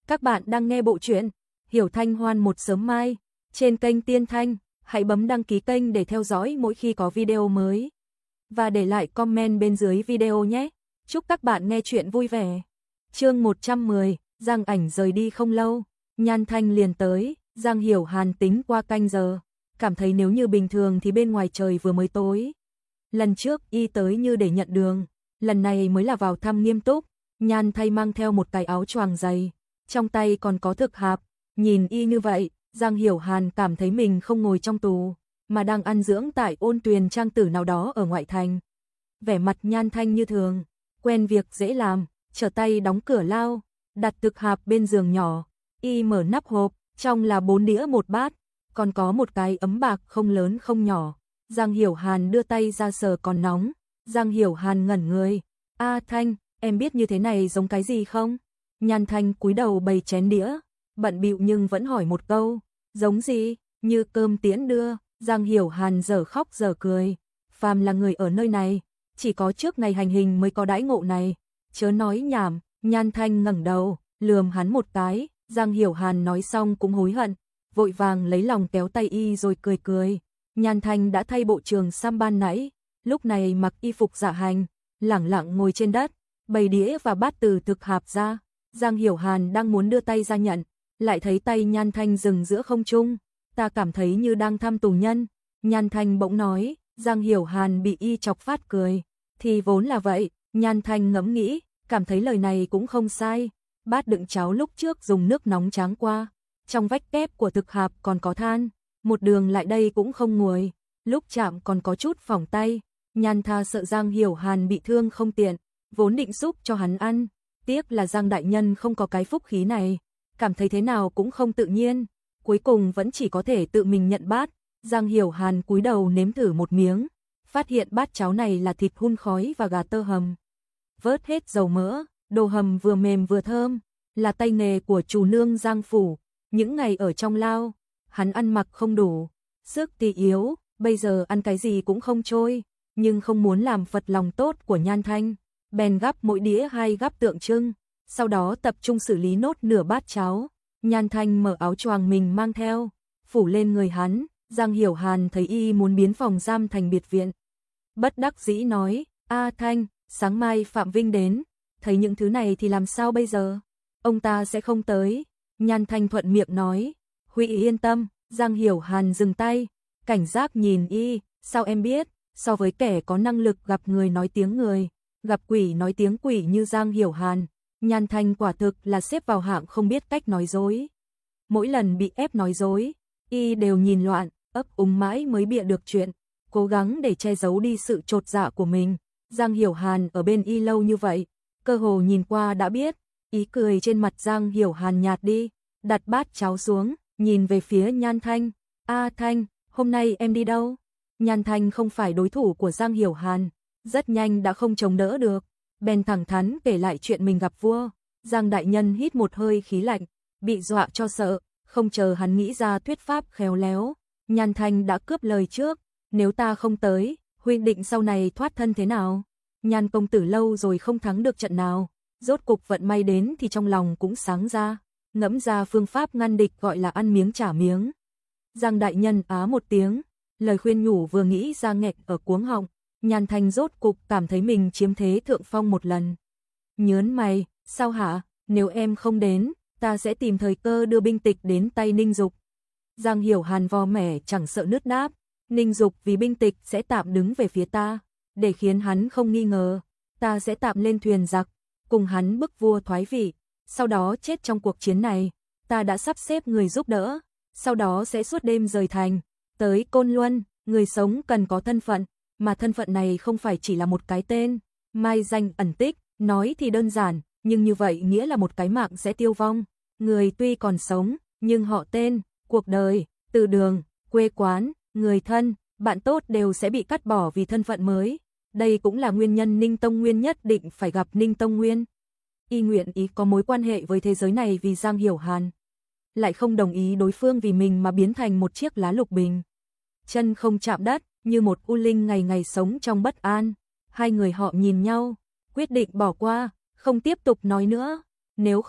Các bạn đang nghe bộ truyện Hiểu Thanh Hoan một sớm mai trên kênh Tiên Thanh. Hãy bấm đăng ký kênh để theo dõi mỗi khi có video mới. Và để lại comment bên dưới video nhé. Chúc các bạn nghe chuyện vui vẻ. Chương 110, Giang Ảnh rời đi không lâu, Nhan Thanh liền tới. Giang Hiểu Hàn tính qua canh giờ, cảm thấy nếu như bình thường thì bên ngoài trời vừa mới tối. Lần trước y tới như để nhận đường, lần này mới là vào thăm nghiêm túc. Nhan Thanh mang theo một cái áo choàng dày, trong tay còn có thực hạp. Nhìn y như vậy, Giang Hiểu Hàn cảm thấy mình không ngồi trong tù, mà đang ăn dưỡng tại Ôn Tuyền trang tử nào đó ở ngoại thành. Vẻ mặt Nhan Thanh như thường, quen việc dễ làm, trở tay đóng cửa lao, đặt thực hạp bên giường nhỏ. Y mở nắp hộp, trong là 4 đĩa một bát, còn có một cái ấm bạc không lớn không nhỏ. Giang Hiểu Hàn đưa tay ra sờ còn nóng. Giang Hiểu Hàn ngẩn người. A Thanh, em biết như thế này giống cái gì không? Nhan Thanh cúi đầu bày chén đĩa, bận bịu nhưng vẫn hỏi một câu, giống gì? Như cơm tiễn đưa. Giang Hiểu Hàn dở khóc dở cười. Phàm là người ở nơi này, chỉ có trước ngày hành hình mới có đãi ngộ này. Chớ nói nhảm. Nhan Thanh ngẩng đầu, lườm hắn một cái. Giang Hiểu Hàn nói xong cũng hối hận, vội vàng lấy lòng kéo tay y rồi cười cười. Nhan Thanh đã thay bộ trường sam ban nãy, lúc này mặc y phục dạ hành, lẳng lặng ngồi trên đất, bày đĩa và bát từ thực hạp ra. Giang Hiểu Hàn đang muốn đưa tay ra nhận, lại thấy tay Nhan Thanh dừng giữa không trung. Ta cảm thấy như đang thăm tù nhân. Nhan Thanh bỗng nói. Giang Hiểu Hàn bị y chọc phát cười. Thì vốn là vậy. Nhan Thanh ngẫm nghĩ, cảm thấy lời này cũng không sai. Bát đựng cháo lúc trước dùng nước nóng tráng qua, trong vách kép của thực hạp còn có than, một đường lại đây cũng không nguội, lúc chạm còn có chút phỏng tay. Nhan Tha sợ Giang Hiểu Hàn bị thương không tiện, vốn định giúp cho hắn ăn, tiếc là Giang đại nhân không có cái phúc khí này, cảm thấy thế nào cũng không tự nhiên, cuối cùng vẫn chỉ có thể tự mình nhận bát. Giang Hiểu Hàn cúi đầu nếm thử một miếng, phát hiện bát cháo này là thịt hun khói và gà tơ hầm, vớt hết dầu mỡ, đồ hầm vừa mềm vừa thơm, là tay nghề của chủ nương Giang phủ. Những ngày ở trong lao, hắn ăn mặc không đủ, sức thì yếu, bây giờ ăn cái gì cũng không trôi, nhưng không muốn làm phật lòng tốt của Nhan Thanh, bèn gắp mỗi đĩa 2 gắp tượng trưng, sau đó tập trung xử lý nốt nửa bát cháo. Nhan Thanh mở áo choàng mình mang theo, phủ lên người hắn. Giang Hiểu Hàn thấy y muốn biến phòng giam thành biệt viện, bất đắc dĩ nói, A Thanh, sáng mai Phạm Vinh đến, thấy những thứ này thì làm sao bây giờ? Ông ta sẽ không tới. Nhan Thanh thuận miệng nói, Huy yên tâm. Giang Hiểu Hàn dừng tay, cảnh giác nhìn y, sao em biết? So với kẻ có năng lực gặp người nói tiếng người, gặp quỷ nói tiếng quỷ như Giang Hiểu Hàn, Nhan Thanh quả thực là xếp vào hạng không biết cách nói dối. Mỗi lần bị ép nói dối, y đều nhìn loạn, ấp úng mãi mới bịa được chuyện, cố gắng để che giấu đi sự chột dạ của mình. Giang Hiểu Hàn ở bên y lâu như vậy, cơ hồ nhìn qua đã biết. Ý cười trên mặt Giang Hiểu Hàn nhạt đi, đặt bát cháo xuống, nhìn về phía Nhan Thanh. A Thanh, hôm nay em đi đâu? Nhan Thanh không phải đối thủ của Giang Hiểu Hàn, rất nhanh đã không chống đỡ được, bèn thẳng thắn kể lại chuyện mình gặp vua. Giang đại nhân hít một hơi khí lạnh, bị dọa cho sợ, không chờ hắn nghĩ ra thuyết pháp khéo léo. Nhan Thanh đã cướp lời trước, nếu ta không tới, huynh định sau này thoát thân thế nào? Nhan công tử lâu rồi không thắng được trận nào, rốt cục vận may đến thì trong lòng cũng sáng ra, ngẫm ra phương pháp ngăn địch gọi là ăn miếng trả miếng. Giang đại nhân á một tiếng, lời khuyên nhủ vừa nghĩ ra nghẹt ở cuống họng. Nhan Thanh rốt cục cảm thấy mình chiếm thế thượng phong một lần. Nhớn mày, sao hả? Nếu em không đến, ta sẽ tìm thời cơ đưa binh tịch đến tay Ninh Dục. Giang Hiểu Hàn vo mẻ chẳng sợ nứt náp, Ninh Dục vì binh tịch sẽ tạm đứng về phía ta, để khiến hắn không nghi ngờ, ta sẽ tạm lên thuyền giặc, cùng hắn bức vua thoái vị, sau đó chết trong cuộc chiến này. Ta đã sắp xếp người giúp đỡ, sau đó sẽ suốt đêm rời thành, tới Côn Luân. Người sống cần có thân phận, mà thân phận này không phải chỉ là một cái tên, mai danh ẩn tích, nói thì đơn giản, nhưng như vậy nghĩa là một cái mạng sẽ tiêu vong. Người tuy còn sống, nhưng họ tên, cuộc đời, từ đường, quê quán, người thân, bạn tốt đều sẽ bị cắt bỏ vì thân phận mới. Đây cũng là nguyên nhân Ninh Tông Nguyên nhất định phải gặp Ninh Tông Nguyên. Y nguyện ý có mối quan hệ với thế giới này vì Giang Hiểu Hàn, lại không đồng ý đối phương vì mình mà biến thành một chiếc lá lục bình, chân không chạm đất, như một u linh ngày ngày sống trong bất an. Hai người họ nhìn nhau, quyết định bỏ qua, không tiếp tục nói nữa. Nếu không,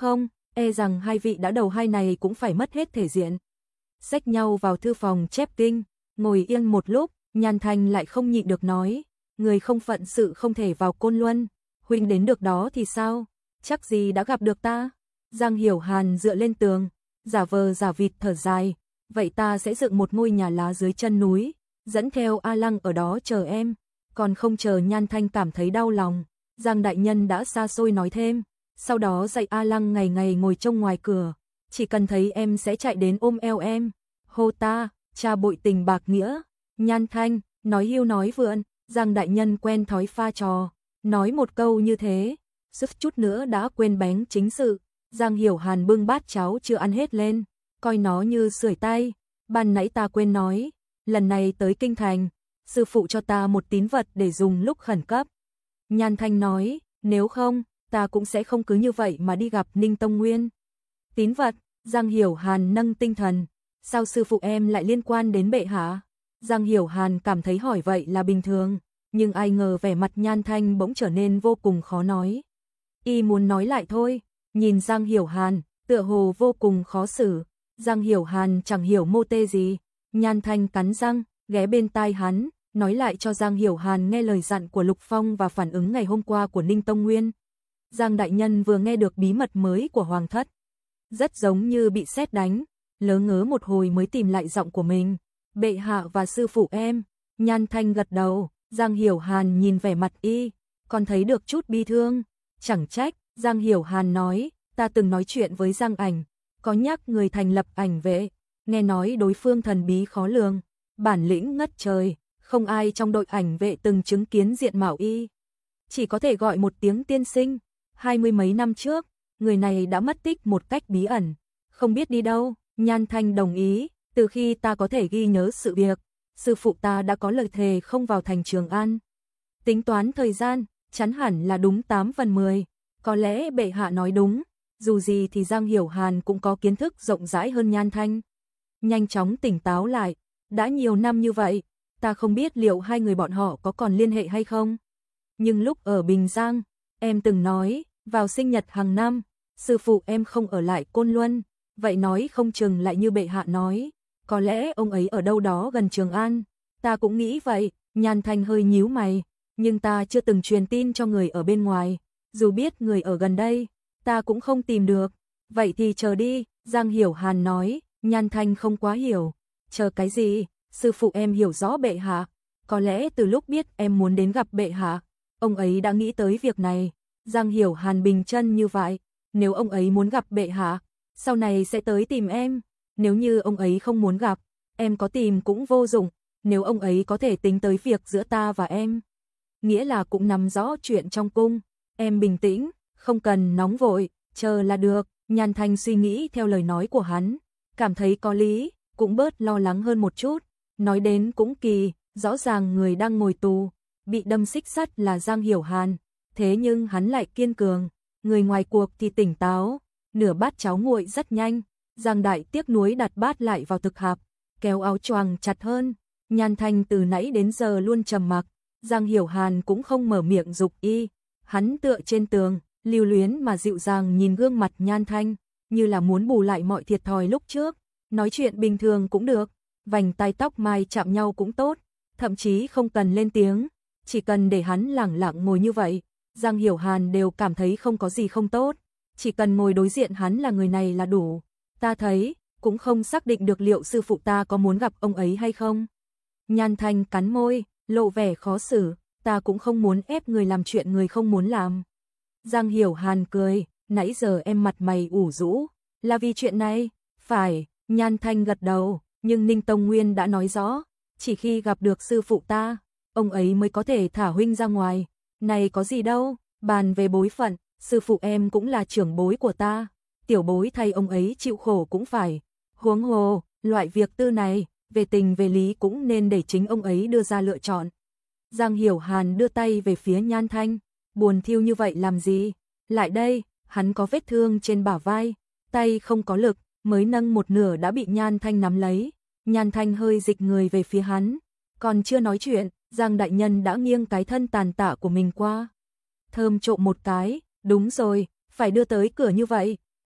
e rằng hai vị đã đầu hai này cũng phải mất hết thể diện. Xách nhau vào thư phòng chép kinh, ngồi yên một lúc, Nhan Thanh lại không nhịn được nói, người không phận sự không thể vào Côn Luân, huynh đến được đó thì sao, chắc gì đã gặp được ta. Giang Hiểu Hàn dựa lên tường, giả vờ giả vịt thở dài, vậy ta sẽ dựng một ngôi nhà lá dưới chân núi, dẫn theo A Lăng ở đó chờ em, còn không chờ. Nhan Thanh cảm thấy đau lòng, Giang đại nhân đã xa xôi nói thêm, sau đó dạy A Lăng ngày ngày ngồi trông ngoài cửa, chỉ cần thấy em sẽ chạy đến ôm eo em, hô ta, cha bội tình bạc nghĩa. Nhan Thanh, nói hưu nói vượn, Giang đại nhân quen thói pha trò, nói một câu như thế, suýt chút nữa đã quên bén chính sự. Giang Hiểu Hàn bưng bát cháo chưa ăn hết lên, coi nó như sưởi tay, ban nãy ta quên nói, lần này tới kinh thành, sư phụ cho ta một tín vật để dùng lúc khẩn cấp. Nhan Thanh nói, nếu không, ta cũng sẽ không cứ như vậy mà đi gặp Ninh Tông Nguyên. Tín vật, Giang Hiểu Hàn nâng tinh thần, sao sư phụ em lại liên quan đến bệ hạ? Giang Hiểu Hàn cảm thấy hỏi vậy là bình thường, nhưng ai ngờ vẻ mặt Nhan Thanh bỗng trở nên vô cùng khó nói. Y muốn nói lại thôi, nhìn Giang Hiểu Hàn, tựa hồ vô cùng khó xử. Giang Hiểu Hàn chẳng hiểu mô tê gì. Nhan Thanh cắn răng, ghé bên tai hắn, nói lại cho Giang Hiểu Hàn nghe lời dặn của Lục Phong và phản ứng ngày hôm qua của Ninh Tông Nguyên. Giang đại nhân vừa nghe được bí mật mới của Hoàng thất, rất giống như bị sét đánh, lớ ngớ một hồi mới tìm lại giọng của mình. Bệ hạ và sư phụ em. Nhan Thanh gật đầu, Giang Hiểu Hàn nhìn vẻ mặt y, còn thấy được chút bi thương. Chẳng trách, Giang Hiểu Hàn nói, ta từng nói chuyện với Giang Ảnh, có nhắc người thành lập Ảnh vệ, nghe nói đối phương thần bí khó lường, bản lĩnh ngất trời, không ai trong đội Ảnh vệ từng chứng kiến diện mạo y. Chỉ có thể gọi một tiếng tiên sinh. 20 mấy năm trước, người này đã mất tích một cách bí ẩn, không biết đi đâu. Nhan Thanh đồng ý, từ khi ta có thể ghi nhớ sự việc, sư phụ ta đã có lời thề không vào thành Trường An. Tính toán thời gian, chắn hẳn là đúng 8 phần 10, có lẽ bệ hạ nói đúng, dù gì thì Giang Hiểu Hàn cũng có kiến thức rộng rãi hơn Nhan Thanh. Nhanh chóng tỉnh táo lại, đã nhiều năm như vậy, ta không biết liệu hai người bọn họ có còn liên hệ hay không. Nhưng lúc ở Bình Giang, em từng nói, vào sinh nhật hàng năm, sư phụ em không ở lại Côn Luân, vậy nói không chừng lại như bệ hạ nói, có lẽ ông ấy ở đâu đó gần Trường An. Ta cũng nghĩ vậy. Nhan Thanh hơi nhíu mày, nhưng ta chưa từng truyền tin cho người ở bên ngoài, dù biết người ở gần đây, ta cũng không tìm được. Vậy thì chờ đi, Giang Hiểu Hàn nói. Nhan Thanh không quá hiểu, chờ cái gì, sư phụ em hiểu rõ bệ hạ, có lẽ từ lúc biết em muốn đến gặp bệ hạ, ông ấy đã nghĩ tới việc này. Giang Hiểu Hàn bình chân như vậy, nếu ông ấy muốn gặp bệ hạ, sau này sẽ tới tìm em, nếu như ông ấy không muốn gặp, em có tìm cũng vô dụng, nếu ông ấy có thể tính tới việc giữa ta và em, nghĩa là cũng nắm rõ chuyện trong cung, em bình tĩnh, không cần nóng vội, chờ là được. Nhan Thanh suy nghĩ theo lời nói của hắn, cảm thấy có lý, cũng bớt lo lắng hơn một chút. Nói đến cũng kỳ, rõ ràng người đang ngồi tù, bị đâm xích sắt là Giang Hiểu Hàn, thế nhưng hắn lại kiên cường, người ngoài cuộc thì tỉnh táo. Nửa bát cháo nguội rất nhanh, Giang Đại tiếc nuối đặt bát lại vào thực hạp, kéo áo choàng chặt hơn. Nhan Thanh từ nãy đến giờ luôn trầm mặc, Giang Hiểu Hàn cũng không mở miệng giục y, hắn tựa trên tường, lưu luyến mà dịu dàng nhìn gương mặt Nhan Thanh, như là muốn bù lại mọi thiệt thòi lúc trước. Nói chuyện bình thường cũng được, vành tai tóc mai chạm nhau cũng tốt, thậm chí không cần lên tiếng, chỉ cần để hắn lẳng lặng ngồi như vậy, Giang Hiểu Hàn đều cảm thấy không có gì không tốt, chỉ cần ngồi đối diện hắn là người này là đủ. Ta thấy, cũng không xác định được liệu sư phụ ta có muốn gặp ông ấy hay không. Nhan Thanh cắn môi, lộ vẻ khó xử, ta cũng không muốn ép người làm chuyện người không muốn làm. Giang Hiểu Hàn cười, nãy giờ em mặt mày ủ rũ, là vì chuyện này, phải. Nhan Thanh gật đầu, nhưng Ninh Tông Nguyên đã nói rõ, chỉ khi gặp được sư phụ ta, ông ấy mới có thể thả huynh ra ngoài. Này có gì đâu, bàn về bối phận, sư phụ em cũng là trưởng bối của ta, tiểu bối thay ông ấy chịu khổ cũng phải. Huống hồ, loại việc tư này, về tình về lý cũng nên để chính ông ấy đưa ra lựa chọn. Giang Hiểu Hàn đưa tay về phía Nhan Thanh, buồn thiêu như vậy làm gì, lại đây. Hắn có vết thương trên bả vai, tay không có lực, mới nâng một nửa đã bị Nhan Thanh nắm lấy. Nhan Thanh hơi dịch người về phía hắn, còn chưa nói chuyện, Giang đại nhân đã nghiêng cái thân tàn tạ của mình qua, thơm trộm một cái. Đúng rồi, phải đưa tới cửa như vậy.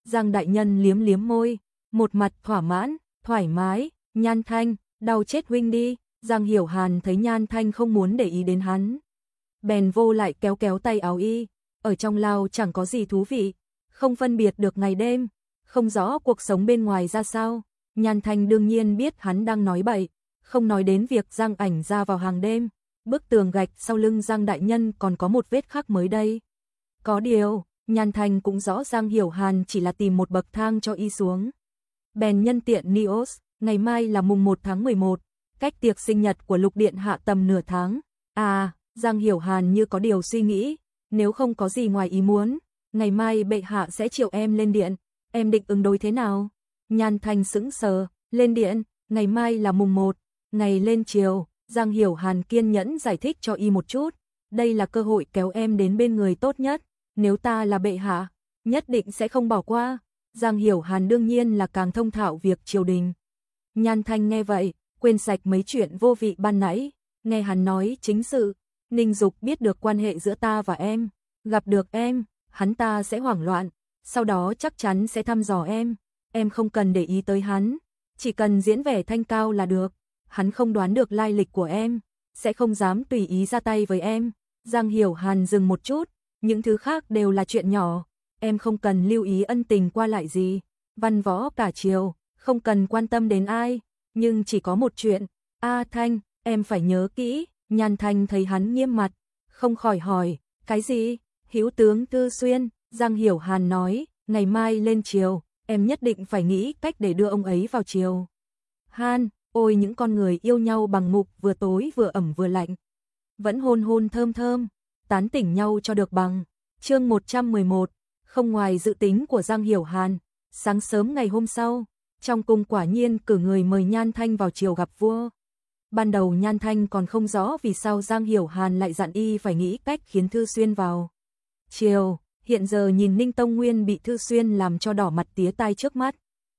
Giang đại nhân liếm liếm môi, một mặt thỏa mãn, thoải mái, Nhan Thanh, đau chết huynh đi. Giang Hiểu Hàn thấy Nhan Thanh không muốn để ý đến hắn, bèn vô lại kéo kéo tay áo y, ở trong lao chẳng có gì thú vị, không phân biệt được ngày đêm, không rõ cuộc sống bên ngoài ra sao. Nhan Thanh đương nhiên biết hắn đang nói bậy, không nói đến việc Giang Ảnh ra vào hàng đêm, bức tường gạch sau lưng Giang đại nhân còn có một vết khắc mới đây. Có điều, Nhan Thanh cũng rõ Giang Hiểu Hàn chỉ là tìm một bậc thang cho y xuống. Bèn nhân tiện Nios, ngày mai là mùng 1 tháng 11, cách tiệc sinh nhật của Lục Điện Hạ tầm nửa tháng. À, Giang Hiểu Hàn như có điều suy nghĩ, nếu không có gì ngoài ý muốn, ngày mai bệ hạ sẽ triệu em lên điện, em định ứng đối thế nào? Nhan Thanh sững sờ, lên điện, ngày mai là mùng 1, ngày lên triều. Giang Hiểu Hàn kiên nhẫn giải thích cho y một chút, đây là cơ hội kéo em đến bên người tốt nhất, nếu ta là bệ hạ, nhất định sẽ không bỏ qua. Giang Hiểu Hàn đương nhiên là càng thông thạo việc triều đình. Nhan Thanh nghe vậy, quên sạch mấy chuyện vô vị ban nãy, nghe hắn nói chính sự, Ninh Dục biết được quan hệ giữa ta và em, gặp được em, hắn ta sẽ hoảng loạn, sau đó chắc chắn sẽ thăm dò em không cần để ý tới hắn, chỉ cần diễn vẻ thanh cao là được, hắn không đoán được lai lịch của em, sẽ không dám tùy ý ra tay với em. Giang Hiểu Hàn dừng một chút, những thứ khác đều là chuyện nhỏ, em không cần lưu ý ân tình qua lại gì, văn võ cả triều, không cần quan tâm đến ai, nhưng chỉ có một chuyện, A Thanh, em phải nhớ kỹ. Nhan Thanh thấy hắn nghiêm mặt, không khỏi hỏi, cái gì? Hữu tướng Tư Xuyên. Giang Hiểu Hàn nói, ngày mai lên triều, em nhất định phải nghĩ cách để đưa ông ấy vào triều. Han, ôi những con người yêu nhau bằng mục vừa tối vừa ẩm vừa lạnh, vẫn hôn hôn thơm thơm, tán tỉnh nhau cho được bằng. Chương 111, không ngoài dự tính của Giang Hiểu Hàn, sáng sớm ngày hôm sau, trong cung quả nhiên cử người mời Nhan Thanh vào triều gặp vua. Ban đầu Nhan Thanh còn không rõ vì sao Giang Hiểu Hàn lại dặn y phải nghĩ cách khiến Thư Xuyên vào triều, hiện giờ nhìn Ninh Tông Nguyên bị Thư Xuyên làm cho đỏ mặt tía tai trước mắt,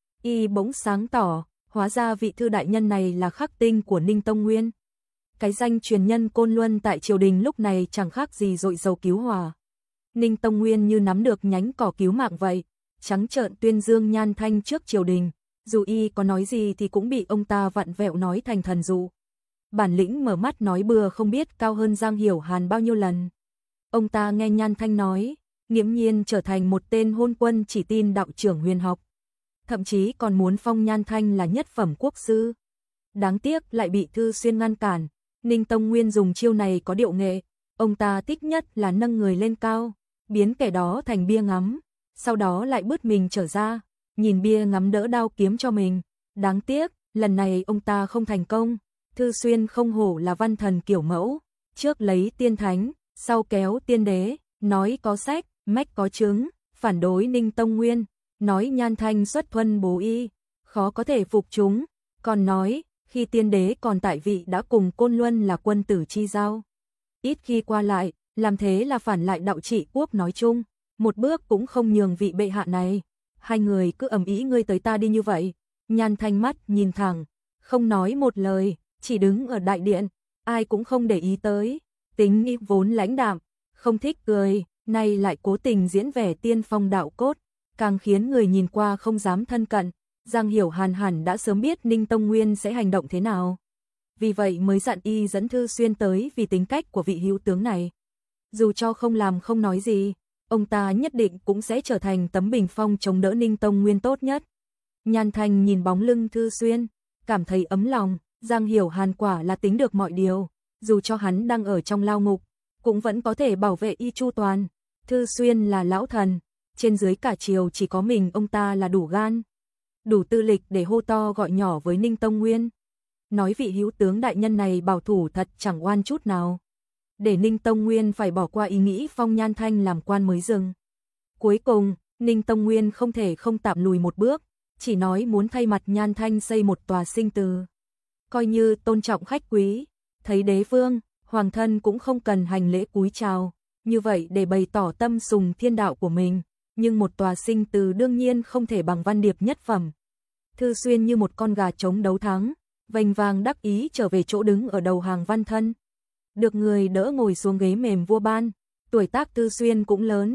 y bỗng sáng tỏ, hóa ra vị Thư đại nhân này là khắc tinh của Ninh Tông Nguyên. Cái danh truyền nhân Côn Luân tại triều đình lúc này chẳng khác gì dội dầu cứu hỏa. Ninh Tông Nguyên như nắm được nhánh cỏ cứu mạng vậy, trắng trợn tuyên dương Nhan Thanh trước triều đình, dù y có nói gì thì cũng bị ông ta vặn vẹo nói thành thần dụ. Bản lĩnh mở mắt nói bừa không biết cao hơn Giang Hiểu Hàn bao nhiêu lần. Ông ta nghe Nhan Thanh nói, nghiễm nhiên trở thành một tên hôn quân chỉ tin đạo trưởng huyền học. Thậm chí còn muốn phong Nhan Thanh là nhất phẩm quốc sư. Đáng tiếc lại bị Thư Xuyên ngăn cản. Ninh Tông Nguyên dùng chiêu này có điệu nghệ, ông ta thích nhất là nâng người lên cao, biến kẻ đó thành bia ngắm, sau đó lại bứt mình trở ra, nhìn bia ngắm đỡ đao kiếm cho mình. Đáng tiếc, lần này ông ta không thành công. Thư Xuyên không hổ là văn thần kiểu mẫu, trước lấy tiên thánh, sau kéo tiên đế, nói có sách, mách có chứng, phản đối Ninh Tông Nguyên, nói Nhan Thanh xuất thuần bố y, khó có thể phục chúng, còn nói, khi tiên đế còn tại vị đã cùng Côn Luân là quân tử chi giao, ít khi qua lại, làm thế là phản lại đạo trị quốc nói chung, một bước cũng không nhường vị bệ hạ này. Hai người cứ ầm ĩ ngươi tới ta đi như vậy. Nhan Thanh mắt nhìn thẳng, không nói một lời, chỉ đứng ở đại điện, ai cũng không để ý tới, tính ý vốn lãnh đạm, không thích cười, nay lại cố tình diễn vẻ tiên phong đạo cốt, càng khiến người nhìn qua không dám thân cận. Giang Hiểu Hàn hẳn đã sớm biết Ninh Tông Nguyên sẽ hành động thế nào, vì vậy mới dặn y dẫn Thư Xuyên tới, vì tính cách của vị hữu tướng này, dù cho không làm không nói gì, ông ta nhất định cũng sẽ trở thành tấm bình phong chống đỡ Ninh Tông Nguyên tốt nhất. Nhan Thanh nhìn bóng lưng Thư Xuyên, cảm thấy ấm lòng. Giang Hiểu Hàn quả là tính được mọi điều, dù cho hắn đang ở trong lao ngục, cũng vẫn có thể bảo vệ y chu toàn. Thư Xuyên là lão thần, trên dưới cả triều chỉ có mình ông ta là đủ gan, đủ tư lịch để hô to gọi nhỏ với Ninh Tông Nguyên. Nói vị hữu tướng đại nhân này bảo thủ thật chẳng oan chút nào, để Ninh Tông Nguyên phải bỏ qua ý nghĩ phong Nhan Thanh làm quan mới dừng. Cuối cùng, Ninh Tông Nguyên không thể không tạm lùi một bước, chỉ nói muốn thay mặt Nhan Thanh xây một tòa sinh từ, coi như tôn trọng khách quý, thấy đế vương, hoàng thân cũng không cần hành lễ cúi chào, như vậy để bày tỏ tâm sùng thiên đạo của mình, nhưng một tòa sinh từ đương nhiên không thể bằng văn điệp nhất phẩm. Thư Xuyên như một con gà trống đấu thắng, vênh vang đắc ý trở về chỗ đứng ở đầu hàng văn thân. Được người đỡ ngồi xuống ghế mềm vua ban, tuổi tác Thư Xuyên cũng lớn,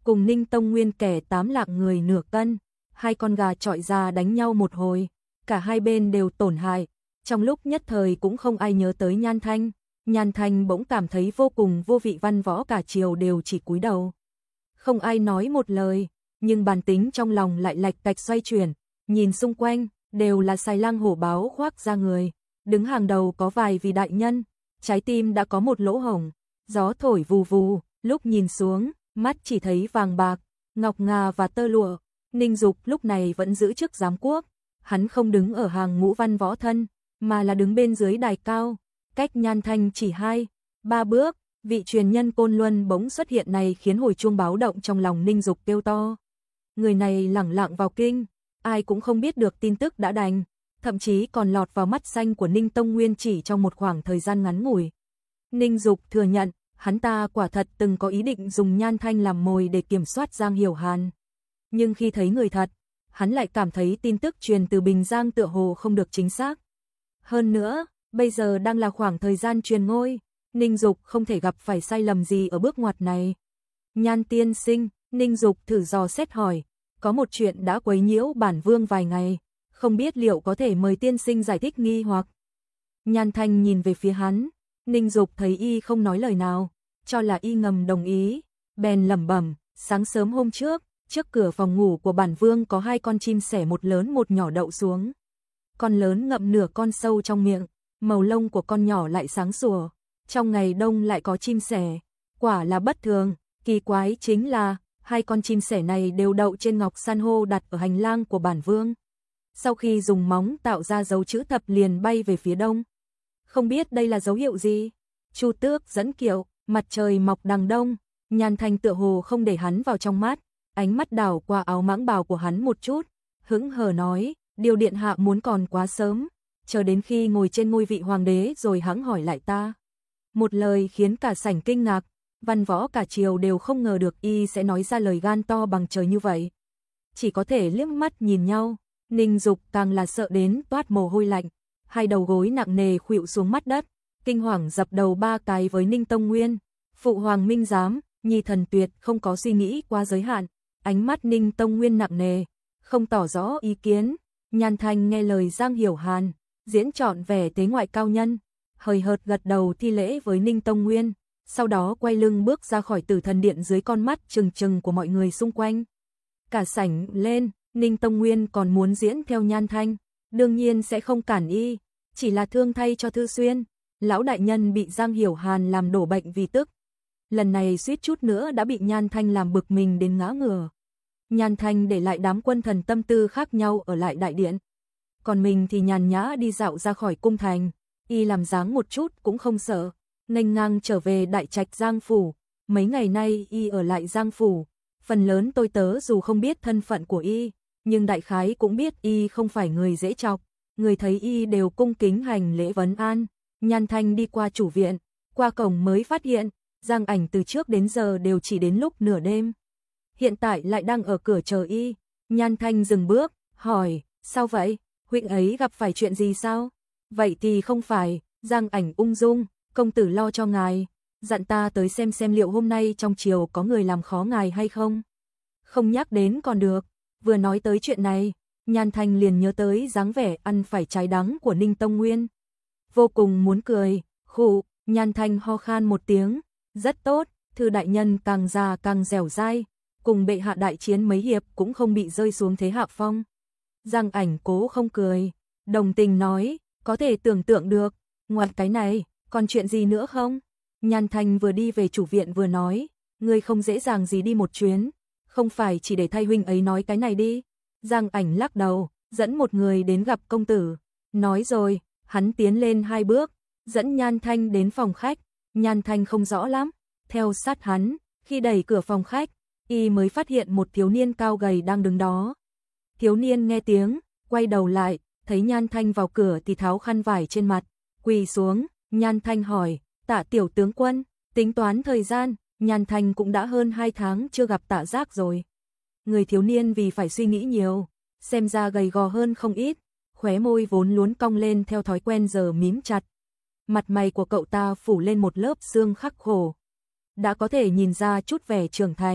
cùng Ninh Tông Nguyên kẻ 8 lạng người nửa cân, hai con gà chọi ra đánh nhau một hồi, cả hai bên đều tổn hại, trong lúc nhất thời cũng không ai nhớ tới Nhan Thanh. Nhan Thanh bỗng cảm thấy vô cùng vô vị, văn võ cả triều đều chỉ cúi đầu. Không ai nói một lời, nhưng bản tính trong lòng lại lạch cạch xoay chuyển, nhìn xung quanh, đều là xài lang hổ báo khoác ra người, đứng hàng đầu có vài vị đại nhân, trái tim đã có một lỗ hổng, gió thổi vù vù, lúc nhìn xuống, mắt chỉ thấy vàng bạc, ngọc ngà và tơ lụa. Ninh Dục lúc này vẫn giữ chức giám quốc, hắn không đứng ở hàng ngũ văn võ thân, mà là đứng bên dưới đài cao, cách Nhan Thanh chỉ 2-3 bước, vị truyền nhân Côn Luân bỗng xuất hiện này khiến hồi chuông báo động trong lòng Ninh Dục kêu to. Người này lẳng lặng vào kinh, ai cũng không biết được tin tức đã đành, thậm chí còn lọt vào mắt xanh của Ninh Tông Nguyên chỉ trong một khoảng thời gian ngắn ngủi. Ninh Dục thừa nhận, hắn ta quả thật từng có ý định dùng Nhan Thanh làm mồi để kiểm soát Giang Hiểu Hàn. Nhưng khi thấy người thật, hắn lại cảm thấy tin tức truyền từ Bình Giang tựa hồ không được chính xác. Hơn nữa, bây giờ đang là khoảng thời gian truyền ngôi, Ninh Dục không thể gặp phải sai lầm gì ở bước ngoặt này. Nhan tiên sinh, Ninh Dục thử dò xét hỏi, có một chuyện đã quấy nhiễu bản vương vài ngày, không biết liệu có thể mời tiên sinh giải thích nghi hoặc. Nhan Thanh nhìn về phía hắn, Ninh Dục thấy y không nói lời nào, cho là y ngầm đồng ý, bèn lẩm bẩm, sáng sớm hôm trước, trước cửa phòng ngủ của bản vương có hai con chim sẻ, một lớn một nhỏ đậu xuống. Con lớn ngậm nửa con sâu trong miệng, màu lông của con nhỏ lại sáng sủa, trong ngày đông lại có chim sẻ, quả là bất thường. Kỳ quái chính là hai con chim sẻ này đều đậu trên ngọc san hô đặt ở hành lang của bản vương. Sau khi dùng móng tạo ra dấu chữ thập liền bay về phía đông. Không biết đây là dấu hiệu gì? Chu Tước dẫn kiệu, mặt trời mọc đằng đông, Nhan Thanh tựa hồ không để hắn vào trong mắt, ánh mắt đảo qua áo mãng bào của hắn một chút, hững hờ nói, điều điện hạ muốn còn quá sớm, chờ đến khi ngồi trên ngôi vị hoàng đế rồi hẵng hỏi lại ta. Một lời khiến cả sảnh kinh ngạc, văn võ cả triều đều không ngờ được y sẽ nói ra lời gan to bằng trời như vậy. Chỉ có thể liếc mắt nhìn nhau, Ninh Dục càng là sợ đến toát mồ hôi lạnh, hai đầu gối nặng nề khuỵu xuống mắt đất, kinh hoàng dập đầu 3 cái với Ninh Tông Nguyên. Phụ hoàng minh giám, nhi thần tuyệt không có suy nghĩ quá giới hạn. Ánh mắt Ninh Tông Nguyên nặng nề, không tỏ rõ ý kiến. Nhan Thanh nghe lời Giang Hiểu Hàn, diễn trọn vẻ tế ngoại cao nhân, hời hợt gật đầu thi lễ với Ninh Tông Nguyên, sau đó quay lưng bước ra khỏi Tử Thần Điện dưới con mắt trừng trừng của mọi người xung quanh. Cả sảnh lên, Ninh Tông Nguyên còn muốn diễn theo Nhan Thanh, đương nhiên sẽ không cản y, chỉ là thương thay cho Thư Xuyên, lão đại nhân bị Giang Hiểu Hàn làm đổ bệnh vì tức. Lần này suýt chút nữa đã bị Nhan Thanh làm bực mình đến ngã ngửa. Nhan Thanh để lại đám quân thần tâm tư khác nhau ở lại đại điện. Còn mình thì nhàn nhã đi dạo ra khỏi cung thành, y làm dáng một chút cũng không sợ, nghênh ngang trở về đại trạch Giang Phủ. Mấy ngày nay y ở lại Giang Phủ, phần lớn tôi tớ dù không biết thân phận của y, nhưng đại khái cũng biết y không phải người dễ chọc, người thấy y đều cung kính hành lễ vấn an. Nhan Thanh đi qua chủ viện, qua cổng mới phát hiện, Giang Ảnh từ trước đến giờ đều chỉ đến lúc nửa đêm. Hiện tại lại đang ở cửa chờ y. Nhan Thanh dừng bước, hỏi, sao vậy? Huynh ấy gặp phải chuyện gì sao? Vậy thì không phải, Giang Ảnh ung dung, công tử lo cho ngài, dặn ta tới xem liệu hôm nay trong triều có người làm khó ngài hay không. Không nhắc đến còn được, vừa nói tới chuyện này, Nhan Thanh liền nhớ tới dáng vẻ ăn phải trái đắng của Ninh Tông Nguyên. Vô cùng muốn cười, khụ, Nhan Thanh ho khan một tiếng, rất tốt, Thư đại nhân càng già càng dẻo dai, cùng bệ hạ đại chiến mấy hiệp cũng không bị rơi xuống thế hạ phong. Giang Ảnh cố không cười, đồng tình nói, có thể tưởng tượng được, ngoài cái này, còn chuyện gì nữa không? Nhan Thanh vừa đi về chủ viện vừa nói, ngươi không dễ dàng gì đi một chuyến, không phải chỉ để thay huynh ấy nói cái này đi. Giang Ảnh lắc đầu, dẫn một người đến gặp công tử, nói rồi, hắn tiến lên 2 bước, dẫn Nhan Thanh đến phòng khách. Nhan Thanh không rõ lắm, theo sát hắn, khi đẩy cửa phòng khách, y mới phát hiện một thiếu niên cao gầy đang đứng đó. Thiếu niên nghe tiếng, quay đầu lại, thấy Nhan Thanh vào cửa thì tháo khăn vải trên mặt, quỳ xuống. Nhan Thanh hỏi, Tạ tiểu tướng quân, tính toán thời gian, Nhan Thanh cũng đã hơn 2 tháng chưa gặp Tạ Giác rồi. Người thiếu niên vì phải suy nghĩ nhiều, xem ra gầy gò hơn không ít, khóe môi vốn luốn cong lên theo thói quen giờ mím chặt. Mặt mày của cậu ta phủ lên một lớp xương khắc khổ, đã có thể nhìn ra chút vẻ trưởng thành,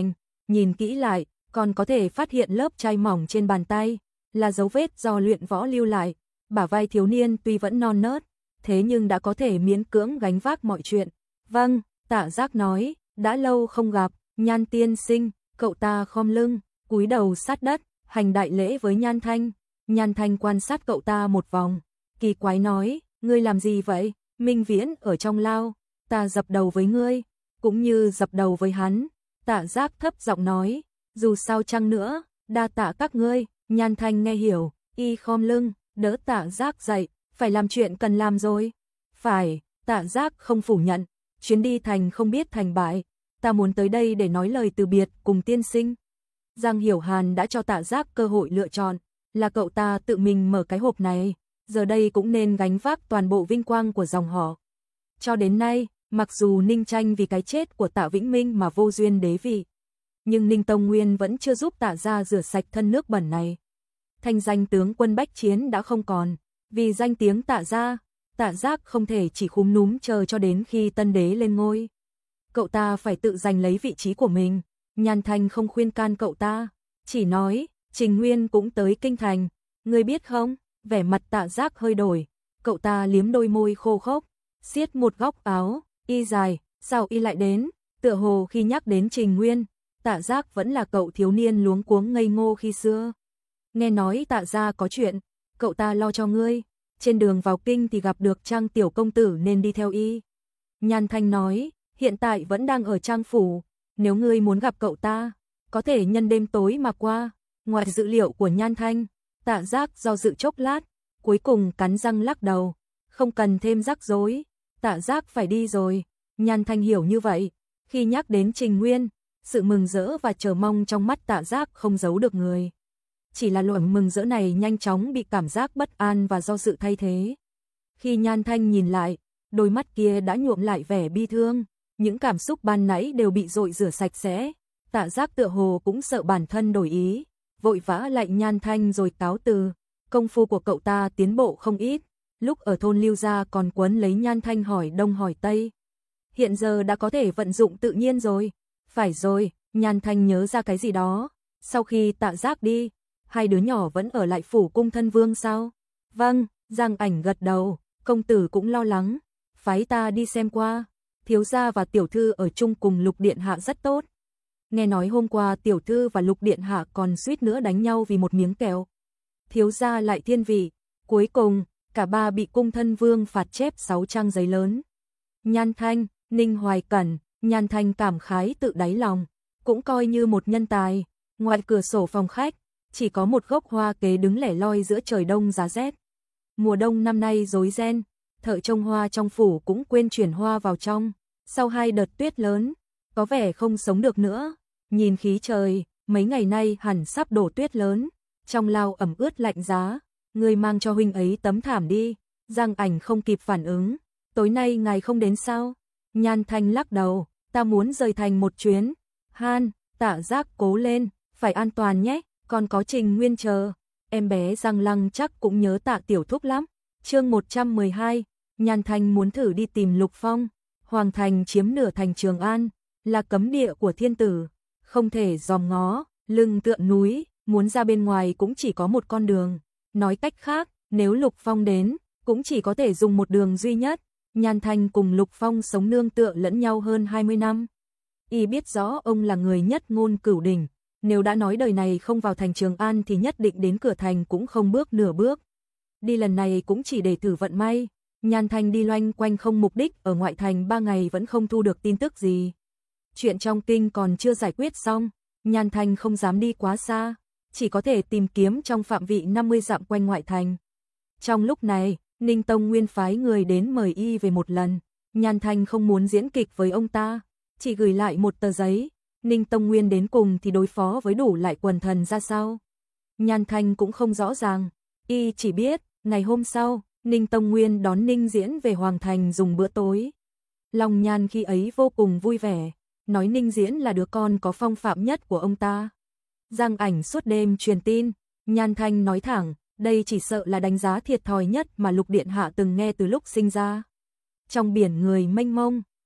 nhìn kỹ lại, còn có thể phát hiện lớp chai mỏng trên bàn tay, là dấu vết do luyện võ lưu lại. Bả vai thiếu niên tuy vẫn non nớt, thế nhưng đã có thể miễn cưỡng gánh vác mọi chuyện. Vâng, Tạ Giác nói, đã lâu không gặp, Nhan tiên sinh. Cậu ta khom lưng, cúi đầu sát đất, hành đại lễ với Nhan Thanh. Nhan Thanh quan sát cậu ta một vòng, kỳ quái nói, ngươi làm gì vậy? Minh Viễn ở trong lao, ta dập đầu với ngươi, cũng như dập đầu với hắn. Tạ Giác thấp giọng nói, dù sao chăng nữa, đa tạ các ngươi. Nhan Thanh nghe hiểu, y khom lưng, đỡ Tạ Giác dậy, phải làm chuyện cần làm rồi. Phải, Tạ Giác không phủ nhận, chuyến đi thành không biết thành bại, ta muốn tới đây để nói lời từ biệt cùng tiên sinh. Giang Hiểu Hàn đã cho Tạ Giác cơ hội lựa chọn, là cậu ta tự mình mở cái hộp này, giờ đây cũng nên gánh vác toàn bộ vinh quang của dòng họ. Cho đến nay, mặc dù Ninh Tranh vì cái chết của Tạ Vĩnh Minh mà vô duyên đế vị, nhưng Ninh Tông Nguyên vẫn chưa giúp Tạ gia rửa sạch thân nước bẩn này. Thanh danh tướng quân bách chiến đã không còn, vì danh tiếng Tạ gia, Tạ Giác không thể chỉ khúm núm chờ cho đến khi tân đế lên ngôi. Cậu ta phải tự giành lấy vị trí của mình. Nhan Thanh không khuyên can cậu ta, chỉ nói, Trình Nguyên cũng tới kinh thành, ngươi biết không? Vẻ mặt Tạ Giác hơi đổi, cậu ta liếm đôi môi khô khốc, siết một góc áo, y dài, sao y lại đến? Tựa hồ khi nhắc đến Trình Nguyên, Tạ Giác vẫn là cậu thiếu niên luống cuống ngây ngô khi xưa. Nghe nói Tạ gia có chuyện, cậu ta lo cho ngươi, trên đường vào kinh thì gặp được Trang tiểu công tử nên đi theo y. Nhan Thanh nói, hiện tại vẫn đang ở Trang phủ, nếu ngươi muốn gặp cậu ta, có thể nhân đêm tối mà qua. Ngoài dữ liệu của Nhan Thanh, Tạ Giác do dự chốc lát, cuối cùng cắn răng lắc đầu, không cần thêm rắc rối, Tạ Giác phải đi rồi. Nhan Thanh hiểu như vậy, khi nhắc đến Trình Nguyên, sự mừng rỡ và chờ mong trong mắt Tạ Giác không giấu được người. Chỉ là loại mừng rỡ này nhanh chóng bị cảm giác bất an và do dự thay thế. Khi Nhan Thanh nhìn lại, đôi mắt kia đã nhuộm lại vẻ bi thương, những cảm xúc ban nãy đều bị dội rửa sạch sẽ. Tạ Giác tựa hồ cũng sợ bản thân đổi ý, vội vã lạnh Nhan Thanh rồi cáo từ. Công phu của cậu ta tiến bộ không ít, lúc ở thôn Lưu Gia còn quấn lấy Nhan Thanh hỏi đông hỏi tây. Hiện giờ đã có thể vận dụng tự nhiên rồi. Phải rồi, Nhan Thanh nhớ ra cái gì đó. Sau khi Tạ Giác đi, hai đứa nhỏ vẫn ở lại phủ cung thân vương sao? Vâng, Giang Ảnh gật đầu, công tử cũng lo lắng, phái ta đi xem qua. Thiếu gia và tiểu thư ở chung cùng Lục điện hạ rất tốt. Nghe nói hôm qua tiểu thư và Lục điện hạ còn suýt nữa đánh nhau vì một miếng kẹo. Thiếu gia lại thiên vị, cuối cùng cả ba bị cung thân vương phạt chép 6 trang giấy lớn. Nhan Thanh, Ninh Hoài Cẩn, Nhan Thanh cảm khái tự đáy lòng, cũng coi như một nhân tài. Ngoài cửa sổ phòng khách, chỉ có một gốc hoa kế đứng lẻ loi giữa trời đông giá rét. Mùa đông năm nay rối ren, thợ trông hoa trong phủ cũng quên chuyển hoa vào trong. Sau 2 đợt tuyết lớn, có vẻ không sống được nữa. Nhìn khí trời, mấy ngày nay hẳn sắp đổ tuyết lớn. Trong lao ẩm ướt lạnh giá, người mang cho huynh ấy tấm thảm đi. Giang Ảnh không kịp phản ứng, tối nay ngài không đến sao? Nhan Thanh lắc đầu, ta muốn rời thành một chuyến. Han, Tạ Giác cố lên, phải an toàn nhé, còn có Trình Nguyên chờ. Em bé Giang Lăng chắc cũng nhớ Tạ tiểu thúc lắm. Chương 112, Nhan Thanh muốn thử đi tìm Lục Phong. Hoàng thành chiếm nửa thành Trường An, là cấm địa của thiên tử, không thể dòm ngó, lưng tựa núi, muốn ra bên ngoài cũng chỉ có một con đường. Nói cách khác, nếu Lục Phong đến, cũng chỉ có thể dùng một đường duy nhất. Nhan Thanh cùng Lục Phong sống nương tựa lẫn nhau hơn 20 năm. Y biết rõ ông là người nhất ngôn cửu đỉnh, nếu đã nói đời này không vào thành Trường An thì nhất định đến cửa thành cũng không bước nửa bước. Đi lần này cũng chỉ để thử vận may. Nhan Thanh đi loanh quanh không mục đích ở ngoại thành 3 ngày vẫn không thu được tin tức gì. Chuyện trong kinh còn chưa giải quyết xong, Nhan Thanh không dám đi quá xa, chỉ có thể tìm kiếm trong phạm vị 50 dặm quanh ngoại thành. Trong lúc này, Ninh Tông Nguyên phái người đến mời y về một lần. Nhan Thanh không muốn diễn kịch với ông ta, chỉ gửi lại một tờ giấy. Ninh Tông Nguyên đến cùng thì đối phó với đủ lại quần thần ra sao? Nhan Thanh cũng không rõ ràng, y chỉ biết, ngày hôm sau, Ninh Tông Nguyên đón Ninh Diễn về Hoàng thành dùng bữa tối. Lòng Nhan khi ấy vô cùng vui vẻ, nói Ninh Diễn là đứa con có phong phạm nhất của ông ta. Giang Ảnh suốt đêm truyền tin, Nhan Thanh nói thẳng, đây chỉ sợ là đánh giá thiệt thòi nhất mà Lục điện hạ từng nghe từ lúc sinh ra. Trong biển người mênh mông,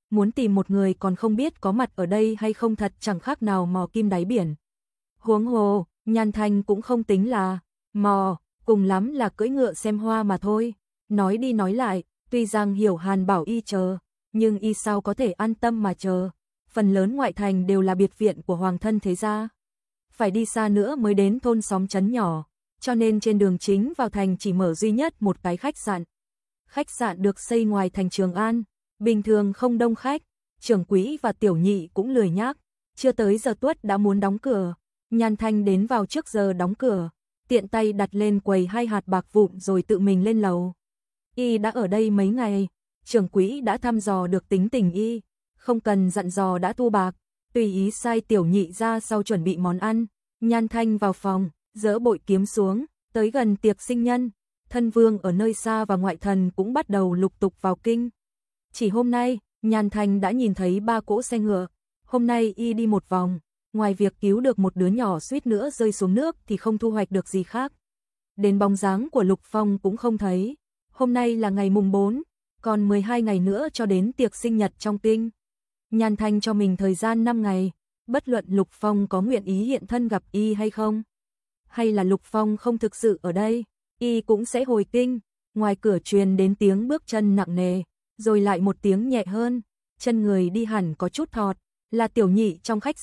muốn tìm một người còn không biết có mặt ở đây hay không thật chẳng khác nào mò kim đáy biển. Huống hồ, Nhan Thanh cũng không tính là mò, cùng lắm là cưỡi ngựa xem hoa mà thôi. Nói đi nói lại, tuy rằng Hiểu Hàn bảo y chờ, nhưng y sao có thể an tâm mà chờ. Phần lớn ngoại thành đều là biệt viện của hoàng thân thế gia. Phải đi xa nữa mới đến thôn xóm trấn nhỏ, cho nên trên đường chính vào thành chỉ mở duy nhất một cái khách sạn. Khách sạn được xây ngoài thành Trường An, bình thường không đông khách, trưởng quỹ và tiểu nhị cũng lười nhác, chưa tới giờ tuất đã muốn đóng cửa. Nhan Thanh đến vào trước giờ đóng cửa, tiện tay đặt lên quầy 2 hạt bạc vụn rồi tự mình lên lầu. Y đã ở đây mấy ngày, trưởng quỹ đã thăm dò được tính tình y, không cần dặn dò đã thu bạc, tùy ý sai tiểu nhị ra sau chuẩn bị món ăn. Nhan Thanh vào phòng, dỡ bội kiếm xuống, tới gần tiệc sinh nhân, thân vương ở nơi xa và ngoại thần cũng bắt đầu lục tục vào kinh. Chỉ hôm nay, Nhan Thanh đã nhìn thấy 3 cỗ xe ngựa, hôm nay y đi một vòng, ngoài việc cứu được một đứa nhỏ suýt nữa rơi xuống nước thì không thu hoạch được gì khác. Đến bóng dáng của Lục Phong cũng không thấy. Hôm nay là ngày mùng 4, còn 12 ngày nữa cho đến tiệc sinh nhật trong kinh. Nhan Thanh cho mình thời gian 5 ngày, bất luận Lục Phong có nguyện ý hiện thân gặp y hay không, hay là Lục Phong không thực sự ở đây, y cũng sẽ hồi kinh. Ngoài cửa truyền đến tiếng bước chân nặng nề, rồi lại một tiếng nhẹ hơn, chân người đi hẳn có chút thọt, là tiểu nhị trong khách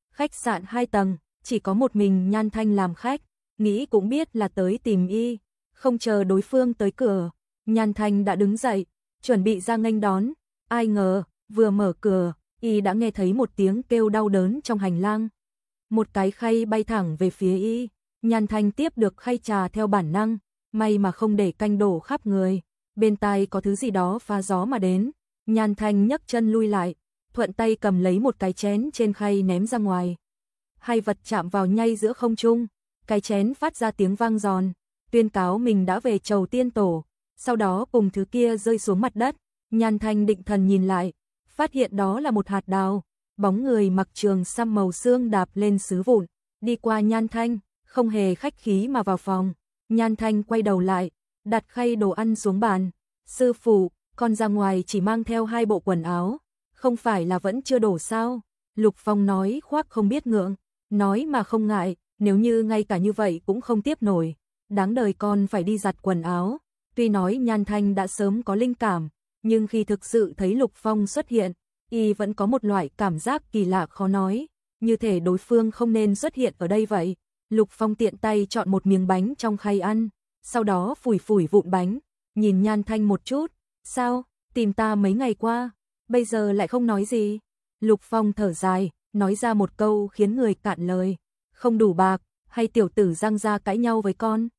sạn 2 tầng, chỉ có một mình Nhan Thanh làm khách, nghĩ cũng biết là tới tìm y, không chờ đối phương tới cửa, Nhan Thanh đã đứng dậy, chuẩn bị ra nghênh đón, ai ngờ, vừa mở cửa, y đã nghe thấy một tiếng kêu đau đớn trong hành lang. Một cái khay bay thẳng về phía y, Nhan Thanh tiếp được khay trà theo bản năng, may mà không để canh đổ khắp người, bên tai có thứ gì đó phá gió mà đến, Nhan Thanh nhấc chân lui lại, thuận tay cầm lấy một cái chén trên khay ném ra ngoài. Hai vật chạm vào nhay giữa không trung, cái chén phát ra tiếng vang giòn, tuyên cáo mình đã về chầu tiên tổ, sau đó cùng thứ kia rơi xuống mặt đất. Nhan Thanh định thần nhìn lại, phát hiện đó là một hạt đào, bóng người mặc trường sam màu xương đạp lên sứ vụn, đi qua Nhan Thanh, không hề khách khí mà vào phòng. Nhan Thanh quay đầu lại, đặt khay đồ ăn xuống bàn. Sư phụ, con ra ngoài chỉ mang theo 2 bộ quần áo, không phải là vẫn chưa đổ sao? Lục Phong nói khoác không biết ngượng, nói mà không ngại, nếu như ngay cả như vậy cũng không tiếp nổi, đáng đời con phải đi giặt quần áo. Tuy nói Nhan Thanh đã sớm có linh cảm, nhưng khi thực sự thấy Lục Phong xuất hiện, y vẫn có một loại cảm giác kỳ lạ khó nói, như thể đối phương không nên xuất hiện ở đây vậy. Lục Phong tiện tay chọn một miếng bánh trong khay ăn, sau đó phủi phủi vụn bánh, nhìn Nhan Thanh một chút, sao, tìm ta mấy ngày qua, bây giờ lại không nói gì. Lục Phong thở dài, nói ra một câu khiến người cạn lời, không đủ bạc, hay tiểu tử răng ra cãi nhau với con.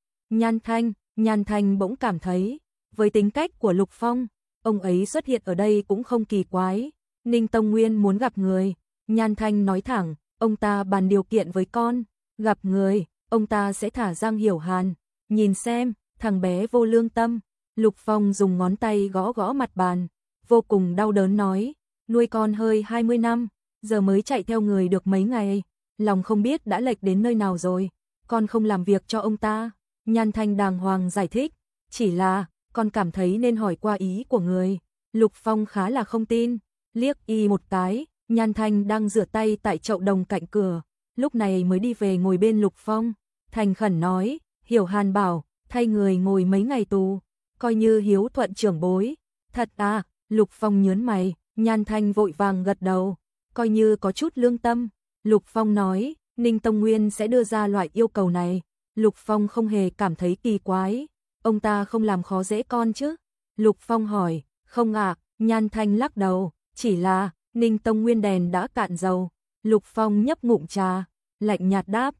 Nhan Thanh bỗng cảm thấy, với tính cách của Lục Phong, ông ấy xuất hiện ở đây cũng không kỳ quái. Ninh Tông Nguyên muốn gặp người, Nhan Thanh nói thẳng, ông ta bàn điều kiện với con, gặp người, ông ta sẽ thả Giang Hiểu Hàn, nhìn xem, thằng bé vô lương tâm. Lục Phong dùng ngón tay gõ gõ mặt bàn, vô cùng đau đớn nói, nuôi con hơi 20 năm, giờ mới chạy theo người được mấy ngày, lòng không biết đã lệch đến nơi nào rồi, con không làm việc cho ông ta. Nhan Thanh đàng hoàng giải thích, chỉ là, con cảm thấy nên hỏi qua ý của người. Lục Phong khá là không tin, liếc y một cái, Nhan Thanh đang rửa tay tại chậu đồng cạnh cửa, lúc này mới đi về ngồi bên Lục Phong, thành khẩn nói, Hiểu Hàn bảo, thay người ngồi mấy ngày tù, coi như hiếu thuận trưởng bối. Thật à? Lục Phong nhớn mày, Nhan Thanh vội vàng gật đầu, coi như có chút lương tâm. Lục Phong nói, Ninh Tông Nguyên sẽ đưa ra loại yêu cầu này. Lục Phong không hề cảm thấy kỳ quái, ông ta không làm khó dễ con chứ? Lục Phong hỏi, không ạ, Nhan Thanh lắc đầu, chỉ là, Ninh Tông Nguyên đèn đã cạn dầu. Lục Phong nhấp ngụm trà, lạnh nhạt đáp,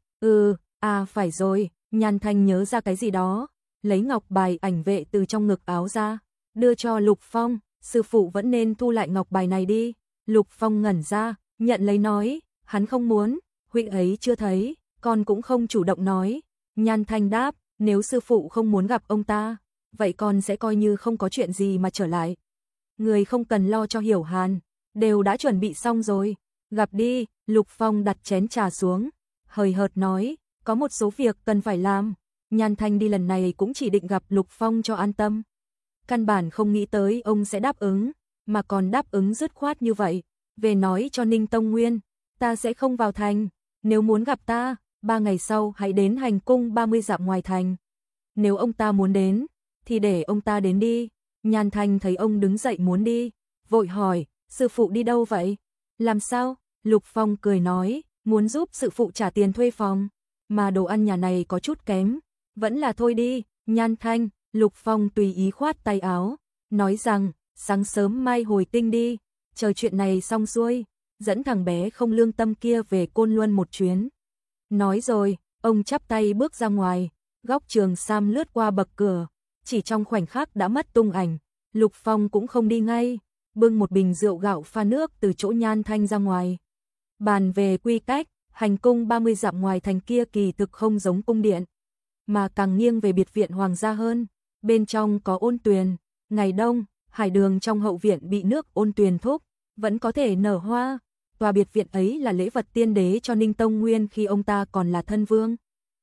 phải rồi. Nhan Thanh nhớ ra cái gì đó, lấy ngọc bài ảnh vệ từ trong ngực áo ra, đưa cho Lục Phong, sư phụ vẫn nên thu lại ngọc bài này đi. Lục Phong ngẩn ra, nhận lấy nói, hắn không muốn, huynh ấy chưa thấy, con cũng không chủ động nói. Nhan Thanh đáp, nếu sư phụ không muốn gặp ông ta, vậy con sẽ coi như không có chuyện gì mà trở lại. Người không cần lo cho Hiểu Hàn, đều đã chuẩn bị xong rồi, gặp đi. Lục Phong đặt chén trà xuống, hời hợt nói, có một số việc cần phải làm. Nhan Thanh đi lần này cũng chỉ định gặp Lục Phong cho an tâm, căn bản không nghĩ tới ông sẽ đáp ứng, mà còn đáp ứng dứt khoát như vậy, về nói cho Ninh Tông Nguyên, ta sẽ không vào thành, nếu muốn gặp ta, 3 ngày sau hãy đến hành cung 30 dặm ngoài thành. Nếu ông ta muốn đến, thì để ông ta đến đi. Nhan Thanh thấy ông đứng dậy muốn đi, vội hỏi, sư phụ đi đâu vậy? Làm sao? Lục Phong cười nói, muốn giúp sư phụ trả tiền thuê phòng, mà đồ ăn nhà này có chút kém, vẫn là thôi đi. Nhan Thanh, Lục Phong tùy ý khoát tay áo, nói rằng, sáng sớm mai hồi tinh đi, chờ chuyện này xong xuôi, dẫn thằng bé không lương tâm kia về Côn Luân một chuyến. Nói rồi, ông chắp tay bước ra ngoài, góc Trường Sam lướt qua bậc cửa, chỉ trong khoảnh khắc đã mất tung ảnh. Lục Phong cũng không đi ngay, bưng một bình rượu gạo pha nước từ chỗ Nhan Thanh ra ngoài. Bàn về quy cách, hành cung 30 dặm ngoài thành kia kỳ thực không giống cung điện, mà càng nghiêng về biệt viện hoàng gia hơn. Bên trong có ôn tuyền, ngày đông, hải đường trong hậu viện bị nước ôn tuyền thúc, vẫn có thể nở hoa. Tòa biệt viện ấy là lễ vật tiên đế cho Ninh Tông Nguyên khi ông ta còn là thân vương.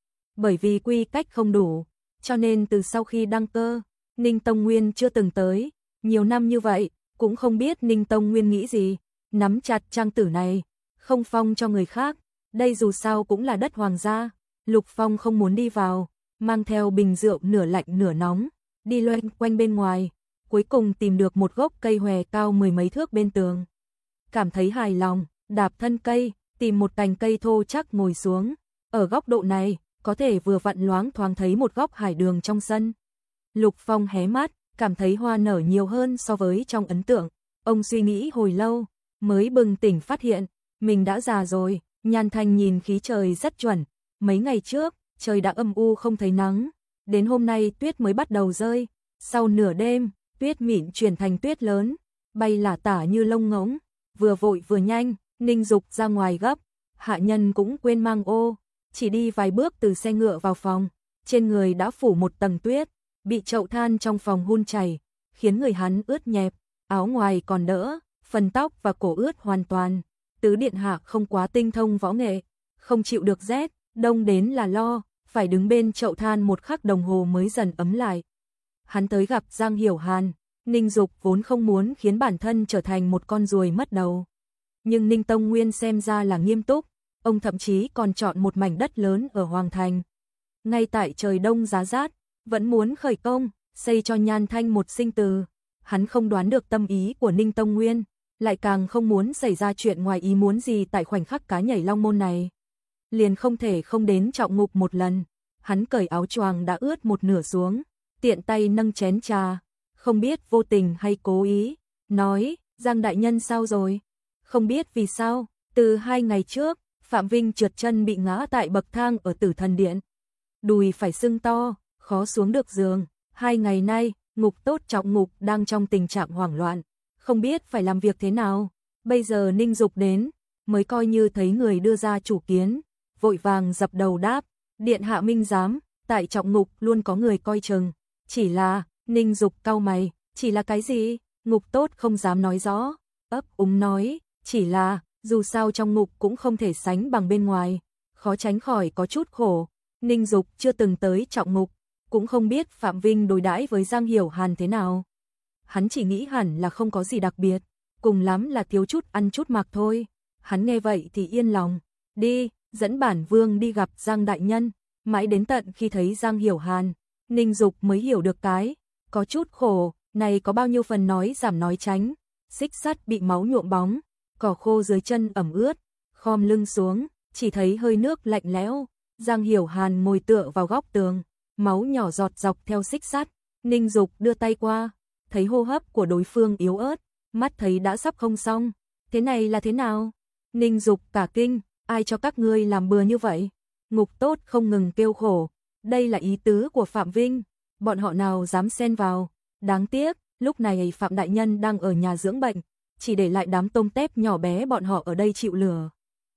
Bởi vì quy cách không đủ, cho nên từ sau khi đăng cơ, Ninh Tông Nguyên chưa từng tới. Nhiều năm như vậy, cũng không biết Ninh Tông Nguyên nghĩ gì, nắm chặt trang tử này, không phong cho người khác. Đây dù sao cũng là đất hoàng gia. Lục Phong không muốn đi vào, mang theo bình rượu nửa lạnh nửa nóng, đi loanh quanh bên ngoài, cuối cùng tìm được một gốc cây hòe cao 10 mấy thước bên tường. Cảm thấy hài lòng, đạp thân cây, tìm một cành cây thô chắc ngồi xuống. Ở góc độ này, có thể vừa vặn loáng thoáng thấy một góc hải đường trong sân. Lục Phong hé mắt, cảm thấy hoa nở nhiều hơn so với trong ấn tượng. Ông suy nghĩ hồi lâu, mới bừng tỉnh phát hiện, mình đã già rồi. Nhan Thanh nhìn khí trời rất chuẩn. Mấy ngày trước, trời đã âm u không thấy nắng. Đến hôm nay tuyết mới bắt đầu rơi. Sau nửa đêm, tuyết mịn chuyển thành tuyết lớn, bay lả tả như lông ngỗng. Vừa vội vừa nhanh, Ninh Dục ra ngoài gấp. Hạ nhân cũng quên mang ô, chỉ đi vài bước từ xe ngựa vào phòng. Trên người đã phủ một tầng tuyết, bị chậu than trong phòng hun chảy, khiến người hắn ướt nhẹp. Áo ngoài còn đỡ, phần tóc và cổ ướt hoàn toàn. Tứ điện hạ không quá tinh thông võ nghệ, không chịu được rét, đông đến là lo, phải đứng bên chậu than một khắc đồng hồ mới dần ấm lại. Hắn tới gặp Giang Hiểu Hàn. Ninh Dục vốn không muốn khiến bản thân trở thành một con ruồi mất đầu, nhưng Ninh Tông Nguyên xem ra là nghiêm túc, ông thậm chí còn chọn một mảnh đất lớn ở Hoàng Thành. Ngay tại trời đông giá rát, vẫn muốn khởi công, xây cho Nhan Thanh một sinh từ. Hắn không đoán được tâm ý của Ninh Tông Nguyên, lại càng không muốn xảy ra chuyện ngoài ý muốn gì tại khoảnh khắc cá nhảy long môn này. Liền không thể không đến trọng ngục một lần. Hắn cởi áo choàng đã ướt một nửa xuống, tiện tay nâng chén trà, không biết vô tình hay cố ý, nói, Giang đại nhân sao rồi? Không biết vì sao, từ 2 ngày trước, Phạm Vinh trượt chân bị ngã tại bậc thang ở Tử Thần Điện. Đùi phải sưng to, khó xuống được giường. 2 ngày nay, ngục tốt trọng ngục đang trong tình trạng hoảng loạn, không biết phải làm việc thế nào. Bây giờ Ninh Dục đến, mới coi như thấy người đưa ra chủ kiến, vội vàng dập đầu đáp, điện hạ minh giám, tại trọng ngục luôn có người coi chừng. Chỉ là, Ninh Dục cau mày, chỉ là cái gì? Ngục tốt không dám nói rõ, ấp úng nói, chỉ là, dù sao trong ngục cũng không thể sánh bằng bên ngoài, khó tránh khỏi có chút khổ. Ninh Dục chưa từng tới trọng ngục, cũng không biết Phạm Vinh đối đãi với Giang Hiểu Hàn thế nào. Hắn chỉ nghĩ hẳn là không có gì đặc biệt, cùng lắm là thiếu chút ăn chút mặc thôi. Hắn nghe vậy thì yên lòng, đi, dẫn bản vương đi gặp Giang đại nhân. Mãi đến tận khi thấy Giang Hiểu Hàn, Ninh Dục mới hiểu được cái, có chút khổ, này có bao nhiêu phần nói giảm nói tránh. Xích sắt bị máu nhuộm bóng, cỏ khô dưới chân ẩm ướt, khom lưng xuống, chỉ thấy hơi nước lạnh lẽo. Giang Hiểu Hàn ngồi tựa vào góc tường, máu nhỏ giọt dọc theo xích sắt. Ninh Dục đưa tay qua, thấy hô hấp của đối phương yếu ớt, mắt thấy đã sắp không xong. Thế này là thế nào? Ninh Dục cả kinh, ai cho các ngươi làm bừa như vậy? Ngục tốt không ngừng kêu khổ, đây là ý tứ của Phạm Vinh, bọn họ nào dám xen vào. Đáng tiếc, lúc này Phạm đại nhân đang ở nhà dưỡng bệnh, chỉ để lại đám tôm tép nhỏ bé bọn họ ở đây chịu lửa.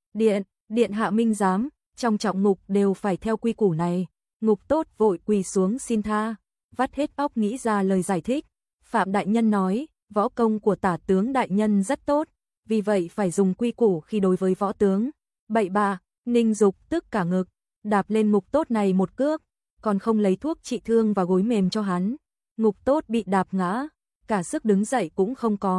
Điện hạ minh giám, trong trọng ngục đều phải theo quy củ này. Ngục tốt vội quỳ xuống xin tha, vắt hết óc nghĩ ra lời giải thích. Phạm đại nhân nói, võ công của tả tướng đại nhân rất tốt, vì vậy phải dùng quy củ khi đối với võ tướng. Bậy bạ, Ninh Dục tức cả ngực, đạp lên ngục tốt này một cước, còn không lấy thuốc trị thương và gối mềm cho hắn. Ngục tốt bị đạp ngã, cả sức đứng dậy cũng không có.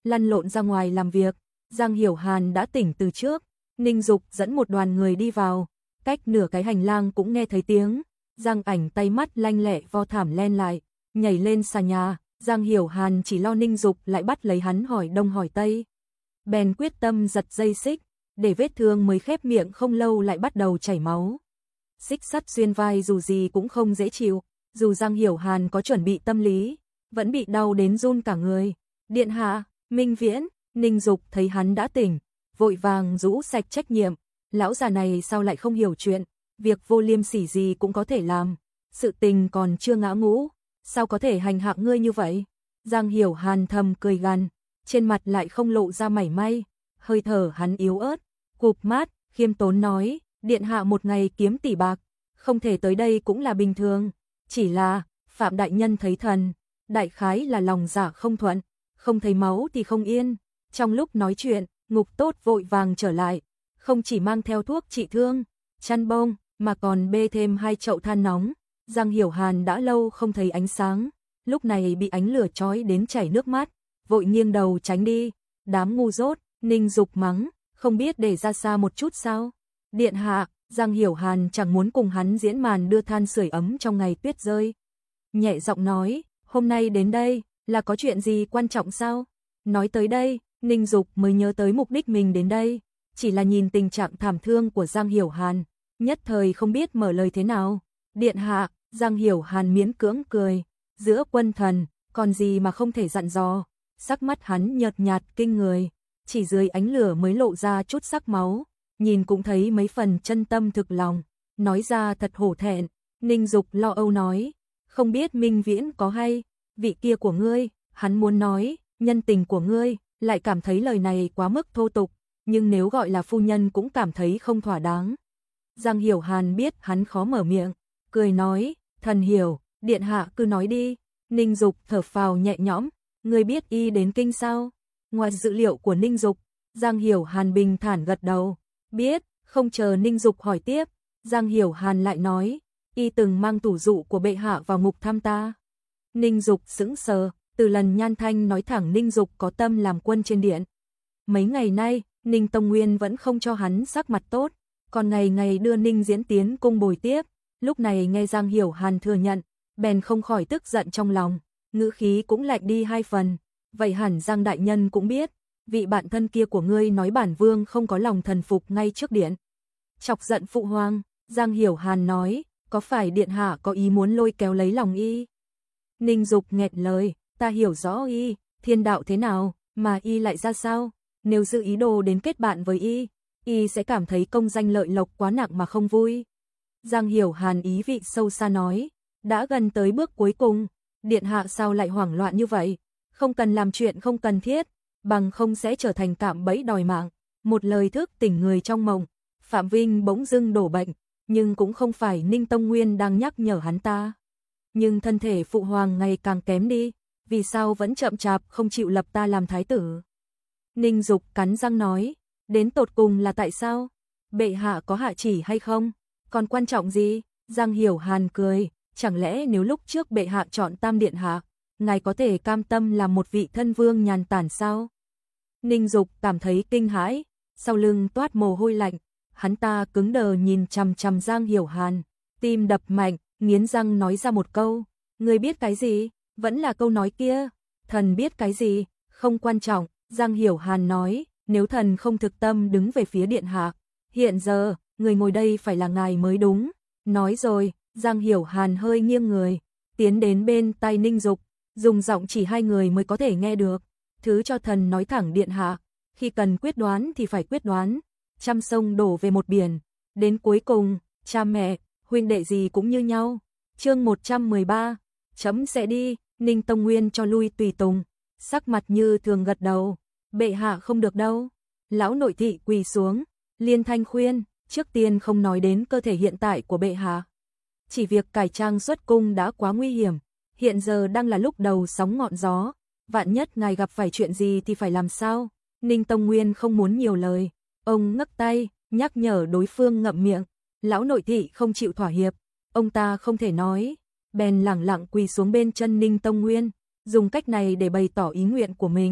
lăn lộn ra ngoài làm việc. Giang Hiểu Hàn đã tỉnh từ trước, Ninh Dục dẫn một đoàn người đi vào, cách nửa cái hành lang cũng nghe thấy tiếng. Giang Ảnh tay mắt lanh lẹ vo thảm len lại, nhảy lên xà nhà. Giang Hiểu Hàn chỉ lo Ninh Dục lại bắt lấy hắn hỏi đông hỏi tây. Bèn quyết tâm giật dây xích, để vết thương mới khép miệng không lâu lại bắt đầu chảy máu. Xích sắt xuyên vai dù gì cũng không dễ chịu, dù Giang Hiểu Hàn có chuẩn bị tâm lý, vẫn bị đau đến run cả người. Điện hạ, Minh Viễn, Ninh Dục thấy hắn đã tỉnh, vội vàng rũ sạch trách nhiệm. Lão già này sao lại không hiểu chuyện, việc vô liêm sỉ gì cũng có thể làm. Sự tình còn chưa ngã ngũ, sao có thể hành hạ ngươi như vậy? Giang Hiểu Hàn thầm cười gằn, trên mặt lại không lộ ra mảy may, hơi thở hắn yếu ớt, cụp mắt, khiêm tốn nói, điện hạ một ngày kiếm tỷ bạc, không thể tới đây cũng là bình thường, chỉ là Phạm đại nhân thấy thần, đại khái là lòng dạ không thuận, không thấy máu thì không yên. Trong lúc nói chuyện, Ngục Tốt vội vàng trở lại, không chỉ mang theo thuốc trị thương, chăn bông, mà còn bê thêm 2 chậu than nóng. Giang Hiểu Hàn đã lâu không thấy ánh sáng, lúc này bị ánh lửa chói đến chảy nước mắt, vội nghiêng đầu tránh đi. Đám ngu dốt, Ninh Dục mắng, không biết để ra xa một chút sao? Điện hạ, Giang Hiểu Hàn chẳng muốn cùng hắn diễn màn đưa than sưởi ấm trong ngày tuyết rơi. Nhẹ giọng nói, hôm nay đến đây, là có chuyện gì quan trọng sao? Nói tới đây, Ninh Dục mới nhớ tới mục đích mình đến đây, chỉ là nhìn tình trạng thảm thương của Giang Hiểu Hàn, nhất thời không biết mở lời thế nào. Điện hạ, Giang Hiểu Hàn miễn cưỡng cười, giữa quân thần, còn gì mà không thể dặn dò. Sắc mắt hắn nhợt nhạt kinh người, chỉ dưới ánh lửa mới lộ ra chút sắc máu, nhìn cũng thấy mấy phần chân tâm thực lòng, nói ra thật hổ thẹn. Ninh Dục lo âu nói, không biết Minh Viễn có hay, vị kia của ngươi, hắn muốn nói, nhân tình của ngươi, lại cảm thấy lời này quá mức thô tục, nhưng nếu gọi là phu nhân cũng cảm thấy không thỏa đáng. Giang Hiểu Hàn biết hắn khó mở miệng, cười nói, thần hiểu, điện hạ cứ nói đi. Ninh Dục thở phào nhẹ nhõm, ngươi biết y đến kinh sao? Ngoài dữ liệu của Ninh Dục, Giang Hiểu Hàn bình thản gật đầu, biết. Không chờ Ninh Dục hỏi tiếp, Giang Hiểu Hàn lại nói, y từng mang tủ dụ của bệ hạ vào ngục thăm ta. Ninh Dục sững sờ, từ lần Nhan Thanh nói thẳng Ninh Dục có tâm làm quân trên điện. Mấy ngày nay, Ninh Tông Nguyên vẫn không cho hắn sắc mặt tốt, còn ngày ngày đưa Ninh Diễn tiến cung bồi tiếp. Lúc này nghe Giang Hiểu Hàn thừa nhận, bèn không khỏi tức giận trong lòng, ngữ khí cũng lạnh đi 2 phần. Vậy hẳn Giang đại nhân cũng biết, vị bạn thân kia của ngươi nói bản vương không có lòng thần phục ngay trước điện. Chọc giận phụ hoàng, Giang Hiểu Hàn nói, có phải điện hạ có ý muốn lôi kéo lấy lòng y? Ninh Dục nghẹt lời, ta hiểu rõ y, thiên đạo thế nào, mà y lại ra sao? Nếu giữ ý đồ đến kết bạn với y sẽ cảm thấy công danh lợi lộc quá nặng mà không vui. Giang Hiểu Hàn ý vị sâu xa nói, đã gần tới bước cuối cùng, điện hạ sao lại hoảng loạn như vậy? Không cần làm chuyện không cần thiết, bằng không sẽ trở thành cạm bẫy đòi mạng. Một lời thức tỉnh người trong mộng, Phạm Vinh bỗng dưng đổ bệnh, nhưng cũng không phải Ninh Tông Nguyên đang nhắc nhở hắn ta. Nhưng thân thể phụ hoàng ngày càng kém đi, vì sao vẫn chậm chạp không chịu lập ta làm thái tử? Ninh Dục cắn răng nói, đến tột cùng là tại sao? Bệ hạ có hạ chỉ hay không? Còn quan trọng gì? Giang Hiểu Hàn cười, chẳng lẽ nếu lúc trước bệ hạ chọn Tam điện hạ, ngài có thể cam tâm làm một vị thân vương nhàn tản sao? Ninh Dục cảm thấy kinh hãi, sau lưng toát mồ hôi lạnh, hắn ta cứng đờ nhìn chằm chằm Giang Hiểu Hàn, tim đập mạnh, nghiến răng nói ra một câu, ngươi biết cái gì? Vẫn là câu nói kia, thần biết cái gì, không quan trọng. Giang Hiểu Hàn nói, nếu thần không thực tâm đứng về phía điện hạ, hiện giờ, người ngồi đây phải là ngài mới đúng. Nói rồi, Giang Hiểu Hàn hơi nghiêng người, tiến đến bên tai Ninh Dục, dùng giọng chỉ 2 người mới có thể nghe được. Thứ cho thần nói thẳng điện hạ, khi cần quyết đoán thì phải quyết đoán, trăm sông đổ về một biển, đến cuối cùng, cha mẹ, huynh đệ gì cũng như nhau. Chương 113, chấm sẽ đi. Ninh Tông Nguyên cho lui tùy tùng, sắc mặt như thường gật đầu, bệ hạ không được đâu. Lão nội thị quỳ xuống, liên thanh khuyên, trước tiên không nói đến cơ thể hiện tại của bệ hạ. Chỉ việc cải trang xuất cung đã quá nguy hiểm, hiện giờ đang là lúc đầu sóng ngọn gió, vạn nhất ngài gặp phải chuyện gì thì phải làm sao? Ninh Tông Nguyên không muốn nhiều lời, ông ngấc tay, nhắc nhở đối phương ngậm miệng. Lão nội thị không chịu thỏa hiệp, ông ta không thể nói, bèn lẳng lặng quỳ xuống bên chân Ninh Tông Nguyên, dùng cách này để bày tỏ ý nguyện của mình.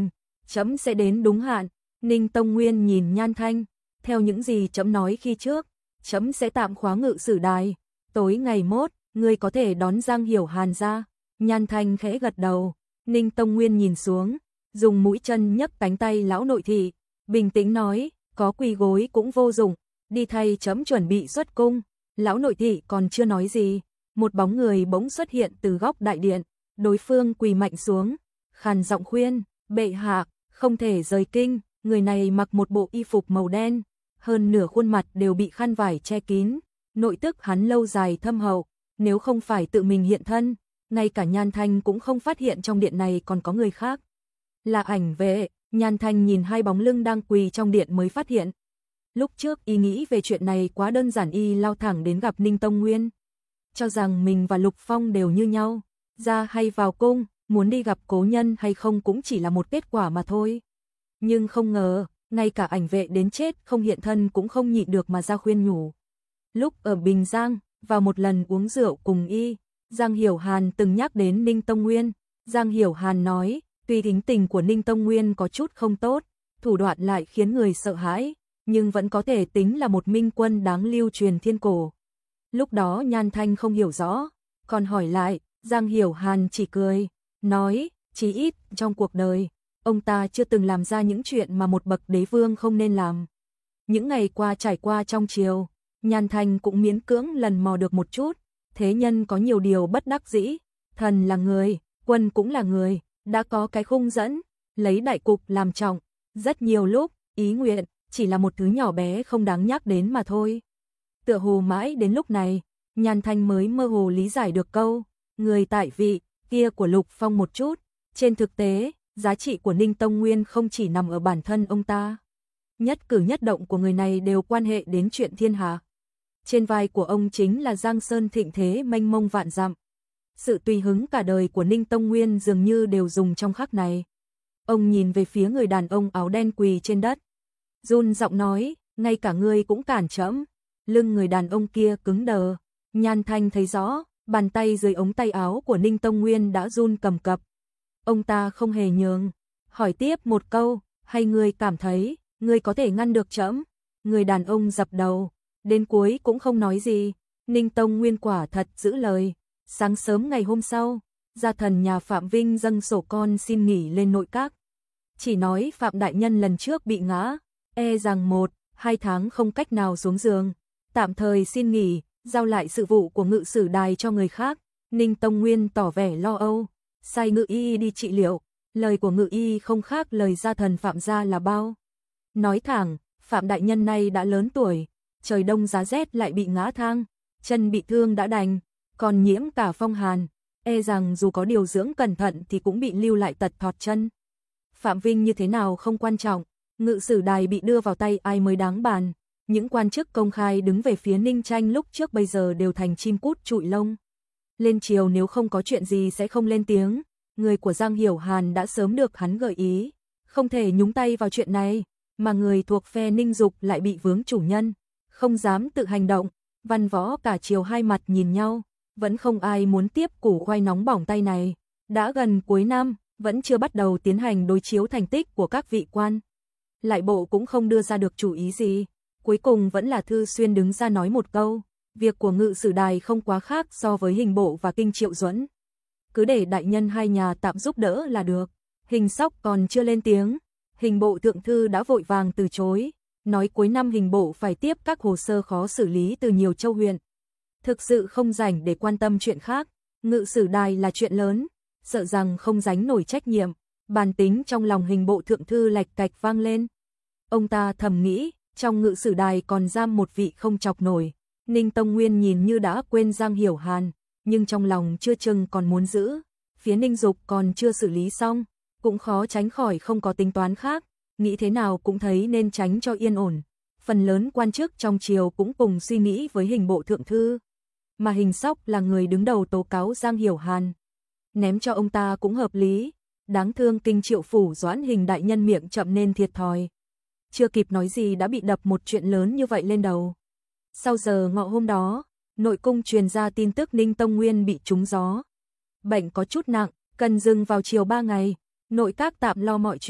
trẫm sẽ đến đúng hạn. Ninh Tông Nguyên nhìn Nhan Thanh, theo những gì trẫm nói khi trước, trẫm sẽ tạm khóa Ngự Sử Đài, tối ngày mốt, ngươi có thể đón Giang Hiểu Hàn ra. Nhan Thanh khẽ gật đầu, Ninh Tông Nguyên nhìn xuống, dùng mũi chân nhấc cánh tay lão nội thị, bình tĩnh nói, có quỳ gối cũng vô dụng, đi thay trẫm chuẩn bị xuất cung. Lão nội thị còn chưa nói gì, một bóng người bỗng xuất hiện từ góc đại điện, đối phương quỳ mạnh xuống, khàn giọng khuyên, bệ hạ, không thể rời kinh. Người này mặc một bộ y phục màu đen, hơn nửa khuôn mặt đều bị khăn vải che kín, nội tức hắn lâu dài thâm hậu, nếu không phải tự mình hiện thân, ngay cả Nhan Thanh cũng không phát hiện trong điện này còn có người khác. Là Ảnh Vệ. Nhan Thanh nhìn hai bóng lưng đang quỳ trong điện mới phát hiện. Lúc trước y nghĩ về chuyện này quá đơn giản, y lao thẳng đến gặp Ninh Tông Nguyên, cho rằng mình và Lục Phong đều như nhau, ra hay vào cung, muốn đi gặp cố nhân hay không cũng chỉ là một kết quả mà thôi. Nhưng không ngờ, ngay cả Ảnh Vệ đến chết không hiện thân cũng không nhịn được mà ra khuyên nhủ. Lúc ở Bình Giang, vào một lần uống rượu cùng y, Giang Hiểu Hàn từng nhắc đến Ninh Tông Nguyên. Giang Hiểu Hàn nói, tuy tính tình của Ninh Tông Nguyên có chút không tốt, thủ đoạn lại khiến người sợ hãi, nhưng vẫn có thể tính là một minh quân đáng lưu truyền thiên cổ. Lúc đó Nhan Thanh không hiểu rõ, còn hỏi lại, Giang Hiểu Hàn chỉ cười, nói, chí ít trong cuộc đời, ông ta chưa từng làm ra những chuyện mà một bậc đế vương không nên làm. Những ngày qua trải qua trong triều, Nhan Thanh cũng miễn cưỡng lần mò được một chút, thế nhân có nhiều điều bất đắc dĩ, thần là người, quân cũng là người, đã có cái khung dẫn, lấy đại cục làm trọng, rất nhiều lúc, ý nguyện, chỉ là một thứ nhỏ bé không đáng nhắc đến mà thôi. Tựa hồ mãi đến lúc này, Nhan Thanh mới mơ hồ lý giải được câu, người tại vị, kia của Lục Phong một chút, trên thực tế, giá trị của Ninh Tông Nguyên không chỉ nằm ở bản thân ông ta. Nhất cử nhất động của người này đều quan hệ đến chuyện thiên hạ. Trên vai của ông chính là Giang Sơn thịnh thế mênh mông vạn dặm. Sự tùy hứng cả đời của Ninh Tông Nguyên dường như đều dùng trong khắc này. Ông nhìn về phía người đàn ông áo đen quỳ trên đất, run giọng nói, ngay cả ngươi cũng cản trẫm. Lưng người đàn ông kia cứng đờ, Nhan Thanh thấy rõ, bàn tay dưới ống tay áo của Ninh Tông Nguyên đã run cầm cập. Ông ta không hề nhường, hỏi tiếp một câu, hay ngươi cảm thấy, ngươi có thể ngăn được trẫm? Người đàn ông dập đầu, đến cuối cũng không nói gì. Ninh Tông Nguyên quả thật giữ lời. Sáng sớm ngày hôm sau, gia thần nhà Phạm Vinh dâng sổ con xin nghỉ lên nội các. Chỉ nói Phạm đại nhân lần trước bị ngã, e rằng 1-2 tháng không cách nào xuống giường, tạm thời xin nghỉ, giao lại sự vụ của Ngự Sử Đài cho người khác. Ninh Tông Nguyên tỏ vẻ lo âu, sai Ngự Y đi trị liệu. Lời của Ngự Y không khác lời gia thần Phạm gia là bao. Nói thẳng, Phạm đại nhân này đã lớn tuổi, trời đông giá rét lại bị ngã thang, chân bị thương đã đành, còn nhiễm cả phong hàn, e rằng dù có điều dưỡng cẩn thận thì cũng bị lưu lại tật thọt chân. Phạm Vinh như thế nào không quan trọng, Ngự Sử Đài bị đưa vào tay ai mới đáng bàn. Những quan chức công khai đứng về phía Ninh Tranh lúc trước bây giờ đều thành chim cút trụi lông. Lên triều nếu không có chuyện gì sẽ không lên tiếng, người của Giang Hiểu Hàn đã sớm được hắn gợi ý, không thể nhúng tay vào chuyện này, mà người thuộc phe Ninh Dục lại bị vướng chủ nhân, không dám tự hành động. Văn võ cả triều hai mặt nhìn nhau, vẫn không ai muốn tiếp củ khoai nóng bỏng tay này. Đã gần cuối năm, vẫn chưa bắt đầu tiến hành đối chiếu thành tích của các vị quan. Lại bộ cũng không đưa ra được chủ ý gì. Cuối cùng vẫn là Thư Xuyên đứng ra nói một câu, việc của Ngự Sử Đài không quá khác so với Hình Bộ và Kinh Triệu Duẫn. Cứ để đại nhân hai nhà tạm giúp đỡ là được. Hình Sóc còn chưa lên tiếng, Hình Bộ thượng thư đã vội vàng từ chối, nói cuối năm Hình Bộ phải tiếp các hồ sơ khó xử lý từ nhiều châu huyện. Thực sự không rảnh để quan tâm chuyện khác, Ngự Sử Đài là chuyện lớn, sợ rằng không gánh nổi trách nhiệm. Bàn tính trong lòng Hình Bộ thượng thư lạch cạch vang lên. Ông ta thầm nghĩ, trong Ngự Sử Đài còn giam một vị không chọc nổi. Ninh Tông Nguyên nhìn như đã quên Giang Hiểu Hàn, nhưng trong lòng chưa chừng còn muốn giữ. Phía Ninh Dục còn chưa xử lý xong, cũng khó tránh khỏi không có tính toán khác, nghĩ thế nào cũng thấy nên tránh cho yên ổn. Phần lớn quan chức trong triều cũng cùng suy nghĩ với Hình Bộ thượng thư, mà Hình Sóc là người đứng đầu tố cáo Giang Hiểu Hàn, ném cho ông ta cũng hợp lý. Đáng thương Kinh Triệu phủ Doãn Hình đại nhân miệng chậm nên thiệt thòi, chưa kịp nói gì đã bị đập một chuyện lớn như vậy lên đầu. Sau giờ ngọ hôm đó, nội cung truyền ra tin tức Ninh Tông Nguyên bị trúng gió, bệnh có chút nặng, cần dừng vào chiều 3 ngày. Nội các tạm lo mọi chuyện,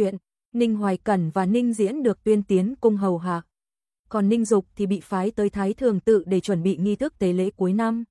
Ninh Hoài Cẩn và Ninh Diễn được tuyên tiến cung hầu hạ. Còn Ninh Dục thì bị phái tới Thái Thường Tự để chuẩn bị nghi thức tế lễ cuối năm.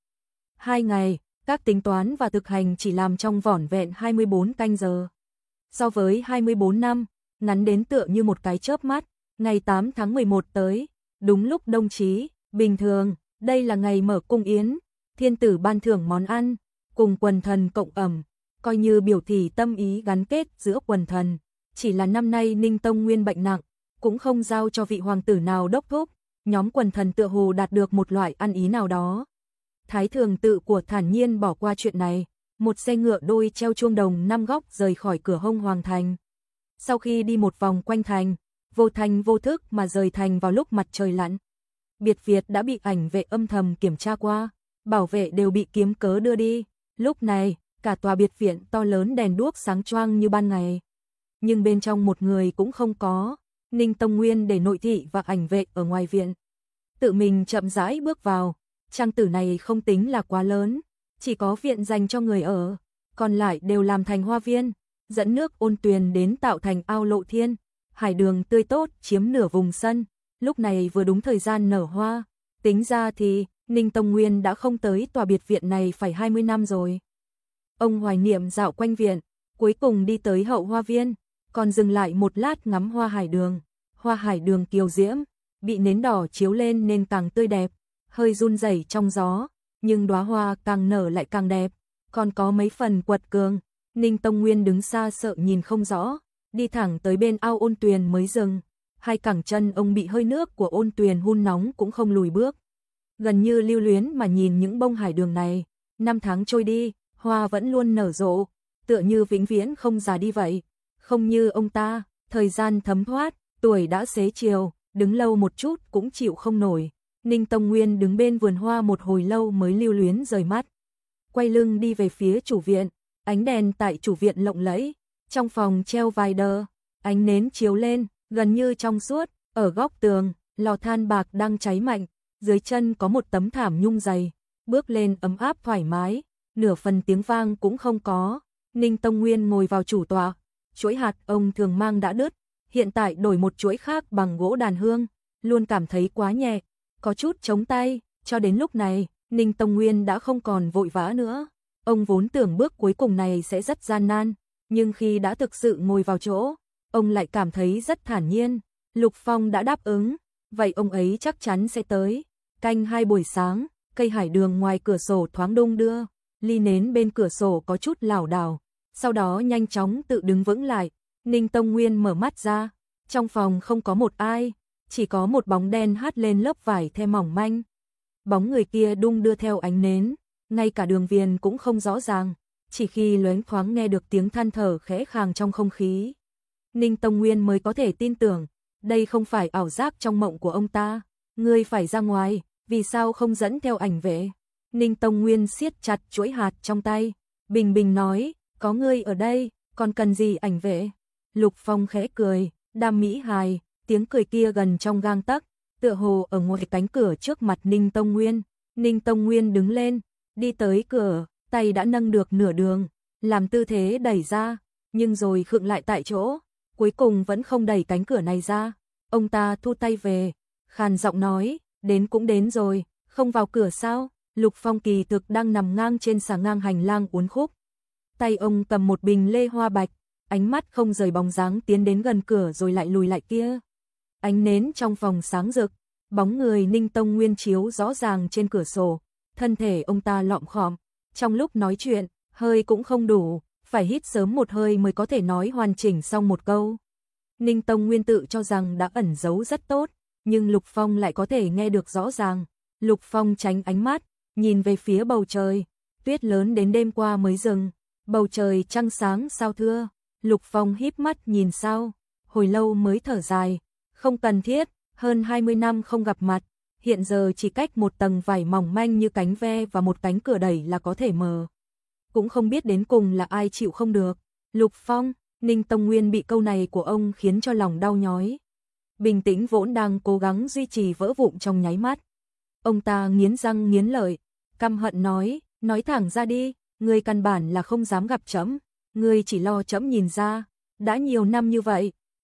2 ngày, các tính toán và thực hành chỉ làm trong vỏn vẹn 24 canh giờ. So với 24 năm, ngắn đến tựa như một cái chớp mắt, ngày 8 tháng 11 tới, đúng lúc đông chí, bình thường, đây là ngày mở cung yến, thiên tử ban thưởng món ăn, cùng quần thần cộng ẩm, coi như biểu thị tâm ý gắn kết giữa quần thần. Chỉ là năm nay Ninh Tông Nguyên bệnh nặng, cũng không giao cho vị hoàng tử nào đốc thúc, nhóm quần thần tựa hồ đạt được một loại ăn ý nào đó. Thái Thường Tự của thản nhiên bỏ qua chuyện này, một xe ngựa đôi treo chuông đồng 5 góc rời khỏi cửa hông hoàng thành. Sau khi đi một vòng quanh thành, vô thành vô thức mà rời thành vào lúc mặt trời lặn. Biệt Việt đã bị ảnh vệ âm thầm kiểm tra qua, bảo vệ đều bị kiếm cớ đưa đi. Lúc này, cả tòa biệt viện to lớn đèn đuốc sáng choang như ban ngày. Nhưng bên trong một người cũng không có. Ninh Tông Nguyên để nội thị và ảnh vệ ở ngoài viện. Tự mình chậm rãi bước vào. Trang tử này không tính là quá lớn, chỉ có viện dành cho người ở, còn lại đều làm thành hoa viên, dẫn nước ôn tuyền đến tạo thành ao lộ thiên, hải đường tươi tốt chiếm nửa vùng sân, lúc này vừa đúng thời gian nở hoa. Tính ra thì Ninh Tông Nguyên đã không tới tòa biệt viện này phải 20 năm rồi. Ông hoài niệm dạo quanh viện, cuối cùng đi tới hậu hoa viên, còn dừng lại một lát ngắm hoa hải đường. Hoa hải đường kiều diễm, bị nến đỏ chiếu lên nên càng tươi đẹp, hơi run rẩy trong gió, nhưng đóa hoa càng nở lại càng đẹp, còn có mấy phần quật cường. Ninh Tông Nguyên đứng xa sợ nhìn không rõ, đi thẳng tới bên ao ôn tuyền mới dừng. Hai cẳng chân ông bị hơi nước của ôn tuyền hun nóng cũng không lùi bước. Gần như lưu luyến mà nhìn những bông hải đường này, năm tháng trôi đi, hoa vẫn luôn nở rộ, tựa như vĩnh viễn không già đi vậy. Không như ông ta, thời gian thấm thoát, tuổi đã xế chiều, đứng lâu một chút cũng chịu không nổi. Ninh Tông Nguyên đứng bên vườn hoa một hồi lâu mới lưu luyến rời mắt. Quay lưng đi về phía chủ viện, ánh đèn tại chủ viện lộng lẫy, trong phòng treo vài đờ, ánh nến chiếu lên, gần như trong suốt, ở góc tường, lò than bạc đang cháy mạnh, dưới chân có một tấm thảm nhung dày, bước lên ấm áp thoải mái, nửa phần tiếng vang cũng không có. Ninh Tông Nguyên ngồi vào chủ tọa, chuỗi hạt ông thường mang đã đứt, hiện tại đổi một chuỗi khác bằng gỗ đàn hương, luôn cảm thấy quá nhẹ, có chút chống tay, cho đến lúc này, Ninh Tông Nguyên đã không còn vội vã nữa. Ông vốn tưởng bước cuối cùng này sẽ rất gian nan, nhưng khi đã thực sự ngồi vào chỗ, ông lại cảm thấy rất thản nhiên. Lục Phong đã đáp ứng, vậy ông ấy chắc chắn sẽ tới. Canh 2 buổi sáng, cây hải đường ngoài cửa sổ thoáng đung đưa, ly nến bên cửa sổ có chút lảo đảo, sau đó nhanh chóng tự đứng vững lại. Ninh Tông Nguyên mở mắt ra, trong phòng không có một ai, chỉ có một bóng đen hắt lên lớp vải the mỏng manh. Bóng người kia đung đưa theo ánh nến, ngay cả đường viền cũng không rõ ràng, chỉ khi loáng thoáng nghe được tiếng than thở khẽ khàng trong không khí. Ninh Tông Nguyên mới có thể tin tưởng, đây không phải ảo giác trong mộng của ông ta. Ngươi phải ra ngoài, vì sao không dẫn theo ảnh vệ? Ninh Tông Nguyên siết chặt chuỗi hạt trong tay, bình bình nói, có ngươi ở đây, còn cần gì ảnh vệ? Lục Phong khẽ cười, đam mỹ hài, tiếng cười kia gần trong gang tấc, tựa hồ ở ngoài cánh cửa trước mặt Ninh Tông Nguyên. Ninh Tông Nguyên đứng lên, đi tới cửa, tay đã nâng được nửa đường, làm tư thế đẩy ra, nhưng rồi khựng lại tại chỗ, cuối cùng vẫn không đẩy cánh cửa này ra. Ông ta thu tay về, khàn giọng nói, đến cũng đến rồi, không vào cửa sao? Lục Phong kỳ thực đang nằm ngang trên xà ngang hành lang uốn khúc. Tay ông cầm một bình lê hoa bạch, ánh mắt không rời bóng dáng tiến đến gần cửa rồi lại lùi lại kia. Ánh nến trong phòng sáng rực, bóng người Ninh Tông Nguyên chiếu rõ ràng trên cửa sổ, thân thể ông ta lọm khọm, trong lúc nói chuyện, hơi cũng không đủ, phải hít sớm một hơi mới có thể nói hoàn chỉnh xong một câu. Ninh Tông Nguyên tự cho rằng đã ẩn giấu rất tốt, nhưng Lục Phong lại có thể nghe được rõ ràng. Lục Phong tránh ánh mắt, nhìn về phía bầu trời, tuyết lớn đến đêm qua mới dừng, bầu trời trăng sáng sao thưa. Lục Phong híp mắt nhìn sao, hồi lâu mới thở dài, không cần thiết, hơn 20 năm không gặp mặt, hiện giờ chỉ cách một tầng vải mỏng manh như cánh ve và một cánh cửa đẩy là có thể mở. Cũng không biết đến cùng là ai chịu không được. Lục Phong, Ninh Tông Nguyên bị câu này của ông khiến cho lòng đau nhói. Bình tĩnh vốn đang cố gắng duy trì vỡ vụn trong nháy mắt. Ông ta nghiến răng nghiến lợi, căm hận nói thẳng ra đi, ngươi căn bản là không dám gặp trẫm, ngươi chỉ lo trẫm nhìn ra, đã nhiều năm như vậy,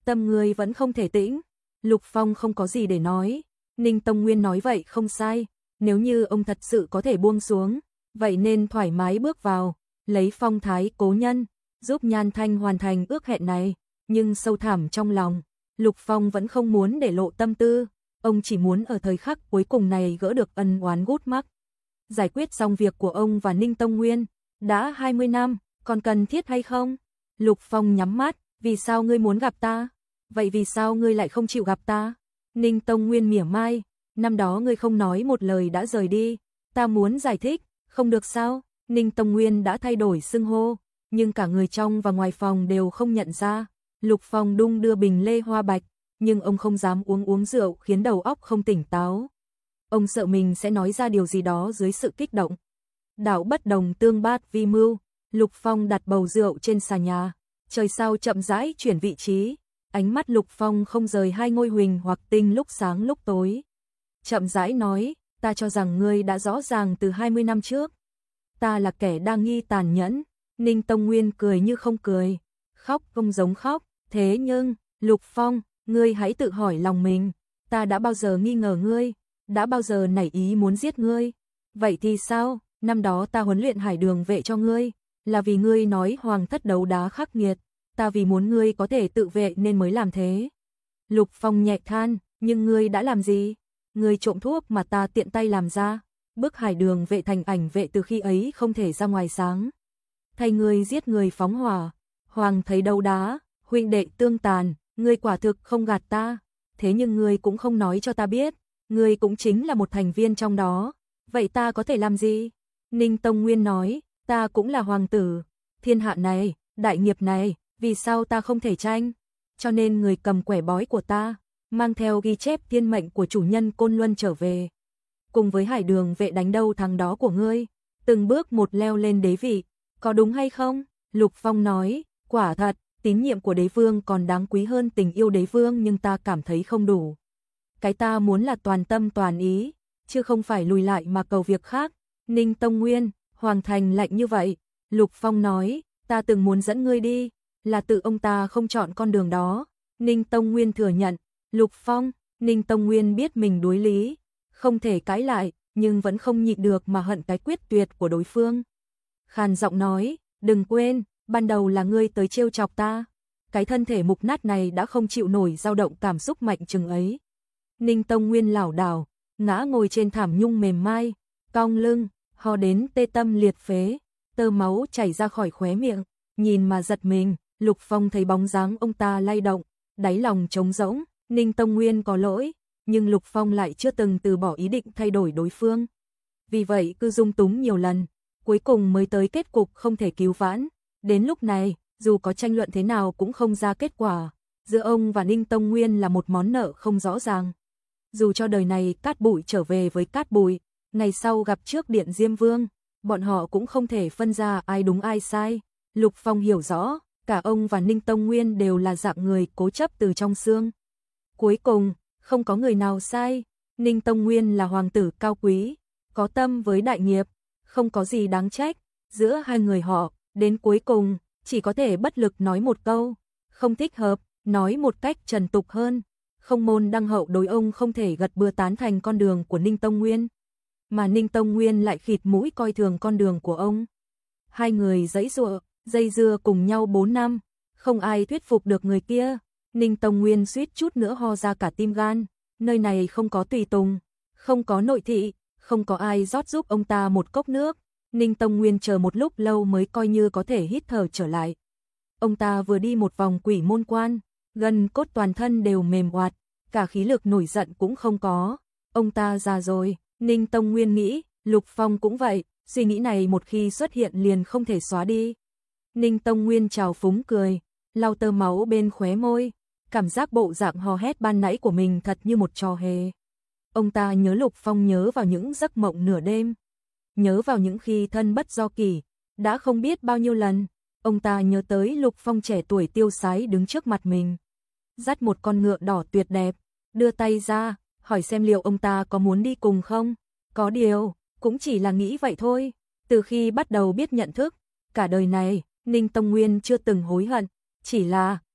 tâm ngươi vẫn không thể tĩnh. Lục Phong không có gì để nói. Ninh Tông Nguyên nói vậy không sai, nếu như ông thật sự có thể buông xuống, vậy nên thoải mái bước vào, lấy phong thái cố nhân, giúp Nhan Thanh hoàn thành ước hẹn này, nhưng sâu thẳm trong lòng, Lục Phong vẫn không muốn để lộ tâm tư, ông chỉ muốn ở thời khắc cuối cùng này gỡ được ân oán gút mắc. Giải quyết xong việc của ông và Ninh Tông Nguyên, đã 20 năm, còn cần thiết hay không? Lục Phong nhắm mắt, vì sao ngươi muốn gặp ta? Vậy vì sao ngươi lại không chịu gặp ta? Ninh Tông Nguyên mỉa mai, năm đó ngươi không nói một lời đã rời đi, ta muốn giải thích, không được sao? Ninh Tông Nguyên đã thay đổi xưng hô, nhưng cả người trong và ngoài phòng đều không nhận ra. Lục Phong đung đưa bình lê hoa bạch, nhưng ông không dám uống rượu khiến đầu óc không tỉnh táo. Ông sợ mình sẽ nói ra điều gì đó dưới sự kích động. Đạo bất đồng tương bát vi mưu, Lục Phong đặt bầu rượu trên xà nhà, trời sao chậm rãi chuyển vị trí, ánh mắt Lục Phong không rời hai ngôi huỳnh hoặc tinh lúc sáng lúc tối. Chậm rãi nói, ta cho rằng ngươi đã rõ ràng từ 20 năm trước. Ta là kẻ đa nghi tàn nhẫn. Ninh Tông Nguyên cười như không cười, khóc không giống khóc, thế nhưng, Lục Phong, ngươi hãy tự hỏi lòng mình, ta đã bao giờ nghi ngờ ngươi, đã bao giờ nảy ý muốn giết ngươi? Vậy thì sao, năm đó ta huấn luyện Hải Đường vệ cho ngươi, là vì ngươi nói hoàng thất đấu đá khắc nghiệt, ta vì muốn ngươi có thể tự vệ nên mới làm thế. Lục Phong nhẹ than, nhưng ngươi đã làm gì? Ngươi trộm thuốc mà ta tiện tay làm ra, bức Hải Đường vệ thành ảnh vệ từ khi ấy không thể ra ngoài sáng. Thay ngươi giết người phóng hỏa, hoàng thấy đấu đá, huynh đệ tương tàn, ngươi quả thực không gạt ta, thế nhưng ngươi cũng không nói cho ta biết, ngươi cũng chính là một thành viên trong đó, vậy ta có thể làm gì? Ninh Tông Nguyên nói, ta cũng là hoàng tử, thiên hạ này, đại nghiệp này, vì sao ta không thể tranh? Cho nên người cầm quẻ bói của ta, mang theo ghi chép thiên mệnh của chủ nhân Côn Luân trở về. Cùng với Hải Đường vệ đánh đâu thắng đó của ngươi, từng bước một leo lên đế vị, có đúng hay không? Lục Phong nói, quả thật, tín nhiệm của đế vương còn đáng quý hơn tình yêu đế vương nhưng ta cảm thấy không đủ. Cái ta muốn là toàn tâm toàn ý, chứ không phải lùi lại mà cầu việc khác. Ninh Tông Nguyên, Hoàng Thành lạnh như vậy. Lục Phong nói, ta từng muốn dẫn ngươi đi, là tự ông ta không chọn con đường đó. Ninh Tông Nguyên thừa nhận, Lục Phong, Ninh Tông Nguyên biết mình đối lý, không thể cãi lại, nhưng vẫn không nhịn được mà hận cái quyết tuyệt của đối phương. Khàn giọng nói, đừng quên, ban đầu là ngươi tới trêu chọc ta. Cái thân thể mục nát này đã không chịu nổi dao động cảm xúc mạnh chừng ấy. Ninh Tông Nguyên lảo đảo, ngã ngồi trên thảm nhung mềm mại, cong lưng, ho đến tê tâm liệt phế, tơ máu chảy ra khỏi khóe miệng, nhìn mà giật mình. Lục Phong thấy bóng dáng ông ta lay động, đáy lòng trống rỗng. Ninh Tông Nguyên có lỗi, nhưng Lục Phong lại chưa từng từ bỏ ý định thay đổi đối phương. Vì vậy cứ dung túng nhiều lần, cuối cùng mới tới kết cục không thể cứu vãn. Đến lúc này, dù có tranh luận thế nào cũng không ra kết quả, giữa ông và Ninh Tông Nguyên là một món nợ không rõ ràng. Dù cho đời này cát bụi trở về với cát bụi, ngày sau gặp trước điện Diêm Vương, bọn họ cũng không thể phân ra ai đúng ai sai. Lục Phong hiểu rõ, cả ông và Ninh Tông Nguyên đều là dạng người cố chấp từ trong xương. Cuối cùng, không có người nào sai. Ninh Tông Nguyên là hoàng tử cao quý, có tâm với đại nghiệp, không có gì đáng trách. Giữa hai người họ, đến cuối cùng, chỉ có thể bất lực nói một câu, không thích hợp, nói một cách trần tục hơn. Không môn đăng hậu đối ông không thể gật bừa tán thành con đường của Ninh Tông Nguyên, mà Ninh Tông Nguyên lại khịt mũi coi thường con đường của ông. Hai người giãy giụa, dây dưa cùng nhau 4 năm, không ai thuyết phục được người kia. Ninh Tông Nguyên suýt chút nữa ho ra cả tim gan, nơi này không có tùy tùng, không có nội thị, không có ai rót giúp ông ta một cốc nước. Ninh Tông Nguyên chờ một lúc lâu mới coi như có thể hít thở trở lại. Ông ta vừa đi một vòng Quỷ Môn Quan, gần cốt toàn thân đều mềm oạt, cả khí lực nổi giận cũng không có. Ông ta già rồi, Ninh Tông Nguyên nghĩ, Lục Phong cũng vậy, suy nghĩ này một khi xuất hiện liền không thể xóa đi. Ninh Tông Nguyên trào phúng cười, lau tơ máu bên khóe môi, cảm giác bộ dạng hò hét ban nãy của mình thật như một trò hề. Ông ta nhớ Lục Phong nhớ vào những giấc mộng nửa đêm, nhớ vào những khi thân bất do kỷ, đã không biết bao nhiêu lần. Ông ta nhớ tới Lục Phong trẻ tuổi tiêu sái đứng trước mặt mình, dắt một con ngựa đỏ tuyệt đẹp, đưa tay ra, hỏi xem liệu ông ta có muốn đi cùng không. Có điều, cũng chỉ là nghĩ vậy thôi. Từ khi bắt đầu biết nhận thức, cả đời này, Ninh Tông Nguyên chưa từng hối hận, chỉ là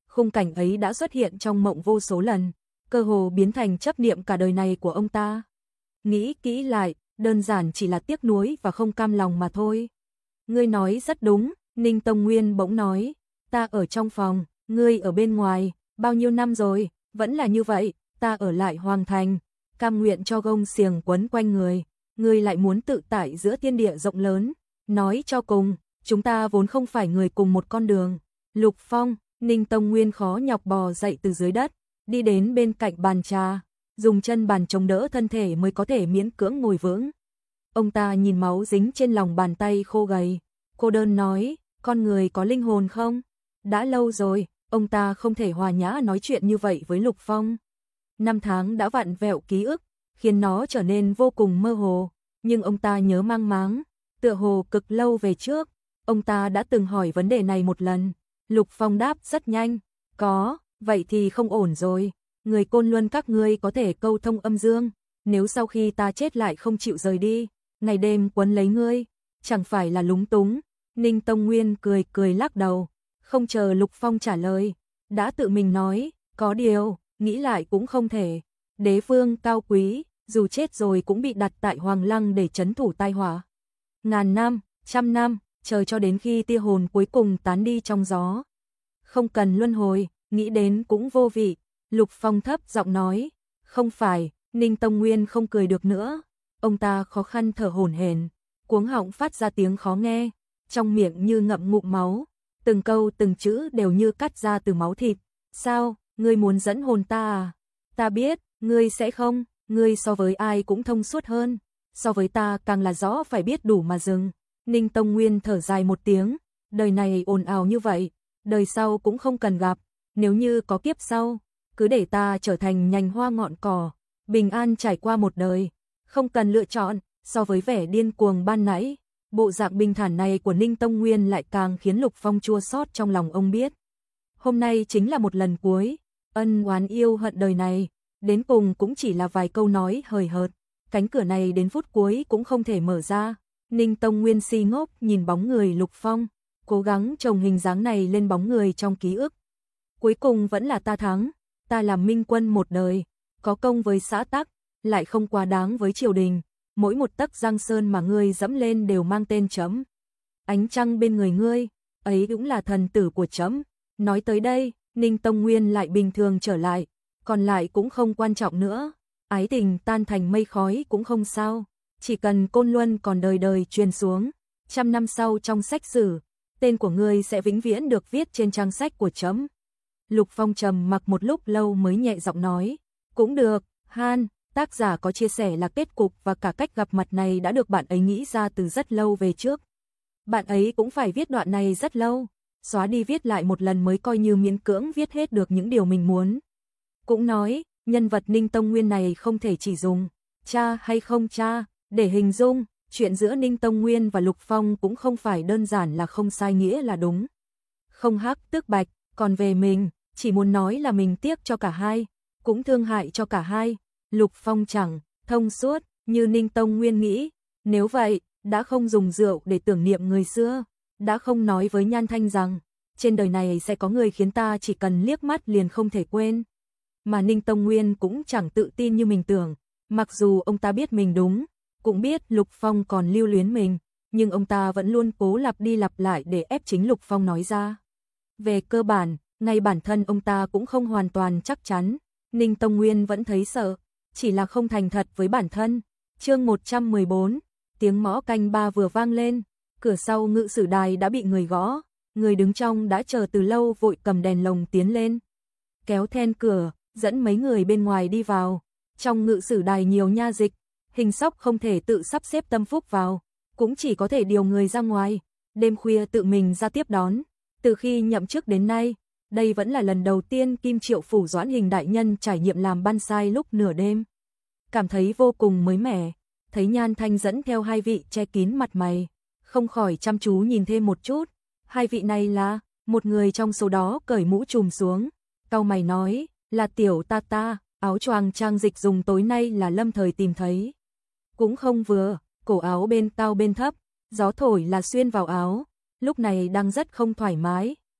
Khung cảnh ấy đã xuất hiện trong mộng vô số lần, cơ hồ biến thành chấp niệm cả đời này của ông ta. Nghĩ kỹ lại, đơn giản chỉ là tiếc nuối và không cam lòng mà thôi. Ngươi nói rất đúng, Ninh Tông Nguyên bỗng nói, ta ở trong phòng, ngươi ở bên ngoài, bao nhiêu năm rồi, vẫn là như vậy, ta ở lại Hoàng Thành, cam nguyện cho gông xiềng quấn quanh người, ngươi lại muốn tự tại giữa thiên địa rộng lớn, nói cho cùng, chúng ta vốn không phải người cùng một con đường. Lục Phong, Ninh Tông Nguyên khó nhọc bò dậy từ dưới đất, đi đến bên cạnh bàn trà, dùng chân bàn chống đỡ thân thể mới có thể miễn cưỡng ngồi vững. Ông ta nhìn máu dính trên lòng bàn tay khô gầy, cô đơn nói, con người có linh hồn không? Đã lâu rồi, ông ta không thể hòa nhã nói chuyện như vậy với Lục Phong. Năm tháng đã vặn vẹo ký ức, khiến nó trở nên vô cùng mơ hồ, nhưng ông ta nhớ mang máng, tựa hồ cực lâu về trước, ông ta đã từng hỏi vấn đề này một lần. Lục Phong đáp rất nhanh, có, vậy thì không ổn rồi, người Côn Luân các ngươi có thể câu thông âm dương, nếu sau khi ta chết lại không chịu rời đi, ngày đêm quấn lấy ngươi, chẳng phải là lúng túng. Ninh Tông Nguyên cười cười lắc đầu, không chờ Lục Phong trả lời, đã tự mình nói, có điều, nghĩ lại cũng không thể, đế vương cao quý, dù chết rồi cũng bị đặt tại Hoàng Lăng để trấn thủ tai họa. Ngàn năm, trăm năm, chờ cho đến khi tia hồn cuối cùng tán đi trong gió. Không cần luân hồi, nghĩ đến cũng vô vị. Lục Phong thấp giọng nói, không phải. Ninh Tông Nguyên không cười được nữa, ông ta khó khăn thở hổn hển, cuống họng phát ra tiếng khó nghe, trong miệng như ngậm ngụm máu, từng câu từng chữ đều như cắt ra từ máu thịt. Sao, ngươi muốn dẫn hồn ta à? Ta biết, ngươi sẽ không, ngươi so với ai cũng thông suốt hơn, so với ta càng là rõ phải biết đủ mà dừng. Ninh Tông Nguyên thở dài một tiếng, đời này ồn ào như vậy, đời sau cũng không cần gặp, nếu như có kiếp sau, cứ để ta trở thành nhành hoa ngọn cỏ, bình an trải qua một đời, không cần lựa chọn. So với vẻ điên cuồng ban nãy, bộ dạng bình thản này của Ninh Tông Nguyên lại càng khiến Lục Phong chua xót trong lòng ông biết. Hôm nay chính là một lần cuối, ân oán yêu hận đời này, đến cùng cũng chỉ là vài câu nói hời hợt, cánh cửa này đến phút cuối cũng không thể mở ra. Ninh Tông Nguyên si ngốc nhìn bóng người Lục Phong, cố gắng chồng hình dáng này lên bóng người trong ký ức. Cuối cùng vẫn là ta thắng, ta làm minh quân một đời, có công với xã tắc, lại không quá đáng với triều đình, mỗi một tấc giang sơn mà ngươi dẫm lên đều mang tên chấm. Ánh trăng bên người ngươi, ấy cũng là thần tử của chấm. Nói tới đây, Ninh Tông Nguyên lại bình thường trở lại, còn lại cũng không quan trọng nữa, ái tình tan thành mây khói cũng không sao, chỉ cần Côn Luân còn đời đời truyền xuống, 100 năm sau trong sách sử, tên của ngươi sẽ vĩnh viễn được viết trên trang sách của chấm. Lục Phong trầm mặc một lúc lâu mới nhẹ giọng nói, cũng được, Han. Tác giả có chia sẻ là kết cục và cả cách gặp mặt này đã được bạn ấy nghĩ ra từ rất lâu về trước. Bạn ấy cũng phải viết đoạn này rất lâu, xóa đi viết lại một lần mới coi như miễn cưỡng viết hết được những điều mình muốn. Cũng nói, nhân vật Ninh Tông Nguyên này không thể chỉ dùng cha hay không cha để hình dung, chuyện giữa Ninh Tông Nguyên và Lục Phong cũng không phải đơn giản là không sai nghĩa là đúng. Không hắc tức bạch, còn về mình, chỉ muốn nói là mình tiếc cho cả hai, cũng thương hại cho cả hai. Lục Phong chẳng thông suốt như Ninh Tông Nguyên nghĩ, nếu vậy, đã không dùng rượu để tưởng niệm người xưa, đã không nói với Nhan Thanh rằng, trên đời này sẽ có người khiến ta chỉ cần liếc mắt liền không thể quên. Mà Ninh Tông Nguyên cũng chẳng tự tin như mình tưởng, mặc dù ông ta biết mình đúng, cũng biết Lục Phong còn lưu luyến mình, nhưng ông ta vẫn luôn cố lặp đi lặp lại để ép chính Lục Phong nói ra. Về cơ bản, ngay bản thân ông ta cũng không hoàn toàn chắc chắn, Ninh Tông Nguyên vẫn thấy sợ, chỉ là không thành thật với bản thân. Chương 114, tiếng mõ canh 3 vừa vang lên, cửa sau ngự sử đài đã bị người gõ, người đứng trong đã chờ từ lâu vội cầm đèn lồng tiến lên, kéo then cửa, dẫn mấy người bên ngoài đi vào. Trong ngự sử đài nhiều nha dịch, Hình Sóc không thể tự sắp xếp tâm phúc vào, cũng chỉ có thể điều người ra ngoài, đêm khuya tự mình ra tiếp đón. Từ khi nhậm chức đến nay, đây vẫn là lần đầu tiên Kim Triệu Phủ Doãn Hình đại nhân trải nghiệm làm ban sai lúc nửa đêm. Cảm thấy vô cùng mới mẻ, thấy Nhan Thanh dẫn theo hai vị che kín mặt mày, không khỏi chăm chú nhìn thêm một chút. Hai vị này là, một người trong số đó cởi mũ trùm xuống, cau mày nói, là tiểu ta, áo choàng trang dịch dùng tối nay là lâm thời tìm thấy. Cũng không vừa, cổ áo bên cao bên thấp, gió thổi là xuyên vào áo, lúc này đang rất không thoải mái,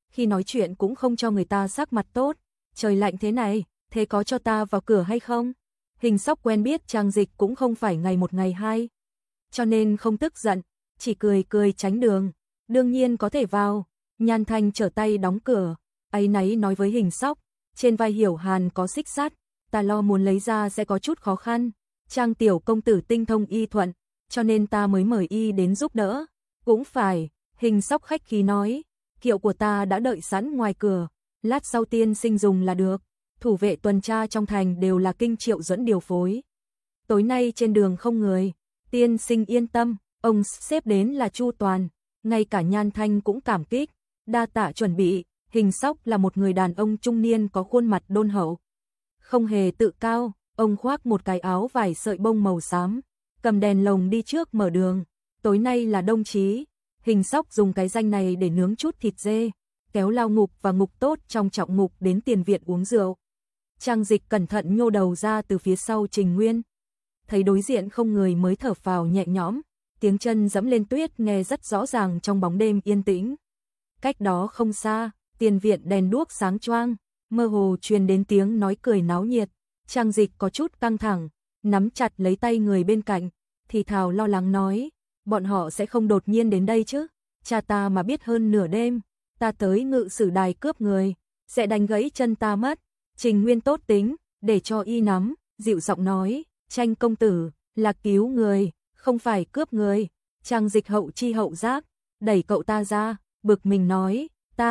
khi nói chuyện cũng không cho người ta sắc mặt tốt. Trời lạnh thế này, thế có cho ta vào cửa hay không? Hình Sóc quen biết Trang Dịch cũng không phải ngày một ngày hai, cho nên không tức giận, chỉ cười cười tránh đường. Đương nhiên có thể vào. Nhan Thanh trở tay đóng cửa, áy náy nói với Hình Sóc, trên vai Hiểu Hàn có xích sắt, ta lo muốn lấy ra sẽ có chút khó khăn. Trang tiểu công tử tinh thông y thuận, cho nên ta mới mời y đến giúp đỡ. Cũng phải, Hình Sóc khách khí nói, kiệu của ta đã đợi sẵn ngoài cửa, lát sau tiên sinh dùng là được. Thủ vệ tuần tra trong thành đều là Kinh Triệu Duẫn điều phối. Tối nay trên đường không người, tiên sinh yên tâm, ông xếp đến là chu toàn, ngay cả Nhan Thanh cũng cảm kích, đa tạ chuẩn bị. Hình Sóc là một người đàn ông trung niên có khuôn mặt đôn hậu, không hề tự cao, ông khoác một cái áo vải sợi bông màu xám, cầm đèn lồng đi trước mở đường. Tối nay là đông chí, Hình Sóc dùng cái danh này để nướng chút thịt dê, kéo Lao Ngục và Ngục Tốt trong Trọng Ngục đến tiền viện uống rượu. Trang Dịch cẩn thận nhô đầu ra từ phía sau Trình Nguyên, thấy đối diện không người mới thở phào nhẹ nhõm, tiếng chân dẫm lên tuyết nghe rất rõ ràng trong bóng đêm yên tĩnh. Cách đó không xa, tiền viện đèn đuốc sáng choang, mơ hồ truyền đến tiếng nói cười náo nhiệt. Trang Dịch có chút căng thẳng, nắm chặt lấy tay người bên cạnh, thì thào lo lắng nói, bọn họ sẽ không đột nhiên đến đây chứ? Cha ta mà biết hơn nửa đêm, ta tới Ngự Sử Đài cướp người, sẽ đánh gãy chân ta mất. Trình Nguyên tốt tính, để cho y nắm, dịu giọng nói, Tranh công tử, là cứu người, không phải cướp người. Trang Dịch hậu chi hậu giác, đẩy cậu ta ra, bực mình nói,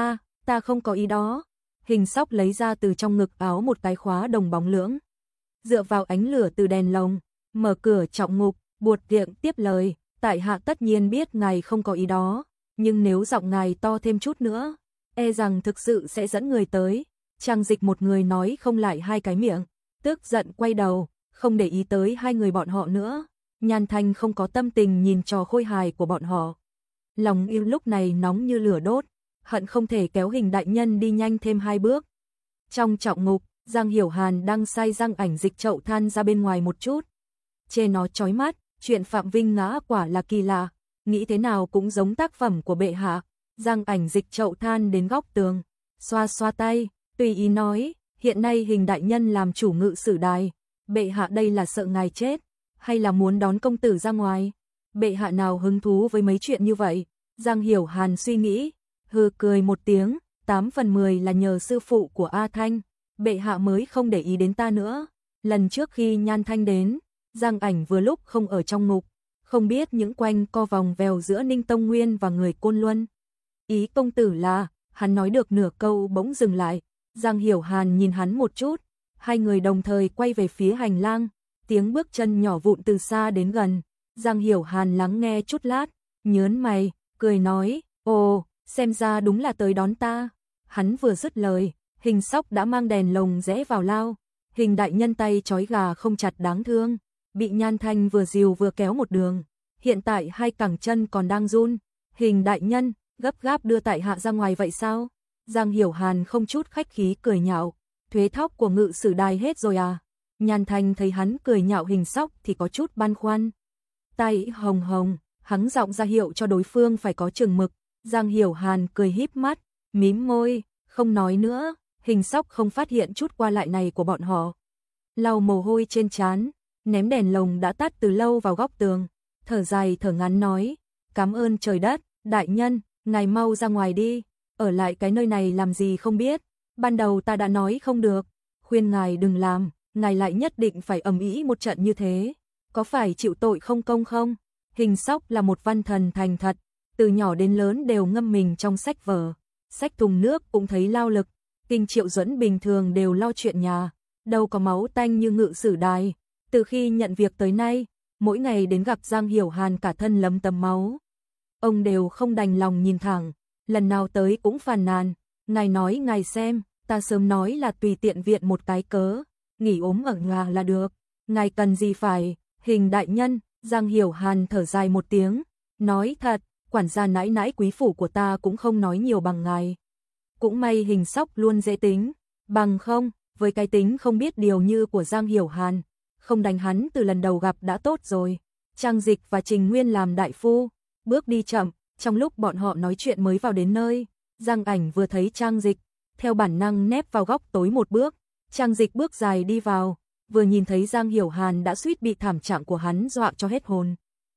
ta không có ý đó. Hình Sóc lấy ra từ trong ngực áo một cái khóa đồng bóng lưỡng, dựa vào ánh lửa từ đèn lồng, mở cửa Trọng Ngục, buột miệng tiếp lời, tại hạ tất nhiên biết ngài không có ý đó, nhưng nếu giọng ngài to thêm chút nữa, e rằng thực sự sẽ dẫn người tới. Trang Dịch một người nói không lại hai cái miệng, tức giận quay đầu, không để ý tới hai người bọn họ nữa. Nhan Thanh không có tâm tình nhìn trò khôi hài của bọn họ, lòng yêu lúc này nóng như lửa đốt, hận không thể kéo Hình đại nhân đi nhanh thêm hai bước. Trong Trọng Ngục, Giang Hiểu Hàn đang sai Giang Ảnh Dịch chậu than ra bên ngoài một chút, chê nó chói mắt, chuyện Phạm Vinh ngã quả là kỳ lạ, nghĩ thế nào cũng giống tác phẩm của bệ hạ. Giang Ảnh Dịch chậu than đến góc tường, xoa xoa tay, tùy ý nói, hiện nay Hình đại nhân làm chủ Ngự Sử Đài, bệ hạ đây là sợ ngài chết, hay là muốn đón công tử ra ngoài? Bệ hạ nào hứng thú với mấy chuyện như vậy? Giang Hiểu Hàn suy nghĩ, hừ cười một tiếng, 8 phần 10 là nhờ sư phụ của A Thanh, bệ hạ mới không để ý đến ta nữa. Lần trước khi Nhan Thanh đến, Giang Ảnh vừa lúc không ở trong ngục, không biết những quanh co vòng vèo giữa Ninh Tông Nguyên và người Côn Luân. Ý công tử là, hắn nói được nửa câu bỗng dừng lại, Giang Hiểu Hàn nhìn hắn một chút, hai người đồng thời quay về phía hành lang, tiếng bước chân nhỏ vụn từ xa đến gần. Giang Hiểu Hàn lắng nghe chút lát, nhớn mày, cười nói, ồ, xem ra đúng là tới đón ta. Hắn vừa dứt lời, Hình Sóc đã mang đèn lồng rẽ vào lao. Hình đại nhân tay trói gà không chặt đáng thương, bị Nhan Thanh vừa dìu vừa kéo một đường, hiện tại hai cẳng chân còn đang run. Hình đại nhân, gấp gáp đưa tại hạ ra ngoài vậy sao? Giang Hiểu Hàn không chút khách khí cười nhạo, thuế thóc của Ngự Sử Đài hết rồi à? Nhan Thanh thấy hắn cười nhạo Hình Sóc thì có chút băn khoăn. Tay hồng hồng, hắn giọng ra hiệu cho đối phương phải có chừng mực. Giang Hiểu Hàn cười híp mắt, mím môi, không nói nữa. Hình Sóc không phát hiện chút qua lại này của bọn họ, lau mồ hôi trên trán, ném đèn lồng đã tắt từ lâu vào góc tường, thở dài thở ngắn nói, cảm ơn trời đất, đại nhân, ngài mau ra ngoài đi, ở lại cái nơi này làm gì không biết, ban đầu ta đã nói không được, khuyên ngài đừng làm, ngài lại nhất định phải ầm ĩ một trận như thế, có phải chịu tội không công không? Hình Sóc là một văn thần thành thật, từ nhỏ đến lớn đều ngâm mình trong sách vở, xách thùng nước cũng thấy lao lực. Kinh Triệu Duẫn bình thường đều lo chuyện nhà, đâu có máu tanh như Ngự Sử Đài. Từ khi nhận việc tới nay, mỗi ngày đến gặp Giang Hiểu Hàn cả thân lấm tấm máu. Ông đều không đành lòng nhìn thẳng, lần nào tới cũng phàn nàn, ngài nói ngài xem, ta sớm nói là tùy tiện viện một cái cớ, nghỉ ốm ở nhà là được, ngài cần gì phải, Hình đại nhân. Giang Hiểu Hàn thở dài một tiếng, nói thật, quản gia nãi nãi quý phủ của ta cũng không nói nhiều bằng ngài. Cũng may Hình Sóc luôn dễ tính, bằng không, với cái tính không biết điều như của Giang Hiểu Hàn, không đánh hắn từ lần đầu gặp đã tốt rồi. Trang Dịch và Trình Nguyên làm đại phu, bước đi chậm, trong lúc bọn họ nói chuyện mới vào đến nơi, Giang Ảnh vừa thấy Trang Dịch, theo bản năng nép vào góc tối một bước. Trang Dịch bước dài đi vào, vừa nhìn thấy Giang Hiểu Hàn đã suýt bị thảm trạng của hắn dọa cho hết hồn.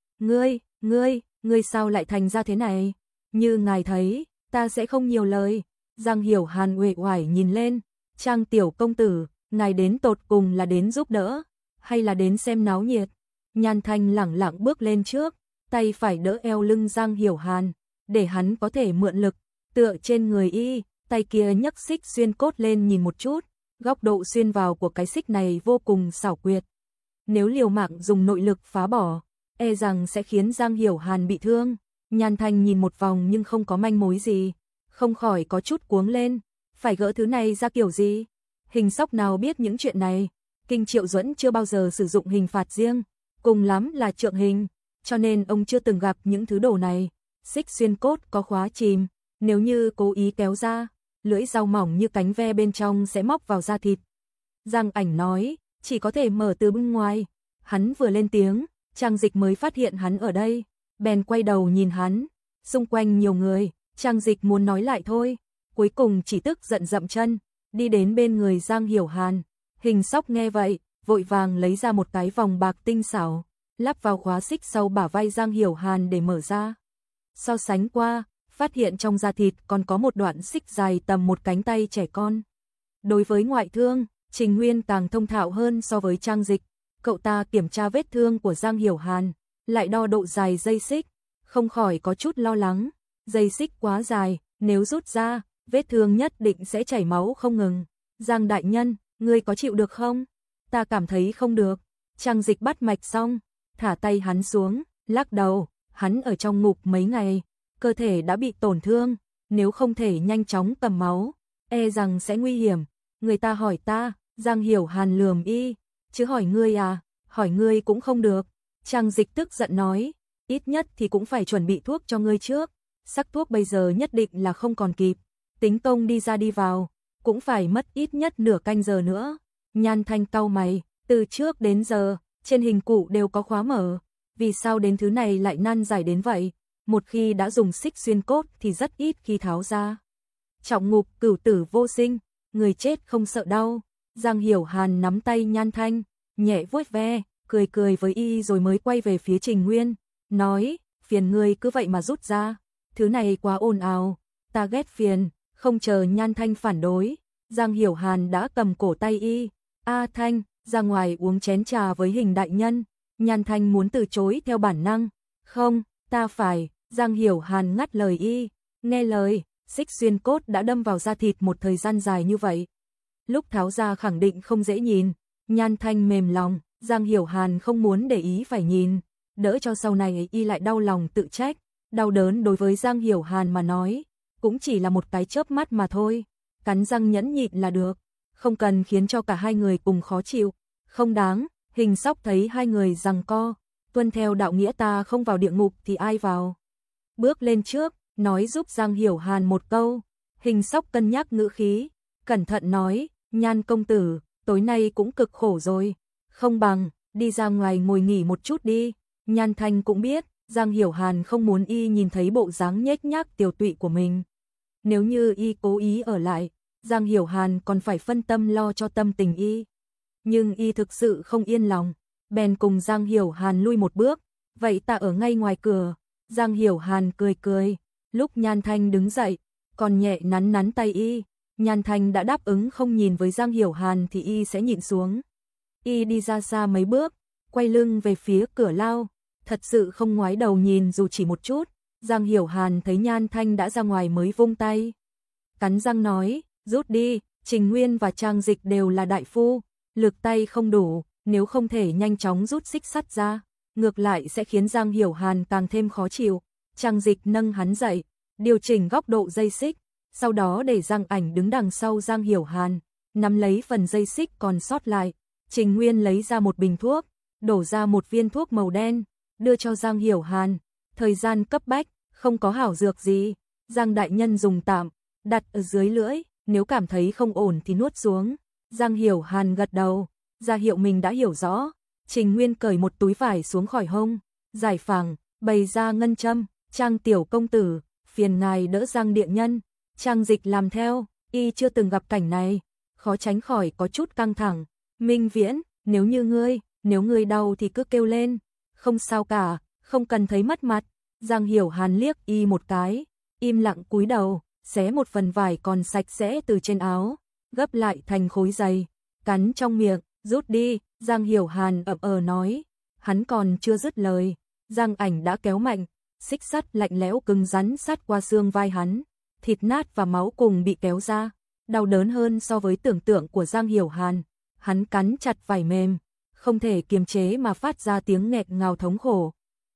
Ngươi sao lại thành ra thế này? Như ngài thấy, ta sẽ không nhiều lời. Giang Hiểu Hàn uể oải nhìn lên. Trang tiểu công tử, ngài đến tột cùng là đến giúp đỡ, hay là đến xem náo nhiệt? Nhan Thanh lẳng lặng bước lên trước, tay phải đỡ eo lưng Giang Hiểu Hàn, để hắn có thể mượn lực, tựa trên người y, tay kia nhấc xích xuyên cốt lên nhìn một chút, góc độ xuyên vào của cái xích này vô cùng xảo quyệt. Nếu liều mạng dùng nội lực phá bỏ, e rằng sẽ khiến Giang Hiểu Hàn bị thương. Nhan Thanh nhìn một vòng nhưng không có manh mối gì, không khỏi có chút cuống lên, phải gỡ thứ này ra kiểu gì? Hình Sóc nào biết những chuyện này, Kinh Triệu Duẫn chưa bao giờ sử dụng hình phạt riêng, cùng lắm là trượng hình, cho nên ông chưa từng gặp những thứ đồ này. Xích xuyên cốt có khóa chìm, nếu như cố ý kéo ra, lưỡi dao mỏng như cánh ve bên trong sẽ móc vào da thịt. Giang Ảnh nói, chỉ có thể mở từ bên ngoài. Hắn vừa lên tiếng, Trang Dịch mới phát hiện hắn ở đây, bèn quay đầu nhìn hắn, xung quanh nhiều người. Trang Dịch muốn nói lại thôi, cuối cùng chỉ tức giận dậm chân, đi đến bên người Giang Hiểu Hàn. Hình Sóc nghe vậy, vội vàng lấy ra một cái vòng bạc tinh xảo, lắp vào khóa xích sau bả vai Giang Hiểu Hàn để mở ra. So sánh qua, phát hiện trong da thịt còn có một đoạn xích dài tầm một cánh tay trẻ con. Đối với ngoại thương, Trình Nguyên càng thông thạo hơn so với Trang Dịch. Cậu ta kiểm tra vết thương của Giang Hiểu Hàn, lại đo độ dài dây xích, không khỏi có chút lo lắng. Dây xích quá dài, nếu rút ra, vết thương nhất định sẽ chảy máu không ngừng. Giang đại nhân, ngươi có chịu được không? Ta cảm thấy không được. Trang Dịch bắt mạch xong, thả tay hắn xuống, lắc đầu. Hắn ở trong ngục mấy ngày, cơ thể đã bị tổn thương, nếu không thể nhanh chóng cầm máu, e rằng sẽ nguy hiểm. Người ta hỏi ta, Giang Hiểu Hàn lườm y, chứ hỏi ngươi à, hỏi ngươi cũng không được. Trang Dịch tức giận nói, ít nhất thì cũng phải chuẩn bị thuốc cho ngươi trước, sắc thuốc bây giờ nhất định là không còn kịp, tính công đi ra đi vào, cũng phải mất ít nhất nửa canh giờ nữa. Nhan Thanh cau mày, từ trước đến giờ, trên hình cụ đều có khóa mở, vì sao đến thứ này lại nan giải đến vậy? Một khi đã dùng xích xuyên cốt thì rất ít khi tháo ra. Trọng ngục cửu tử vô sinh, người chết không sợ đau. Giang Hiểu Hàn nắm tay Nhan Thanh, nhẹ vuốt ve, cười cười với y rồi mới quay về phía Trình Nguyên, nói, phiền ngươi cứ vậy mà rút ra, thứ này quá ồn ào, ta ghét phiền. Không chờ Nhan Thanh phản đối, Giang Hiểu Hàn đã cầm cổ tay y, A Thanh, ra ngoài uống chén trà với Hình đại nhân. Nhan Thanh muốn từ chối theo bản năng, không, ta phải. Giang Hiểu Hàn ngắt lời y, nghe lời, xích xuyên cốt đã đâm vào da thịt một thời gian dài như vậy, lúc tháo ra khẳng định không dễ nhìn. Nhan Thanh mềm lòng, Giang Hiểu Hàn không muốn để ý phải nhìn, đỡ cho sau này y lại đau lòng tự trách. Đau đớn đối với Giang Hiểu Hàn mà nói, cũng chỉ là một cái chớp mắt mà thôi, cắn răng nhẫn nhịn là được, không cần khiến cho cả hai người cùng khó chịu, không đáng. Hình Sóc thấy hai người giằng co, tuân theo đạo nghĩa ta không vào địa ngục thì ai vào. Bước lên trước, nói giúp Giang Hiểu Hàn một câu. Hình Sóc cân nhắc ngữ khí, cẩn thận nói, Nhan công tử, tối nay cũng cực khổ rồi, không bằng đi ra ngoài ngồi nghỉ một chút đi. Nhan Thanh cũng biết, Giang Hiểu Hàn không muốn y nhìn thấy bộ dáng nhếch nhác tiều tụy của mình. Nếu như y cố ý ở lại, Giang Hiểu Hàn còn phải phân tâm lo cho tâm tình y. Nhưng y thực sự không yên lòng, bèn cùng Giang Hiểu Hàn lui một bước, vậy ta ở ngay ngoài cửa. Giang Hiểu Hàn cười cười, lúc Nhan Thanh đứng dậy, còn nhẹ nắn nắn tay y. Nhan Thanh đã đáp ứng không nhìn với Giang Hiểu Hàn thì y sẽ nhịn xuống. Y đi ra xa mấy bước, quay lưng về phía cửa lao, thật sự không ngoái đầu nhìn dù chỉ một chút. Giang Hiểu Hàn thấy Nhan Thanh đã ra ngoài mới vung tay, cắn răng nói, rút đi. Trình Nguyên và Trang Dịch đều là đại phu, lực tay không đủ, nếu không thể nhanh chóng rút xích sắt ra, ngược lại sẽ khiến Giang Hiểu Hàn càng thêm khó chịu. Trang Dịch nâng hắn dậy, điều chỉnh góc độ dây xích, sau đó để Giang Ảnh đứng đằng sau Giang Hiểu Hàn, nắm lấy phần dây xích còn sót lại. Trình Nguyên lấy ra một bình thuốc, đổ ra một viên thuốc màu đen, đưa cho Giang Hiểu Hàn. Thời gian cấp bách, không có hảo dược gì, Giang đại nhân dùng tạm, đặt ở dưới lưỡi, nếu cảm thấy không ổn thì nuốt xuống. Giang Hiểu Hàn gật đầu, ra hiệu mình đã hiểu rõ. Trình Nguyên cởi một túi vải xuống khỏi hông, giải phẳng, bày ra ngân châm. Trang tiểu công tử, phiền ngài đỡ Giang điện nhân. Trang Dịch làm theo, y chưa từng gặp cảnh này, khó tránh khỏi có chút căng thẳng. Minh Viễn, nếu ngươi đau thì cứ kêu lên, không sao cả, không cần thấy mất mặt. Giang Hiểu Hàn liếc y một cái, im lặng cúi đầu, xé một phần vải còn sạch sẽ từ trên áo, gấp lại thành khối dày, cắn trong miệng, rút đi. Giang Hiểu Hàn ậm nói, hắn còn chưa dứt lời, Giang Ảnh đã kéo mạnh, xích sắt lạnh lẽo cứng rắn sát qua xương vai hắn, thịt nát và máu cùng bị kéo ra, đau đớn hơn so với tưởng tượng của Giang Hiểu Hàn. Hắn cắn chặt vải mềm, không thể kiềm chế mà phát ra tiếng nghẹt ngào thống khổ.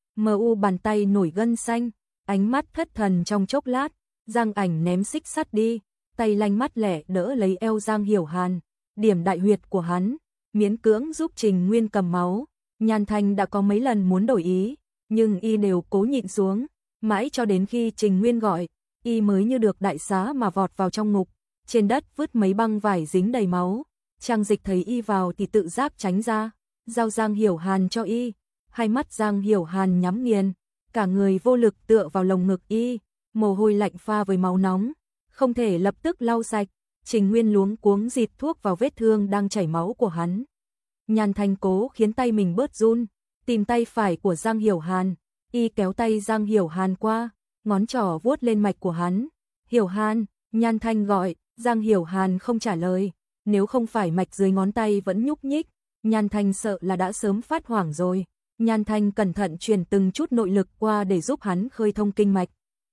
Bàn tay nổi gân xanh, ánh mắt thất thần trong chốc lát, Giang Ảnh ném xích sắt đi, tay lanh mắt lẻ đỡ lấy eo Giang Hiểu Hàn, điểm đại huyệt của hắn, miễn cưỡng giúp Trình Nguyên cầm máu. Nhan Thanh đã có mấy lần muốn đổi ý, nhưng y đều cố nhịn xuống, mãi cho đến khi Trình Nguyên gọi, y mới như được đại xá mà vọt vào trong ngục, trên đất vứt mấy băng vải dính đầy máu. Trang Dịch thấy y vào thì tự giác tránh ra, giao Giang Hiểu Hàn cho y, hai mắt Giang Hiểu Hàn nhắm nghiền, cả người vô lực tựa vào lồng ngực y, mồ hôi lạnh pha với máu nóng, không thể lập tức lau sạch. Trình Nguyên luống cuống dịt thuốc vào vết thương đang chảy máu của hắn. Nhan Thanh cố khiến tay mình bớt run, tìm tay phải của Giang Hiểu Hàn, y kéo tay Giang Hiểu Hàn qua, ngón trỏ vuốt lên mạch của hắn. Hiểu Hàn, Nhan Thanh gọi, Giang Hiểu Hàn không trả lời, nếu không phải mạch dưới ngón tay vẫn nhúc nhích, Nhan Thanh sợ là đã sớm phát hoảng rồi. Nhan Thanh cẩn thận truyền từng chút nội lực qua để giúp hắn khơi thông kinh mạch.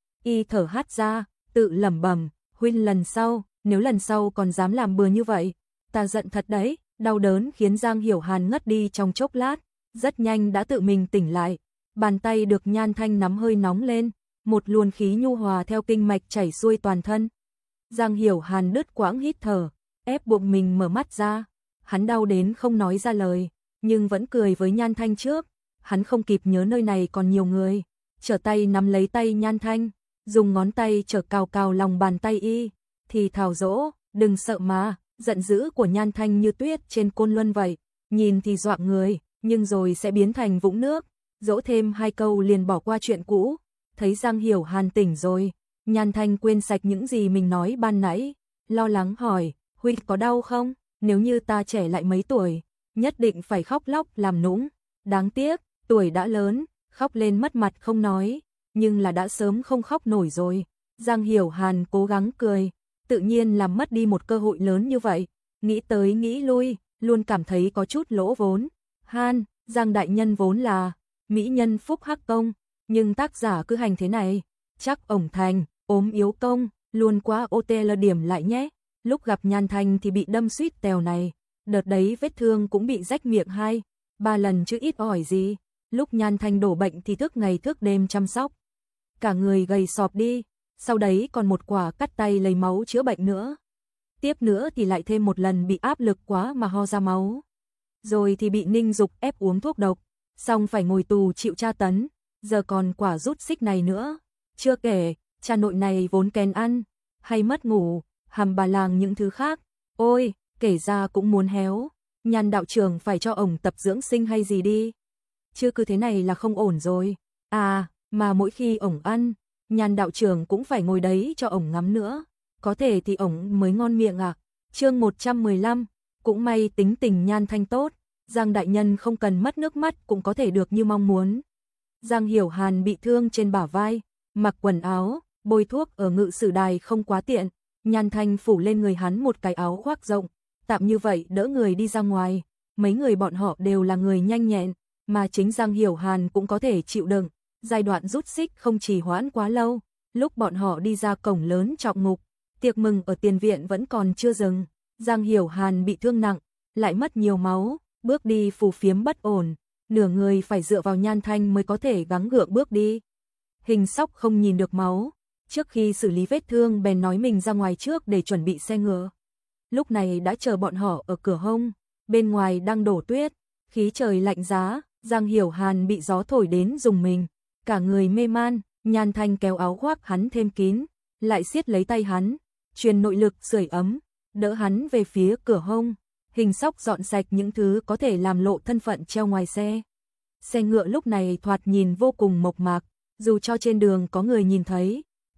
Y thở hắt ra, tự lẩm bẩm, huynh nếu lần sau còn dám làm bừa như vậy, ta giận thật đấy. Đau đớn khiến Giang Hiểu Hàn ngất đi trong chốc lát, rất nhanh đã tự mình tỉnh lại. Bàn tay được Nhan Thanh nắm hơi nóng lên, một luồng khí nhu hòa theo kinh mạch chảy xuôi toàn thân. Giang Hiểu Hàn đứt quãng hít thở, ép buộc mình mở mắt ra. Hắn đau đến không nói ra lời, nhưng vẫn cười với Nhan Thanh trước. Hắn không kịp nhớ nơi này còn nhiều người, trở tay nắm lấy tay Nhan Thanh, dùng ngón tay trở cào cào lòng bàn tay y, thì thào dỗ, đừng sợ mà. Giận dữ của Nhan Thanh như tuyết trên côn luân vậy, nhìn thì dọa người, nhưng rồi sẽ biến thành vũng nước. Dỗ thêm hai câu liền bỏ qua chuyện cũ. Thấy Giang Hiểu Hàn tỉnh rồi, Nhan Thanh quên sạch những gì mình nói ban nãy, lo lắng hỏi, huynh có đau không? Nếu như ta trẻ lại mấy tuổi, nhất định phải khóc lóc làm nũng. Đáng tiếc, tuổi đã lớn, khóc lên mất mặt không nói, nhưng là đã sớm không khóc nổi rồi. Giang Hiểu Hàn cố gắng cười, tự nhiên làm mất đi một cơ hội lớn như vậy, nghĩ tới nghĩ lui, luôn cảm thấy có chút lỗ vốn. Giang đại nhân vốn là mỹ nhân phúc hắc công, nhưng tác giả cứ hành thế này, chắc ổng thành ốm yếu công, luôn quá OTL điểm lại nhé. Lúc gặp Nhan Thanh thì bị đâm suýt tèo này, đợt đấy vết thương cũng bị rách miệng 2-3 lần chứ ít ỏi gì. Lúc Nhan Thanh đổ bệnh thì thức ngày thức đêm chăm sóc, cả người gầy sọp đi. Sau đấy còn một quả cắt tay lấy máu chữa bệnh nữa. Tiếp nữa thì lại thêm một lần bị áp lực quá mà ho ra máu. Rồi thì bị Ninh Dục ép uống thuốc độc, xong phải ngồi tù chịu tra tấn, giờ còn quả rút xích này nữa. Chưa kể, cha nội này vốn kén ăn, hay mất ngủ, hầm bà làng những thứ khác. Ôi, kể ra cũng muốn héo. Nhan đạo trưởng phải cho ổng tập dưỡng sinh hay gì đi, chứ cứ thế này là không ổn rồi. Mà mỗi khi ổng ăn, Nhan đạo trưởng cũng phải ngồi đấy cho ổng ngắm nữa, có thể thì ổng mới ngon miệng à. Chương 115, cũng may tính tình Nhan Thanh tốt, Giang đại nhân không cần mất nước mắt cũng có thể được như mong muốn. Giang Hiểu Hàn bị thương trên bả vai, mặc quần áo, bôi thuốc ở ngự sử đài không quá tiện, Nhan Thanh phủ lên người hắn một cái áo khoác rộng, tạm như vậy đỡ người đi ra ngoài. Mấy người bọn họ đều là người nhanh nhẹn, mà chính Giang Hiểu Hàn cũng có thể chịu đựng. Giai đoạn rút xích không trì hoãn quá lâu, lúc bọn họ đi ra cổng lớn trọng ngục, tiệc mừng ở tiền viện vẫn còn chưa dừng. Giang Hiểu Hàn bị thương nặng, lại mất nhiều máu, bước đi phù phiếm bất ổn, nửa người phải dựa vào Nhan Thanh mới có thể gắng gượng bước đi. Hình Sóc không nhìn được máu, trước khi xử lý vết thương bèn nói mình ra ngoài trước để chuẩn bị xe ngựa. Lúc này đã chờ bọn họ ở cửa hông, bên ngoài đang đổ tuyết, khí trời lạnh giá, Giang Hiểu Hàn bị gió thổi đến rùng mình, cả người mê man. Nhan Thanh kéo áo khoác hắn thêm kín, lại siết lấy tay hắn, truyền nội lực sưởi ấm, đỡ hắn về phía cửa hông. Hình Sóc dọn sạch những thứ có thể làm lộ thân phận treo ngoài xe. Xe ngựa lúc này thoạt nhìn vô cùng mộc mạc, dù cho trên đường có người nhìn thấy,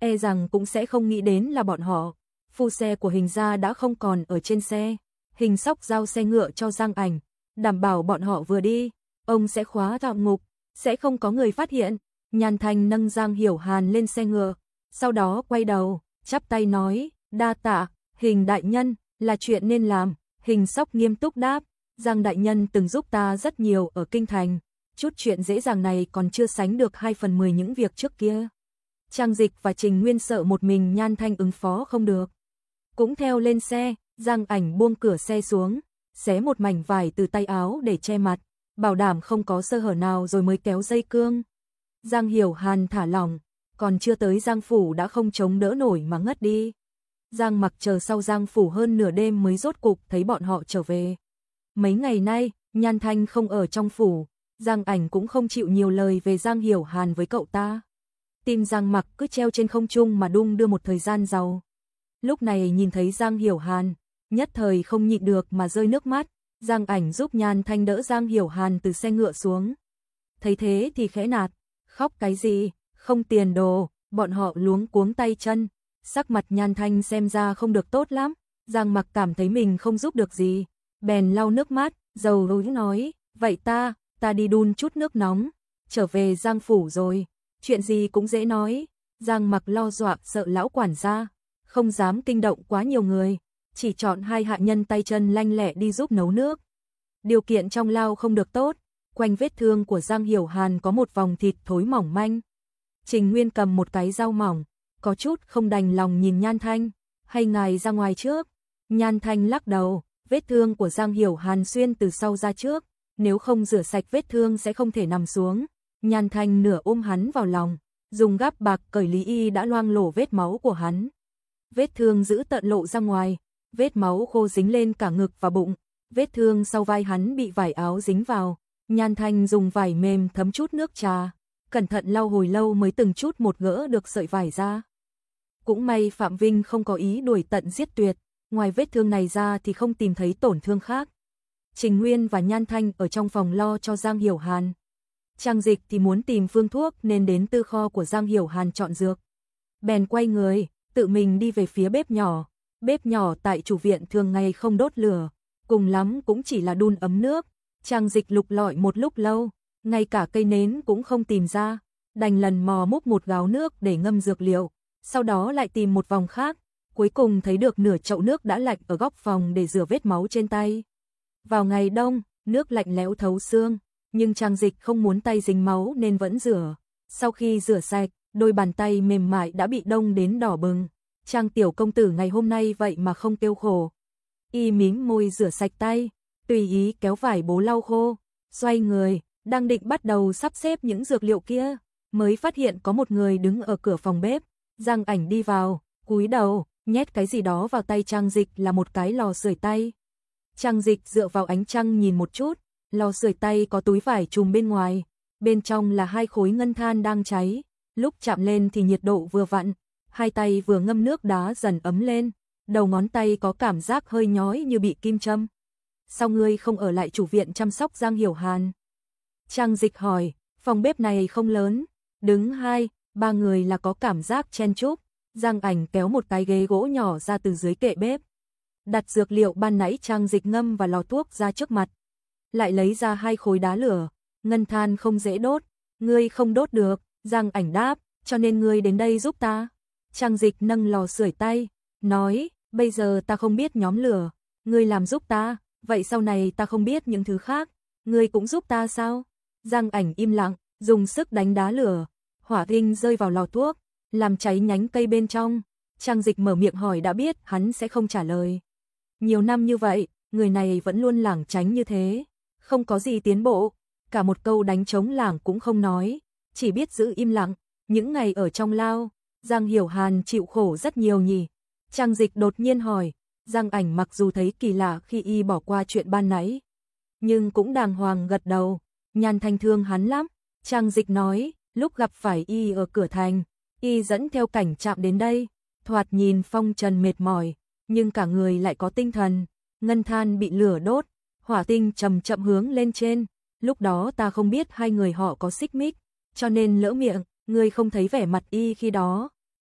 e rằng cũng sẽ không nghĩ đến là bọn họ. Phu xe của Hình gia đã không còn ở trên xe. Hình Sóc giao xe ngựa cho Giang Ảnh, đảm bảo bọn họ vừa đi, ông sẽ khóa vào ngục, sẽ không có người phát hiện. Nhan Thanh nâng Giang Hiểu Hàn lên xe ngựa, sau đó quay đầu, chắp tay nói, đa tạ, Hình đại nhân, là chuyện nên làm. Hình Sóc nghiêm túc đáp, Giang đại nhân từng giúp ta rất nhiều ở kinh thành, chút chuyện dễ dàng này còn chưa sánh được 2/10 những việc trước kia. Trang Dịch và Trình Nguyên sợ một mình Nhan Thanh ứng phó không được, cũng theo lên xe. Giang Ảnh buông cửa xe xuống, xé một mảnh vải từ tay áo để che mặt, bảo đảm không có sơ hở nào rồi mới kéo dây cương. Giang Hiểu Hàn thả lỏng, còn chưa tới Giang phủ đã không chống đỡ nổi mà ngất đi. Giang Mặc chờ sau Giang phủ hơn nửa đêm mới rốt cục thấy bọn họ trở về. Mấy ngày nay, Nhan Thanh không ở trong phủ, Giang Ảnh cũng không chịu nhiều lời về Giang Hiểu Hàn với cậu ta. Tim Giang Mặc cứ treo trên không trung mà đung đưa một thời gian giàu. Lúc này nhìn thấy Giang Hiểu Hàn, nhất thời không nhịn được mà rơi nước mắt. Giang Ảnh giúp Nhan Thanh đỡ Giang Hiểu Hàn từ xe ngựa xuống. Thấy thế thì khẽ nạt, khóc cái gì, không tiền đồ. Bọn họ luống cuống tay chân, sắc mặt Nhan Thanh xem ra không được tốt lắm. Giang Mặc cảm thấy mình không giúp được gì, bèn lau nước mắt, dầu dĩ nói, vậy ta đi đun chút nước nóng, trở về Giang phủ rồi, chuyện gì cũng dễ nói. Giang Mặc lo dọa sợ lão quản gia, không dám kinh động quá nhiều người, chỉ chọn 2 hạ nhân tay chân lanh lẹ đi giúp nấu nước. Điều kiện trong lao không được tốt, quanh vết thương của Giang Hiểu Hàn có một vòng thịt thối mỏng manh. Trình Nguyên cầm một cái dao mỏng, có chút không đành lòng nhìn Nhan Thanh, hay ngài ra ngoài trước. Nhan Thanh lắc đầu, vết thương của Giang Hiểu Hàn xuyên từ sau ra trước, nếu không rửa sạch vết thương sẽ không thể nằm xuống. Nhan Thanh nửa ôm hắn vào lòng, dùng gắp bạc cởi lý y đã loang lổ vết máu của hắn. Vết thương giữ tận lộ ra ngoài, vết máu khô dính lên cả ngực và bụng, vết thương sau vai hắn bị vải áo dính vào. Nhan Thanh dùng vải mềm thấm chút nước trà, cẩn thận lau hồi lâu mới từng chút một gỡ được sợi vải ra. Cũng may Phạm Vinh không có ý đuổi tận giết tuyệt, ngoài vết thương này ra thì không tìm thấy tổn thương khác. Trình Nguyên và Nhan Thanh ở trong phòng lo cho Giang Hiểu Hàn. Trang Dịch thì muốn tìm phương thuốc nên đến tư kho của Giang Hiểu Hàn chọn dược. Bèn quay người, tự mình đi về phía bếp nhỏ. Bếp nhỏ tại chủ viện thường ngày không đốt lửa, cùng lắm cũng chỉ là đun ấm nước. Trang Dịch lục lọi một lúc lâu, ngay cả cây nến cũng không tìm ra, đành lần mò múc một gáo nước để ngâm dược liệu, sau đó lại tìm một vòng khác, cuối cùng thấy được nửa chậu nước đã lạnh ở góc phòng để rửa vết máu trên tay. Vào ngày đông, nước lạnh lẽo thấu xương, nhưng Trang Dịch không muốn tay dính máu nên vẫn rửa. Sau khi rửa sạch, đôi bàn tay mềm mại đã bị đông đến đỏ bừng. Trang tiểu công tử ngày hôm nay vậy mà không kêu khổ. Y mím môi rửa sạch tay, tùy ý kéo vải bố lau khô, xoay người, đang định bắt đầu sắp xếp những dược liệu kia, mới phát hiện có một người đứng ở cửa phòng bếp. Giang Ảnh đi vào, cúi đầu, nhét cái gì đó vào tay Trang Dịch là một cái lò sưởi tay. Trang Dịch dựa vào ánh trăng nhìn một chút, lò sưởi tay có túi vải trùm bên ngoài, bên trong là 2 khối ngân than đang cháy, lúc chạm lên thì nhiệt độ vừa vặn, 2 tay vừa ngâm nước đá dần ấm lên, đầu ngón tay có cảm giác hơi nhói như bị kim châm. Sao ngươi không ở lại chủ viện chăm sóc Giang Hiểu Hàn? Trang Dịch hỏi, phòng bếp này không lớn, đứng 2-3 người là có cảm giác chen chúc. Giang Ảnh kéo một cái ghế gỗ nhỏ ra từ dưới kệ bếp, đặt dược liệu ban nãy Trang Dịch ngâm và lò thuốc ra trước mặt, lại lấy ra 2 khối đá lửa. Ngân than không dễ đốt, ngươi không đốt được. Giang Ảnh đáp, cho nên ngươi đến đây giúp ta. Trang Dịch nâng lò sưởi tay, nói, bây giờ ta không biết nhóm lửa, ngươi làm giúp ta, vậy sau này ta không biết những thứ khác, ngươi cũng giúp ta sao? Giang Ảnh im lặng, dùng sức đánh đá lửa, hỏa tinh rơi vào lò thuốc, làm cháy nhánh cây bên trong. Trang Dịch mở miệng hỏi đã biết hắn sẽ không trả lời. Nhiều năm như vậy, người này vẫn luôn lảng tránh như thế, không có gì tiến bộ, cả một câu đánh trống lảng cũng không nói, chỉ biết giữ im lặng. Những ngày ở trong lao, Giang Hiểu Hàn chịu khổ rất nhiều nhỉ? Trang Dịch đột nhiên hỏi. Giang Ảnh mặc dù thấy kỳ lạ khi y bỏ qua chuyện ban nãy, nhưng cũng đàng hoàng gật đầu. Nhan Thanh thương hắn lắm. Trang Dịch nói, lúc gặp phải y ở cửa thành, y dẫn theo cảnh trạm đến đây, thoạt nhìn phong trần mệt mỏi, nhưng cả người lại có tinh thần. Ngân than bị lửa đốt, hỏa tinh chậm chậm hướng lên trên. Lúc đó ta không biết 2 người họ có xích mích, cho nên lỡ miệng, ngươi không thấy vẻ mặt y khi đó.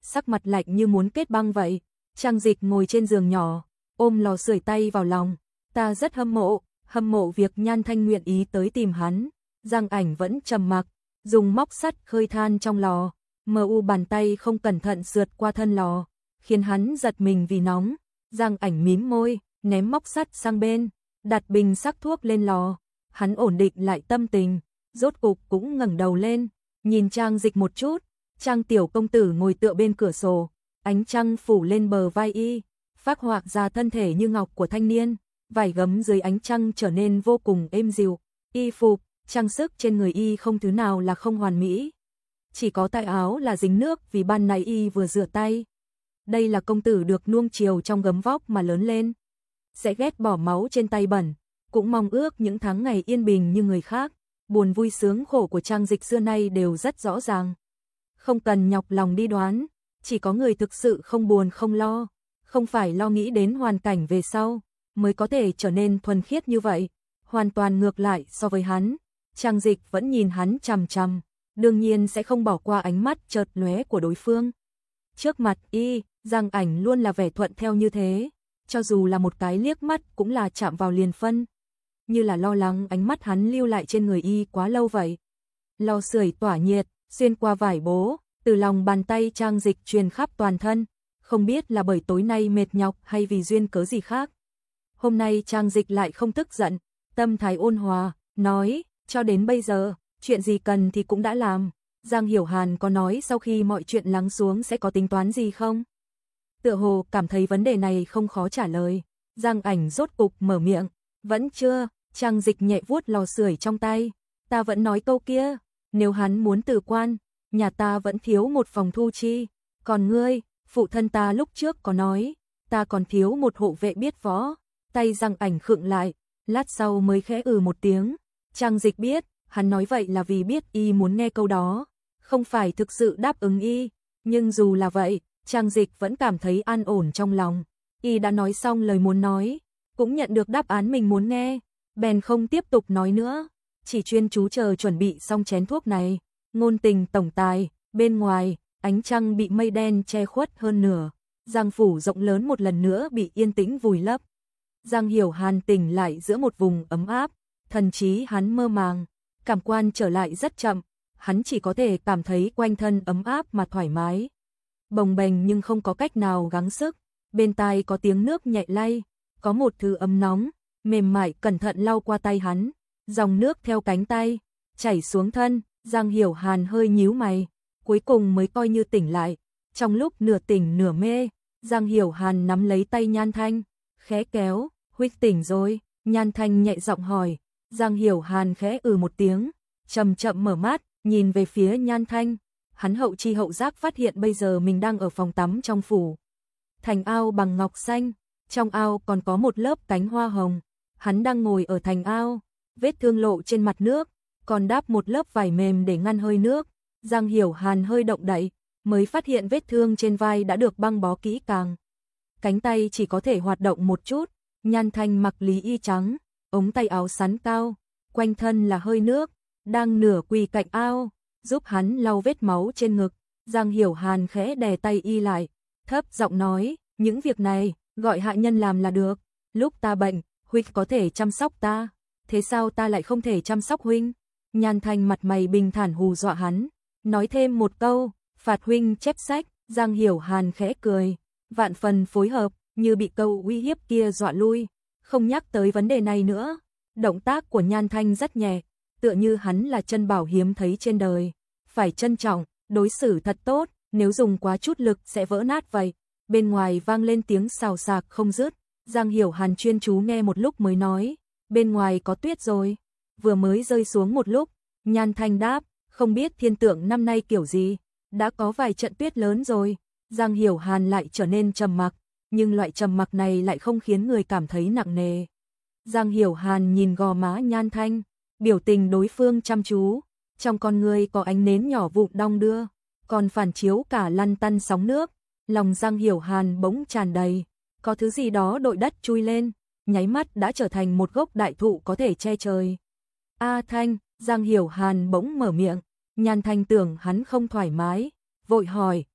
sắc mặt lạnh như muốn kết băng vậy. Trang Dịch ngồi trên giường nhỏ, ôm lò sưởi tay vào lòng. Ta rất hâm mộ việc Nhan Thanh nguyện ý tới tìm hắn. Giang Ảnh vẫn trầm mặc, dùng móc sắt khơi than trong lò. Mu bàn tay không cẩn thận sượt qua thân lò, khiến hắn giật mình vì nóng. Giang Ảnh mím môi, ném móc sắt sang bên, đặt bình sắc thuốc lên lò. Hắn ổn định lại tâm tình, rốt cục cũng ngẩng đầu lên, nhìn Trang Dịch một chút. Trang tiểu công tử ngồi tựa bên cửa sổ, ánh trăng phủ lên bờ vai y, phác họa ra thân thể như ngọc của thanh niên, vải gấm dưới ánh trăng trở nên vô cùng êm dịu. Y phục, trang sức trên người y không thứ nào là không hoàn mỹ. Chỉ có tay áo là dính nước vì ban nãy y vừa rửa tay. Đây là công tử được nuông chiều trong gấm vóc mà lớn lên. Sẽ ghét bỏ máu trên tay bẩn, cũng mong ước những tháng ngày yên bình như người khác. Buồn vui sướng khổ của Trang Dịch xưa nay đều rất rõ ràng. Không cần nhọc lòng đi đoán, chỉ có người thực sự không buồn không lo, không phải lo nghĩ đến hoàn cảnh về sau, mới có thể trở nên thuần khiết như vậy. Hoàn toàn ngược lại so với hắn, Trang Dịch vẫn nhìn hắn chằm chằm, đương nhiên sẽ không bỏ qua ánh mắt chợt lóe của đối phương. Trước mặt y, Giang Ảnh luôn là vẻ thuận theo như thế, cho dù là một cái liếc mắt cũng là chạm vào liền phân. Như là lo lắng ánh mắt hắn lưu lại trên người y quá lâu vậy. Lò sưởi tỏa nhiệt, xuyên qua vải bố, từ lòng bàn tay Trang Dịch truyền khắp toàn thân, không biết là bởi tối nay mệt nhọc hay vì duyên cớ gì khác. Hôm nay Trang Dịch lại không tức giận, tâm thái ôn hòa, nói, cho đến bây giờ, chuyện gì cần thì cũng đã làm. Giang Hiểu Hàn có nói sau khi mọi chuyện lắng xuống sẽ có tính toán gì không? Tựa hồ cảm thấy vấn đề này không khó trả lời. Giang Ảnh rốt cục mở miệng, vẫn chưa. Trang Dịch nhẹ vuốt lò sưởi trong tay. Ta vẫn nói câu kia, nếu hắn muốn từ quan, nhà ta vẫn thiếu một phòng thu chi. Còn ngươi, phụ thân ta lúc trước có nói, ta còn thiếu một hộ vệ biết võ. Tay Giang Ảnh khựng lại, lát sau mới khẽ một tiếng. Trang Dịch biết, hắn nói vậy là vì biết y muốn nghe câu đó, không phải thực sự đáp ứng y. Nhưng dù là vậy, Trang Dịch vẫn cảm thấy an ổn trong lòng. Y đã nói xong lời muốn nói, cũng nhận được đáp án mình muốn nghe, bèn không tiếp tục nói nữa, chỉ chuyên chú chờ chuẩn bị xong chén thuốc này. Ngôn tình tổng tài, bên ngoài, ánh trăng bị mây đen che khuất hơn nửa. Giang phủ rộng lớn một lần nữa bị yên tĩnh vùi lấp. Giang Hiểu Hàn tỉnh lại giữa một vùng ấm áp, thần trí hắn mơ màng, cảm quan trở lại rất chậm, hắn chỉ có thể cảm thấy quanh thân ấm áp mà thoải mái. Bồng bềnh nhưng không có cách nào gắng sức, bên tai có tiếng nước nhẹ lay, có một thứ ấm nóng, mềm mại cẩn thận lau qua tay hắn, dòng nước theo cánh tay, chảy xuống thân. Giang Hiểu Hàn hơi nhíu mày, cuối cùng mới coi như tỉnh lại. Trong lúc nửa tỉnh nửa mê, Giang Hiểu Hàn nắm lấy tay Nhan Thanh, khẽ kéo, huynh tỉnh rồi. Nhan Thanh nhẹ giọng hỏi. Giang Hiểu Hàn khẽ một tiếng, chậm chậm mở mắt, nhìn về phía Nhan Thanh. Hắn hậu chi hậu giác phát hiện bây giờ mình đang ở phòng tắm trong phủ. Thành ao bằng ngọc xanh, trong ao còn có một lớp cánh hoa hồng. Hắn đang ngồi ở thành ao, vết thương lộ trên mặt nước, còn đáp một lớp vải mềm để ngăn hơi nước. Giang Hiểu Hàn hơi động đậy, mới phát hiện vết thương trên vai đã được băng bó kỹ càng. Cánh tay chỉ có thể hoạt động một chút. Nhan Thanh mặc lý y trắng, ống tay áo sắn cao, quanh thân là hơi nước, đang nửa quỳ cạnh ao, giúp hắn lau vết máu trên ngực. Giang Hiểu Hàn khẽ đè tay y lại, thấp giọng nói, những việc này, gọi hạ nhân làm là được. Lúc ta bệnh, huynh có thể chăm sóc ta, thế sao ta lại không thể chăm sóc huynh? Nhan Thanh mặt mày bình thản hù dọa hắn, nói thêm một câu, phạt huynh chép sách. Giang Hiểu Hàn khẽ cười, vạn phần phối hợp, như bị câu uy hiếp kia dọa lui, không nhắc tới vấn đề này nữa. Động tác của Nhan Thanh rất nhẹ, tựa như hắn là chân bảo hiếm thấy trên đời, phải trân trọng, đối xử thật tốt, nếu dùng quá chút lực sẽ vỡ nát vậy. Bên ngoài vang lên tiếng xào xạc không dứt. Giang Hiểu Hàn chuyên chú nghe một lúc mới nói, bên ngoài có tuyết rồi. Vừa mới rơi xuống một lúc. Nhan Thanh đáp, không biết thiên tượng năm nay kiểu gì, đã có vài trận tuyết lớn rồi. Giang Hiểu Hàn lại trở nên trầm mặc, nhưng loại trầm mặc này lại không khiến người cảm thấy nặng nề. Giang Hiểu Hàn nhìn gò má Nhan Thanh, biểu tình đối phương chăm chú, trong con người có ánh nến nhỏ vụn đong đưa, còn phản chiếu cả lăn tăn sóng nước. Lòng Giang Hiểu Hàn bỗng tràn đầy, có thứ gì đó đội đất chui lên, nháy mắt đã trở thành một gốc đại thụ có thể che trời. A Thanh, Giang Hiểu Hàn bỗng mở miệng. Nhan Thanh tưởng hắn không thoải mái, vội hỏi,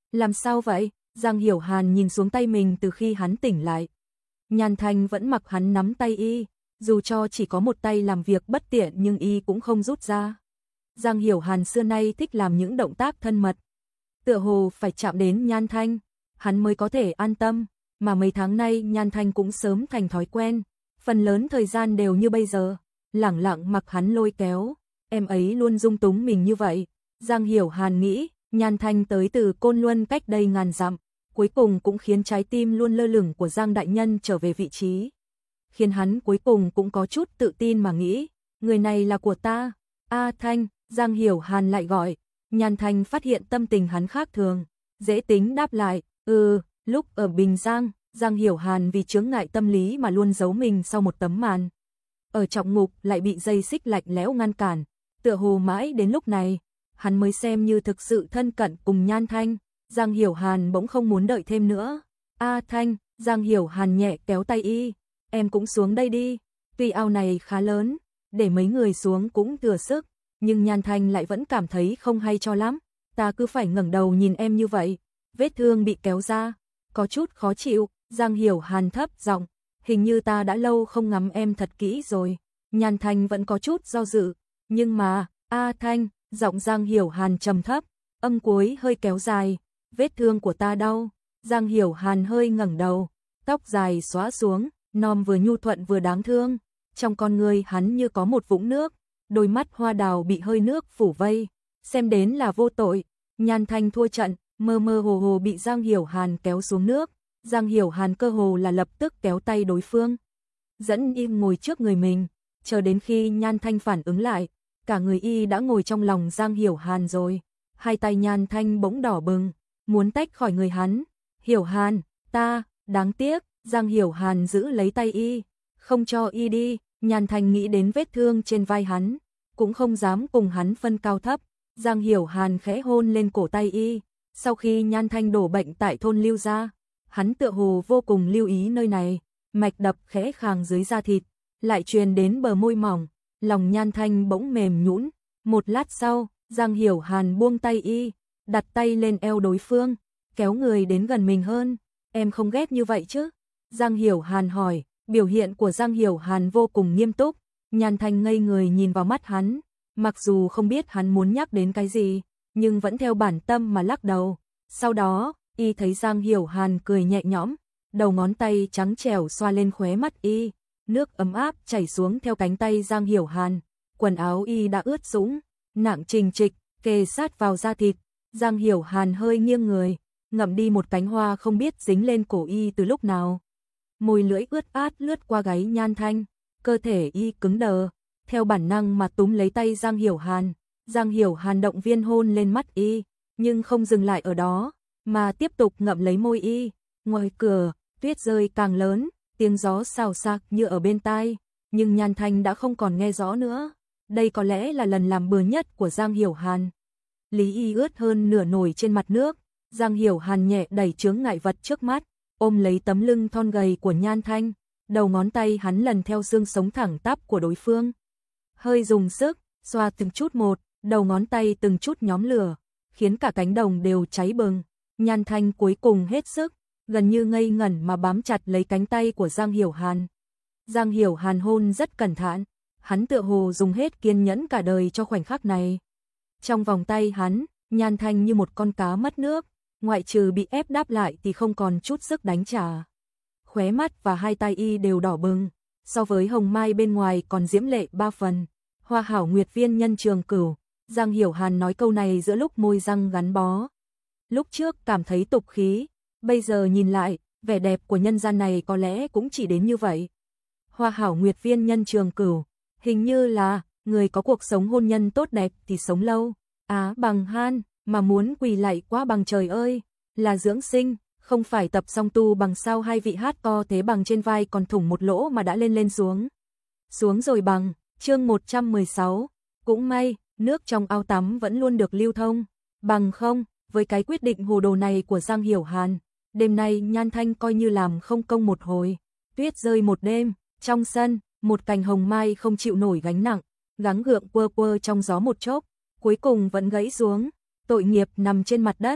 Làm sao vậy? Giang Hiểu Hàn nhìn xuống tay mình từ khi hắn tỉnh lại. Nhan Thanh vẫn mặc hắn nắm tay y, dù cho chỉ có một tay làm việc bất tiện nhưng y cũng không rút ra. Giang Hiểu Hàn xưa nay thích làm những động tác thân mật. Tựa hồ phải chạm đến Nhan Thanh, hắn mới có thể an tâm, mà mấy tháng nay Nhan Thanh cũng sớm thành thói quen, phần lớn thời gian đều như bây giờ, lẳng lặng mặc hắn lôi kéo, em ấy luôn dung túng mình như vậy. Giang Hiểu Hàn nghĩ, Nhan Thanh tới từ Côn Luân cách đây ngàn dặm, cuối cùng cũng khiến trái tim luôn lơ lửng của Giang đại nhân trở về vị trí. Khiến hắn cuối cùng cũng có chút tự tin mà nghĩ, người này là của ta. A Thanh, Giang Hiểu Hàn lại gọi. Nhan Thanh phát hiện tâm tình hắn khác thường, dễ tính đáp lại, lúc ở Bình Giang, Giang Hiểu Hàn vì chướng ngại tâm lý mà luôn giấu mình sau một tấm màn. Ở trọng ngục lại bị dây xích lạnh lẽo ngăn cản, tựa hồ mãi đến lúc này, hắn mới xem như thực sự thân cận cùng Nhan Thanh. Giang Hiểu Hàn bỗng không muốn đợi thêm nữa. A Thanh, Giang Hiểu Hàn nhẹ kéo tay y, em cũng xuống đây đi, tuy ao này khá lớn, để mấy người xuống cũng thừa sức, nhưng Nhan Thanh lại vẫn cảm thấy không hay cho lắm, ta cứ phải ngẩng đầu nhìn em như vậy, vết thương bị kéo ra, có chút khó chịu. Giang Hiểu Hàn thấp giọng, hình như ta đã lâu không ngắm em thật kỹ rồi. Nhan Thanh vẫn có chút do dự, nhưng mà, A Thanh, giọng Giang Hiểu Hàn trầm thấp, âm cuối hơi kéo dài, vết thương của ta đau. Giang Hiểu Hàn hơi ngẩng đầu, tóc dài xõa xuống, non vừa nhu thuận vừa đáng thương, trong con người hắn như có một vũng nước, đôi mắt hoa đào bị hơi nước phủ vây, xem đến là vô tội. Nhan Thanh thua trận, mơ mơ hồ hồ bị Giang Hiểu Hàn kéo xuống nước. Giang Hiểu Hàn cơ hồ là lập tức kéo tay đối phương, dẫn y ngồi trước người mình, chờ đến khi Nhan Thanh phản ứng lại, cả người y đã ngồi trong lòng Giang Hiểu Hàn rồi. Hai tay Nhan Thanh bỗng đỏ bừng, muốn tách khỏi người hắn. Hiểu Hàn, ta, đáng tiếc. Giang Hiểu Hàn giữ lấy tay y, không cho y đi. Nhan Thanh nghĩ đến vết thương trên vai hắn, cũng không dám cùng hắn phân cao thấp. Giang Hiểu Hàn khẽ hôn lên cổ tay y. Sau khi Nhan Thanh đổ bệnh tại thôn Lưu Gia, hắn tựa hồ vô cùng lưu ý nơi này, mạch đập khẽ khàng dưới da thịt, lại truyền đến bờ môi mỏng, lòng Nhan Thanh bỗng mềm nhũn. Một lát sau, Giang Hiểu Hàn buông tay y, đặt tay lên eo đối phương, kéo người đến gần mình hơn. Em không ghét như vậy chứ? Giang Hiểu Hàn hỏi, biểu hiện của Giang Hiểu Hàn vô cùng nghiêm túc. Nhan Thanh ngây người nhìn vào mắt hắn, mặc dù không biết hắn muốn nhắc đến cái gì, nhưng vẫn theo bản tâm mà lắc đầu. Sau đó, y thấy Giang Hiểu Hàn cười nhẹ nhõm, đầu ngón tay trắng trẻo xoa lên khóe mắt y, nước ấm áp chảy xuống theo cánh tay Giang Hiểu Hàn, quần áo y đã ướt sũng, nặng trình trịch, kề sát vào da thịt. Giang Hiểu Hàn hơi nghiêng người, ngậm đi một cánh hoa không biết dính lên cổ y từ lúc nào. Môi lưỡi ướt át lướt qua gáy Nhan Thanh, cơ thể y cứng đờ, theo bản năng mà túm lấy tay Giang Hiểu Hàn. Giang Hiểu Hàn động viên hôn lên mắt y, nhưng không dừng lại ở đó, mà tiếp tục ngậm lấy môi y. Ngoài cửa, tuyết rơi càng lớn, tiếng gió xào xạc như ở bên tai, nhưng Nhan Thanh đã không còn nghe rõ nữa. Đây có lẽ là lần làm bừa nhất của Giang Hiểu Hàn. Lý y ướt hơn nửa nổi trên mặt nước, Giang Hiểu Hàn nhẹ đẩy chướng ngại vật trước mắt, ôm lấy tấm lưng thon gầy của Nhan Thanh, đầu ngón tay hắn lần theo xương sống thẳng tắp của đối phương. Hơi dùng sức, xoa từng chút một, đầu ngón tay từng chút nhóm lửa, khiến cả cánh đồng đều cháy bừng. Nhan Thanh cuối cùng hết sức, gần như ngây ngẩn mà bám chặt lấy cánh tay của Giang Hiểu Hàn. Giang Hiểu Hàn hôn rất cẩn thận, hắn tựa hồ dùng hết kiên nhẫn cả đời cho khoảnh khắc này. Trong vòng tay hắn, Nhan Thanh như một con cá mất nước, ngoại trừ bị ép đáp lại thì không còn chút sức đánh trả. Khóe mắt và hai tay y đều đỏ bừng, so với hồng mai bên ngoài còn diễm lệ ba phần. Hoa hảo nguyệt viên nhân trường cửu, Giang Hiểu Hàn nói câu này giữa lúc môi răng gắn bó. Lúc trước cảm thấy tục khí, bây giờ nhìn lại, vẻ đẹp của nhân gian này có lẽ cũng chỉ đến như vậy. Hoa hảo nguyệt viên nhân trường cửu, hình như là người có cuộc sống hôn nhân tốt đẹp thì sống lâu. Á bằng han, mà muốn quỳ lạy quá bằng trời ơi, là dưỡng sinh, không phải tập song tu bằng sao hai vị hát co thế bằng trên vai còn thủng một lỗ mà đã lên lên xuống. Xuống rồi bằng, chương 116, cũng may, nước trong ao tắm vẫn luôn được lưu thông, bằng không, với cái quyết định hồ đồ này của Giang Hiểu Hàn, đêm nay Nhan Thanh coi như làm không công một hồi. Tuyết rơi một đêm, trong sân, một cành hồng mai không chịu nổi gánh nặng, gắng gượng quơ quơ trong gió một chốc, cuối cùng vẫn gãy xuống, tội nghiệp nằm trên mặt đất,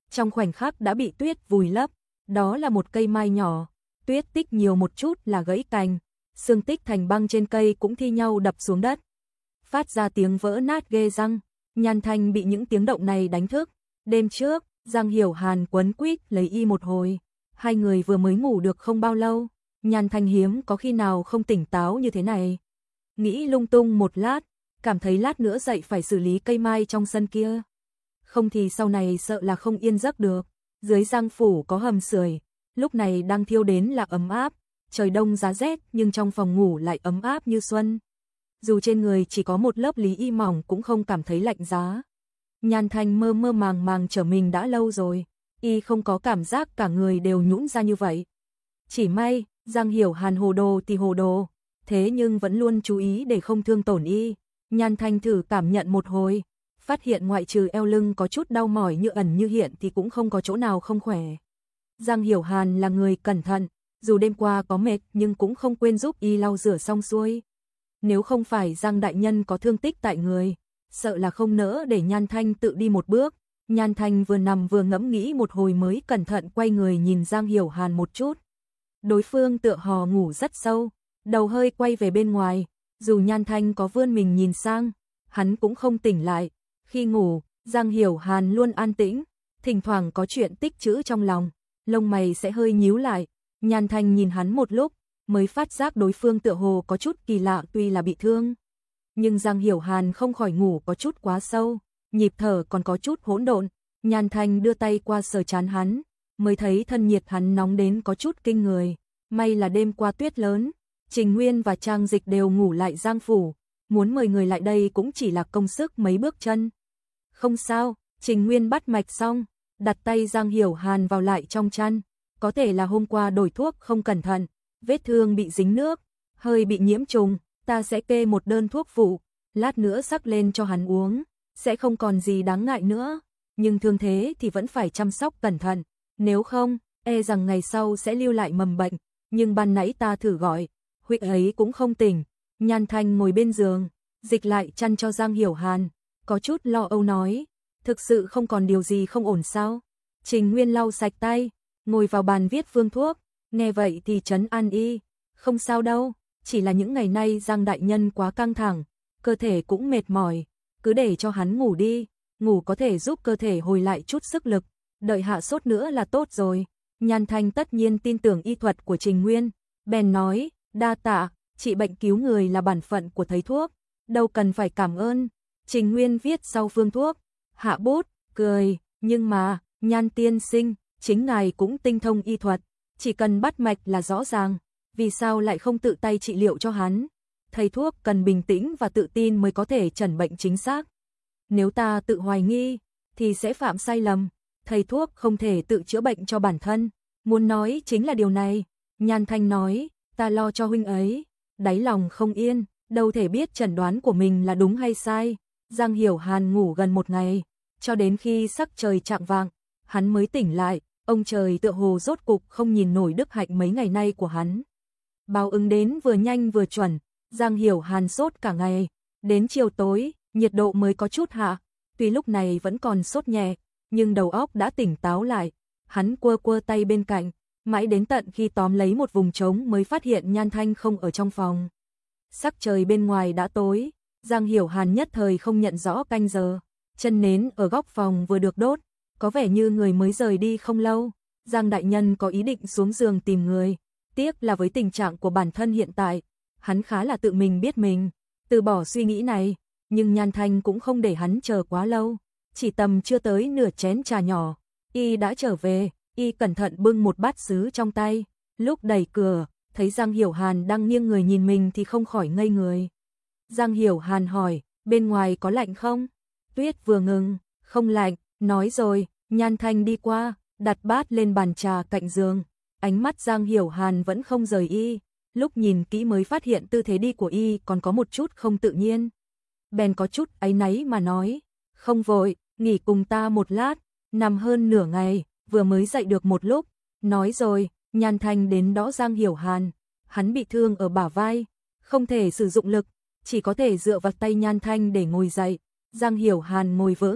trong khoảnh khắc đã bị tuyết vùi lấp. Đó là một cây mai nhỏ, tuyết tích nhiều một chút là gãy cành, xương tích thành băng trên cây cũng thi nhau đập xuống đất, phát ra tiếng vỡ nát ghê răng. Nhan Thanh bị những tiếng động này đánh thức. Đêm trước, Giang Hiểu Hàn quấn quýt lấy y một hồi. Hai người vừa mới ngủ được không bao lâu, Nhan Thanh hiếm có khi nào không tỉnh táo như thế này. Nghĩ lung tung một lát, cảm thấy lát nữa dậy phải xử lý cây mai trong sân kia. Không thì sau này sợ là không yên giấc được. Dưới Giang phủ có hầm sưởi, lúc này đang thiêu đến là ấm áp. Trời đông giá rét nhưng trong phòng ngủ lại ấm áp như xuân. Dù trên người chỉ có một lớp lý y mỏng cũng không cảm thấy lạnh giá. Nhan Thanh mơ mơ màng màng trở mình đã lâu rồi, y không có cảm giác cả người đều nhũn ra như vậy. Chỉ may, Giang Hiểu Hàn hồ đồ thì hồ đồ, thế nhưng vẫn luôn chú ý để không thương tổn y. Nhan Thanh thử cảm nhận một hồi, phát hiện ngoại trừ eo lưng có chút đau mỏi như ẩn như hiện thì cũng không có chỗ nào không khỏe. Giang Hiểu Hàn là người cẩn thận, dù đêm qua có mệt nhưng cũng không quên giúp y lau rửa xong xuôi. Nếu không phải Giang đại nhân có thương tích tại người, sợ là không nỡ để Nhan Thanh tự đi một bước. Nhan Thanh vừa nằm vừa ngẫm nghĩ một hồi mới cẩn thận quay người nhìn Giang Hiểu Hàn một chút. Đối phương tựa hồ ngủ rất sâu, đầu hơi quay về bên ngoài, dù Nhan Thanh có vươn mình nhìn sang, hắn cũng không tỉnh lại. Khi ngủ, Giang Hiểu Hàn luôn an tĩnh, thỉnh thoảng có chuyện tích trữ trong lòng, lông mày sẽ hơi nhíu lại. Nhan Thanh nhìn hắn một lúc, mới phát giác đối phương tựa hồ có chút kỳ lạ, tuy là bị thương. Nhưng Giang Hiểu Hàn không khỏi ngủ có chút quá sâu, nhịp thở còn có chút hỗn độn. Nhan Thanh đưa tay qua sờ trán hắn, mới thấy thân nhiệt hắn nóng đến có chút kinh người. May là đêm qua tuyết lớn, Trình Nguyên và Trang Dịch đều ngủ lại Giang phủ, muốn mời người lại đây cũng chỉ là công sức mấy bước chân. Không sao, Trình Nguyên bắt mạch xong, đặt tay Giang Hiểu Hàn vào lại trong chăn. Có thể là hôm qua đổi thuốc không cẩn thận, vết thương bị dính nước, hơi bị nhiễm trùng, ta sẽ kê một đơn thuốc phụ, lát nữa sắc lên cho hắn uống, sẽ không còn gì đáng ngại nữa, nhưng thương thế thì vẫn phải chăm sóc cẩn thận, nếu không, e rằng ngày sau sẽ lưu lại mầm bệnh, nhưng ban nãy ta thử gọi, huynh ấy cũng không tỉnh. Nhan Thanh ngồi bên giường, dịch lại chăn cho Giang Hiểu Hàn, có chút lo âu nói, thực sự không còn điều gì không ổn sao? Trình Nguyên lau sạch tay, ngồi vào bàn viết phương thuốc, nghe vậy thì trấn an y, không sao đâu, chỉ là những ngày nay Giang đại nhân quá căng thẳng, cơ thể cũng mệt mỏi, cứ để cho hắn ngủ đi, ngủ có thể giúp cơ thể hồi lại chút sức lực, đợi hạ sốt nữa là tốt rồi. Nhan Thanh tất nhiên tin tưởng y thuật của Trình Nguyên, bèn nói, đa tạ, trị bệnh cứu người là bản phận của thầy thuốc, đâu cần phải cảm ơn. Trình Nguyên viết sau phương thuốc, hạ bút, cười, nhưng mà, Nhan tiên sinh, chính ngài cũng tinh thông y thuật, chỉ cần bắt mạch là rõ ràng, vì sao lại không tự tay trị liệu cho hắn? Thầy thuốc cần bình tĩnh và tự tin mới có thể chẩn bệnh chính xác. Nếu ta tự hoài nghi, thì sẽ phạm sai lầm. Thầy thuốc không thể tự chữa bệnh cho bản thân. Muốn nói chính là điều này. Nhan Thanh nói, ta lo cho huynh ấy. Đáy lòng không yên, đâu thể biết chẩn đoán của mình là đúng hay sai. Giang Hiểu Hàn ngủ gần một ngày, cho đến khi sắc trời chạng vạng, hắn mới tỉnh lại. Ông trời tựa hồ rốt cục không nhìn nổi đức hạnh mấy ngày nay của hắn. Báo ứng đến vừa nhanh vừa chuẩn, Giang Hiểu Hàn sốt cả ngày, đến chiều tối, nhiệt độ mới có chút hạ, tuy lúc này vẫn còn sốt nhẹ, nhưng đầu óc đã tỉnh táo lại, hắn quơ quơ tay bên cạnh, mãi đến tận khi tóm lấy một vùng trống mới phát hiện Nhan Thanh không ở trong phòng. Sắc trời bên ngoài đã tối, Giang Hiểu Hàn nhất thời không nhận rõ canh giờ, chân nến ở góc phòng vừa được đốt, có vẻ như người mới rời đi không lâu. Giang đại nhân có ý định xuống giường tìm người, tiếc là với tình trạng của bản thân hiện tại, hắn khá là tự mình biết mình, từ bỏ suy nghĩ này, nhưng Nhan Thanh cũng không để hắn chờ quá lâu, chỉ tầm chưa tới nửa chén trà nhỏ, y đã trở về, y cẩn thận bưng một bát sứ trong tay, lúc đẩy cửa, thấy Giang Hiểu Hàn đang nghiêng người nhìn mình thì không khỏi ngây người. Giang Hiểu Hàn hỏi, bên ngoài có lạnh không? Tuyết vừa ngừng, không lạnh, nói rồi. Nhan Thanh đi qua, đặt bát lên bàn trà cạnh giường, ánh mắt Giang Hiểu Hàn vẫn không rời y, lúc nhìn kỹ mới phát hiện tư thế đi của y còn có một chút không tự nhiên. Bèn có chút áy náy mà nói, không vội, nghỉ cùng ta một lát, nằm hơn nửa ngày, vừa mới dậy được một lúc. Nói rồi, Nhan Thanh đến đỡ Giang Hiểu Hàn, hắn bị thương ở bả vai, không thể sử dụng lực, chỉ có thể dựa vào tay Nhan Thanh để ngồi dậy. Giang Hiểu Hàn ngồi vững,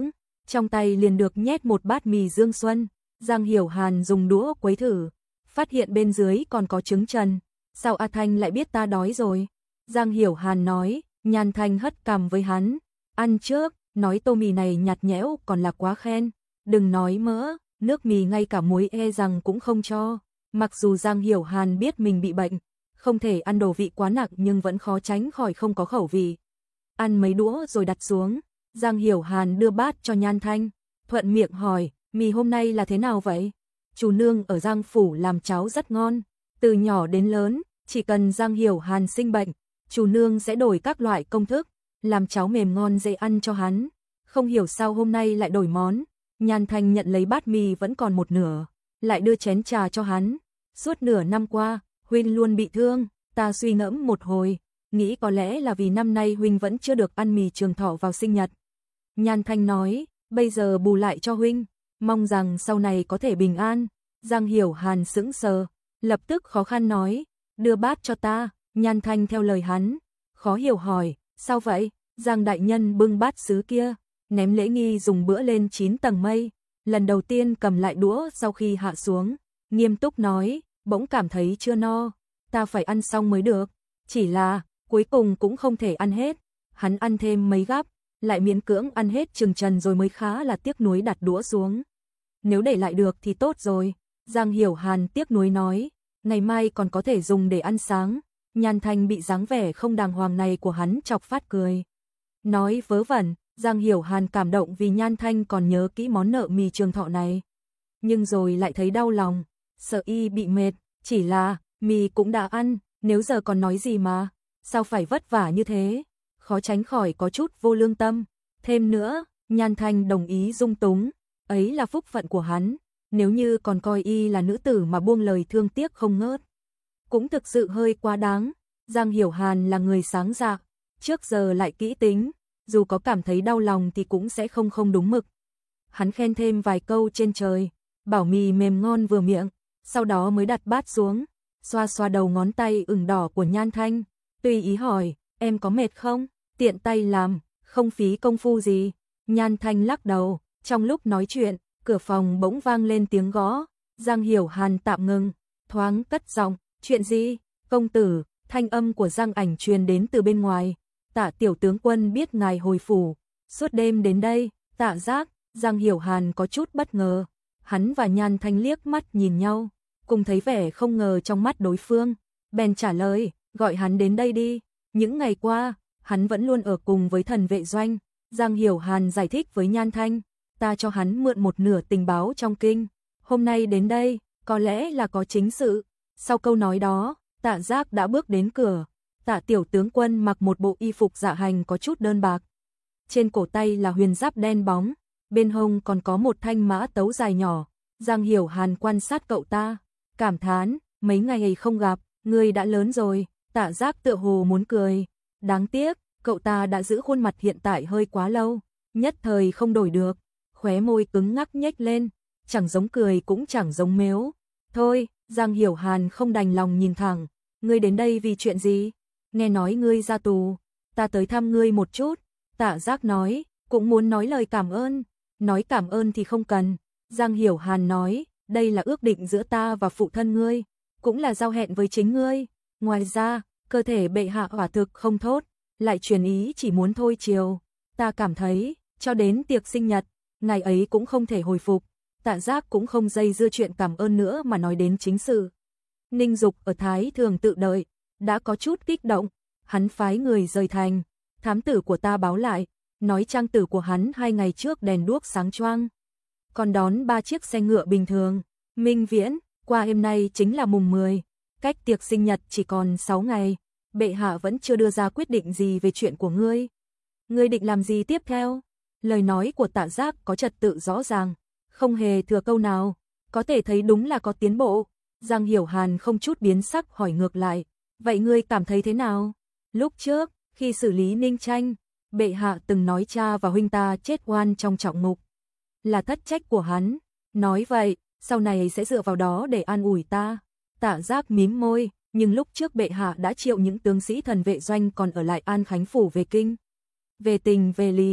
trong tay liền được nhét một bát mì Dương Xuân. Giang Hiểu Hàn dùng đũa quấy thử, phát hiện bên dưới còn có trứng trần. Sao A Thanh lại biết ta đói rồi? Giang Hiểu Hàn nói. Nhan Thanh hất cằm với hắn. Ăn trước, nói tô mì này nhạt nhẽo còn là quá khen. Đừng nói mỡ, nước mì ngay cả muối e rằng cũng không cho. Mặc dù Giang Hiểu Hàn biết mình bị bệnh, không thể ăn đồ vị quá nặng nhưng vẫn khó tránh khỏi không có khẩu vị. Ăn mấy đũa rồi đặt xuống, Giang Hiểu Hàn đưa bát cho Nhan Thanh, thuận miệng hỏi, mì hôm nay là thế nào vậy? Chú nương ở Giang Phủ làm cháo rất ngon, từ nhỏ đến lớn, chỉ cần Giang Hiểu Hàn sinh bệnh, chú nương sẽ đổi các loại công thức, làm cháo mềm ngon dễ ăn cho hắn. Không hiểu sao hôm nay lại đổi món. Nhan Thanh nhận lấy bát mì vẫn còn một nửa, lại đưa chén trà cho hắn. Suốt nửa năm qua, huynh luôn bị thương, ta suy ngẫm một hồi, nghĩ có lẽ là vì năm nay huynh vẫn chưa được ăn mì trường thọ vào sinh nhật. Nhan Thanh nói, bây giờ bù lại cho huynh, mong rằng sau này có thể bình an. Giang Hiểu Hàn sững sờ, lập tức khó khăn nói, đưa bát cho ta. Nhan Thanh theo lời hắn, khó hiểu hỏi, sao vậy? Giang đại nhân bưng bát sứ kia, ném lễ nghi dùng bữa lên 9 tầng mây, lần đầu tiên cầm lại đũa sau khi hạ xuống, nghiêm túc nói, bỗng cảm thấy chưa no, ta phải ăn xong mới được, chỉ là, cuối cùng cũng không thể ăn hết, hắn ăn thêm mấy gắp, lại miễn cưỡng ăn hết chừng trần rồi mới khá là tiếc nuối đặt đũa xuống. Nếu để lại được thì tốt rồi, Giang Hiểu Hàn tiếc nuối nói, ngày mai còn có thể dùng để ăn sáng. Nhan Thanh bị dáng vẻ không đàng hoàng này của hắn chọc phát cười. Nói vớ vẩn, Giang Hiểu Hàn cảm động vì Nhan Thanh còn nhớ kỹ món nợ mì trường thọ này. Nhưng rồi lại thấy đau lòng, sợ y bị mệt, chỉ là, mì cũng đã ăn, nếu giờ còn nói gì mà, sao phải vất vả như thế, khó tránh khỏi có chút vô lương tâm. Thêm nữa, Nhan Thanh đồng ý dung túng, ấy là phúc phận của hắn, nếu như còn coi y là nữ tử mà buông lời thương tiếc không ngớt. Cũng thực sự hơi quá đáng, Giang Hiểu Hàn là người sáng dạ, trước giờ lại kỹ tính, dù có cảm thấy đau lòng thì cũng sẽ không đúng mực. Hắn khen thêm vài câu trên trời, bảo mì mềm ngon vừa miệng, sau đó mới đặt bát xuống, xoa xoa đầu ngón tay ửng đỏ của Nhan Thanh, tùy ý hỏi, em có mệt không? Tiện tay làm, không phí công phu gì. Nhan Thanh lắc đầu, trong lúc nói chuyện, cửa phòng bỗng vang lên tiếng gõ, Giang Hiểu Hàn tạm ngừng, thoáng cất giọng, chuyện gì? Công tử, thanh âm của Giang Ảnh truyền đến từ bên ngoài. Tạ tiểu tướng quân biết ngài hồi phủ, suốt đêm đến đây. Tạ Giác, Giang Hiểu Hàn có chút bất ngờ. Hắn và Nhan Thanh liếc mắt nhìn nhau, cùng thấy vẻ không ngờ trong mắt đối phương. Bèn trả lời, gọi hắn đến đây đi. Những ngày qua, hắn vẫn luôn ở cùng với Thần Vệ Doanh. Giang Hiểu Hàn giải thích với Nhan Thanh, ta cho hắn mượn một nửa tình báo trong kinh. Hôm nay đến đây, có lẽ là có chính sự. Sau câu nói đó, Tạ Giác đã bước đến cửa. Tạ tiểu tướng quân mặc một bộ y phục dạ hành có chút đơn bạc. Trên cổ tay là huyền giáp đen bóng, bên hông còn có một thanh mã tấu dài nhỏ. Giang Hiểu Hàn quan sát cậu ta, cảm thán, mấy ngày không gặp, ngươi đã lớn rồi. Tạ Giác tựa hồ muốn cười, đáng tiếc, cậu ta đã giữ khuôn mặt hiện tại hơi quá lâu, nhất thời không đổi được, khóe môi cứng ngắc nhếch lên, chẳng giống cười cũng chẳng giống mếu. Thôi, Giang Hiểu Hàn không đành lòng nhìn thẳng, ngươi đến đây vì chuyện gì? Nghe nói ngươi ra tù, ta tới thăm ngươi một chút. Tạ Giác nói, cũng muốn nói lời cảm ơn. Nói cảm ơn thì không cần. Giang Hiểu Hàn nói, đây là ước định giữa ta và phụ thân ngươi, cũng là giao hẹn với chính ngươi. Ngoài ra, cơ thể bệ hạ quả thực không tốt, lại truyền ý chỉ muốn thôi chiều. Ta cảm thấy, cho đến tiệc sinh nhật, ngày ấy cũng không thể hồi phục. Tạ Giác cũng không dây dưa chuyện cảm ơn nữa mà nói đến chính sự. Ninh Dục ở Thái Thường tự đợi, đã có chút kích động, hắn phái người rời thành. Thám tử của ta báo lại, nói trang tử của hắn 2 ngày trước đèn đuốc sáng choang, còn đón 3 chiếc xe ngựa bình thường. Minh Viễn, qua hôm nay chính là mùng 10, cách tiệc sinh nhật chỉ còn 6 ngày, bệ hạ vẫn chưa đưa ra quyết định gì về chuyện của ngươi. Ngươi định làm gì tiếp theo? Lời nói của Tạ Giác có trật tự rõ ràng, không hề thừa câu nào, có thể thấy đúng là có tiến bộ. Giang Hiểu Hàn không chút biến sắc hỏi ngược lại, vậy ngươi cảm thấy thế nào? Lúc trước, khi xử lý Ninh Tranh, bệ hạ từng nói cha và huynh ta chết oan trong trọng ngục, là thất trách của hắn. Nói vậy, sau này sẽ dựa vào đó để an ủi ta. Tạ Giác mím môi, nhưng lúc trước bệ hạ đã triệu những tướng sĩ Thần Vệ Doanh còn ở lại An Khánh Phủ về kinh. Về tình về lý,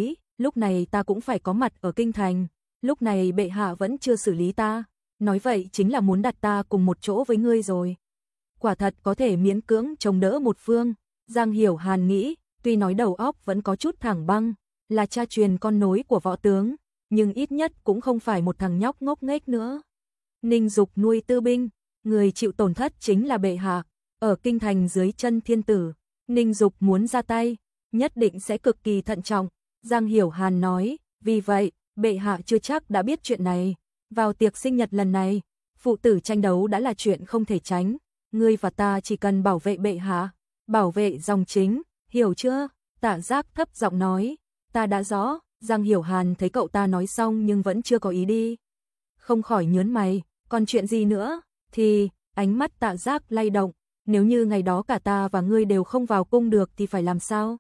lúc này ta cũng phải có mặt ở kinh thành, lúc này bệ hạ vẫn chưa xử lý ta, nói vậy chính là muốn đặt ta cùng một chỗ với ngươi rồi. Quả thật có thể miễn cưỡng chống đỡ một phương, Giang Hiểu Hàn nghĩ, tuy nói đầu óc vẫn có chút thẳng băng, là cha truyền con nối của võ tướng, nhưng ít nhất cũng không phải một thằng nhóc ngốc nghếch nữa. Ninh Dục nuôi tư binh, người chịu tổn thất chính là bệ hạ, ở kinh thành dưới chân thiên tử, Ninh Dục muốn ra tay, nhất định sẽ cực kỳ thận trọng. Giang Hiểu Hàn nói, vì vậy, bệ hạ chưa chắc đã biết chuyện này. Vào tiệc sinh nhật lần này, phụ tử tranh đấu đã là chuyện không thể tránh. Ngươi và ta chỉ cần bảo vệ bệ hạ, bảo vệ dòng chính, hiểu chưa? Tạ Giác thấp giọng nói, ta đã rõ. Giang Hiểu Hàn thấy cậu ta nói xong nhưng vẫn chưa có ý đi. Không khỏi nhớn mày, còn chuyện gì nữa? Thì, ánh mắt Tạ Giác lay động, nếu như ngày đó cả ta và ngươi đều không vào cung được thì phải làm sao?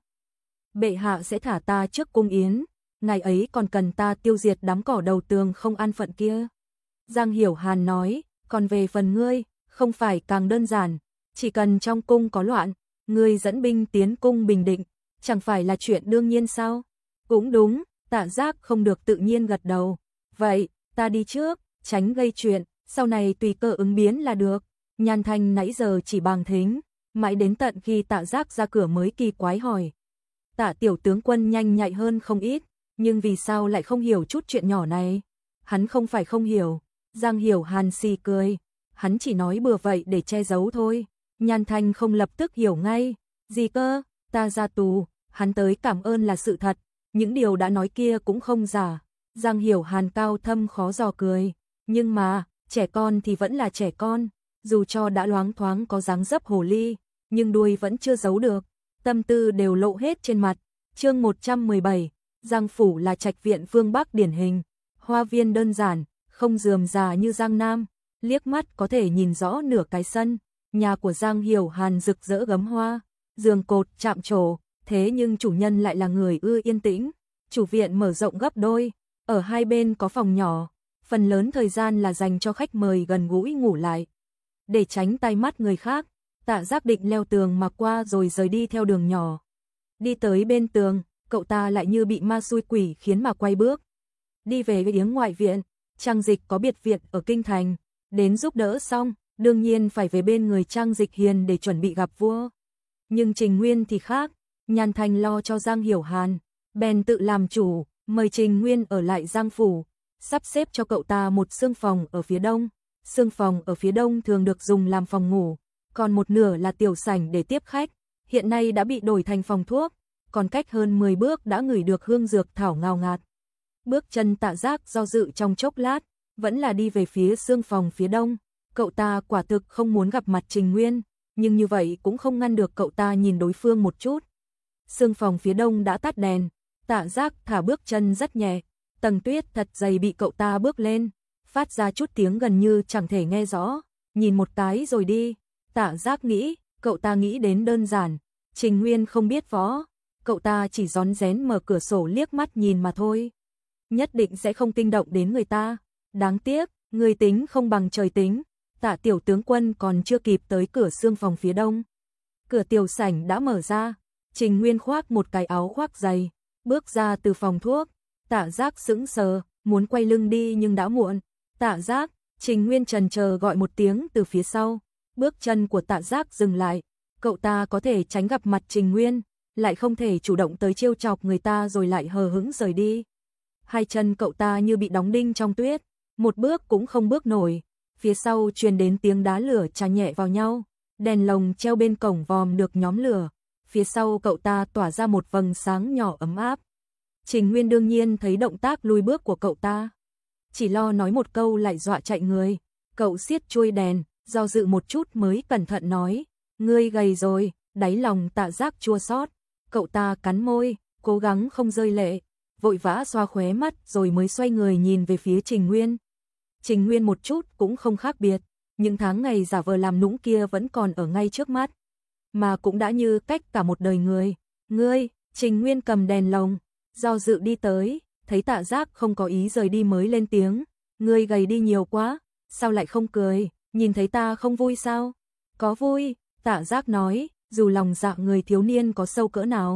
Bệ hạ sẽ thả ta trước cung yến, ngày ấy còn cần ta tiêu diệt đám cỏ đầu tường không an phận kia. Giang Hiểu Hàn nói, còn về phần ngươi, không phải càng đơn giản, chỉ cần trong cung có loạn, ngươi dẫn binh tiến cung bình định, chẳng phải là chuyện đương nhiên sao? Cũng đúng, Tạ Giác không được tự nhiên gật đầu. Vậy, ta đi trước, tránh gây chuyện, sau này tùy cơ ứng biến là được. Nhan Thanh nãy giờ chỉ bằng thính, mãi đến tận khi Tạ Giác ra cửa mới kỳ quái hỏi. Tạ tiểu tướng quân nhanh nhạy hơn không ít, nhưng vì sao lại không hiểu chút chuyện nhỏ này? Hắn không phải không hiểu. Giang Hiểu Hàn xì cười, hắn chỉ nói bừa vậy để che giấu thôi. Nhan Thanh không lập tức hiểu ngay. Gì cơ, ta ra tù, hắn tới cảm ơn là sự thật, những điều đã nói kia cũng không giả. Giang Hiểu Hàn cao thâm khó dò cười, nhưng mà, trẻ con thì vẫn là trẻ con, dù cho đã loáng thoáng có dáng dấp hồ ly, nhưng đuôi vẫn chưa giấu được, tâm tư đều lộ hết trên mặt. Chương 117, Giang phủ là trạch viện phương Bắc điển hình, hoa viên đơn giản, không rườm rà như Giang Nam, liếc mắt có thể nhìn rõ nửa cái sân. Nhà của Giang Hiểu Hàn rực rỡ gấm hoa, giường cột chạm trổ, thế nhưng chủ nhân lại là người ưa yên tĩnh. Chủ viện mở rộng gấp đôi, ở hai bên có phòng nhỏ, phần lớn thời gian là dành cho khách mời gần gũi ngủ lại. Để tránh tai mắt người khác, Tạ Giác định leo tường mà qua rồi rời đi theo đường nhỏ. Đi tới bên tường, cậu ta lại như bị ma xui quỷ khiến mà quay bước. Đi về với điếm ngoại viện, Trang Dịch có biệt viện ở kinh thành, đến giúp đỡ xong, đương nhiên phải về bên người Trang Dịch hiền để chuẩn bị gặp vua. Nhưng Trình Nguyên thì khác, Nhan Thanh lo cho Giang Hiểu Hàn, bèn tự làm chủ, mời Trình Nguyên ở lại Giang phủ, sắp xếp cho cậu ta một xương phòng ở phía đông. Xương phòng ở phía đông thường được dùng làm phòng ngủ, còn một nửa là tiểu sảnh để tiếp khách, hiện nay đã bị đổi thành phòng thuốc, còn cách hơn 10 bước đã ngửi được hương dược thảo ngào ngạt. Bước chân Tạ Giác do dự trong chốc lát, vẫn là đi về phía xương phòng phía đông. Cậu ta quả thực không muốn gặp mặt Trình Nguyên, nhưng như vậy cũng không ngăn được cậu ta nhìn đối phương một chút. Xương phòng phía đông đã tắt đèn, Tạ Giác thả bước chân rất nhẹ, tầng tuyết thật dày bị cậu ta bước lên, phát ra chút tiếng gần như chẳng thể nghe rõ, nhìn một cái rồi đi. Tạ Giác nghĩ, cậu ta nghĩ đến đơn giản, Trình Nguyên không biết võ, cậu ta chỉ rón rén mở cửa sổ liếc mắt nhìn mà thôi. Nhất định sẽ không kinh động đến người ta. Đáng tiếc, người tính không bằng trời tính. Tạ tiểu tướng quân còn chưa kịp tới cửa xương phòng phía đông. Cửa tiểu sảnh đã mở ra, Trình Nguyên khoác một cái áo khoác dày, bước ra từ phòng thuốc. Tạ Giác sững sờ, muốn quay lưng đi nhưng đã muộn. Tạ Giác, Trình Nguyên chần chờ gọi một tiếng từ phía sau. Bước chân của Tạ Giác dừng lại, cậu ta có thể tránh gặp mặt Trình Nguyên, lại không thể chủ động tới trêu chọc người ta rồi lại hờ hững rời đi. Hai chân cậu ta như bị đóng đinh trong tuyết, một bước cũng không bước nổi. Phía sau truyền đến tiếng đá lửa chà nhẹ vào nhau, đèn lồng treo bên cổng vòm được nhóm lửa, phía sau cậu ta tỏa ra một vầng sáng nhỏ ấm áp. Trình Nguyên đương nhiên thấy động tác lùi bước của cậu ta, chỉ lo nói một câu lại dọa chạy người. Cậu siết chuôi đèn, do dự một chút mới cẩn thận nói, ngươi gầy rồi. Đáy lòng Tạ Giác chua xót, cậu ta cắn môi, cố gắng không rơi lệ, vội vã xoa khóe mắt rồi mới xoay người nhìn về phía Trình Nguyên. Trình Nguyên một chút cũng không khác biệt, những tháng ngày giả vờ làm nũng kia vẫn còn ở ngay trước mắt, mà cũng đã như cách cả một đời người. Ngươi, Trình Nguyên cầm đèn lồng, do dự đi tới, thấy Tạ Giác không có ý rời đi mới lên tiếng, ngươi gầy đi nhiều quá, sao lại không cười, nhìn thấy ta không vui sao? Có vui, Tạ Giác nói, dù lòng dạ người thiếu niên có sâu cỡ nào,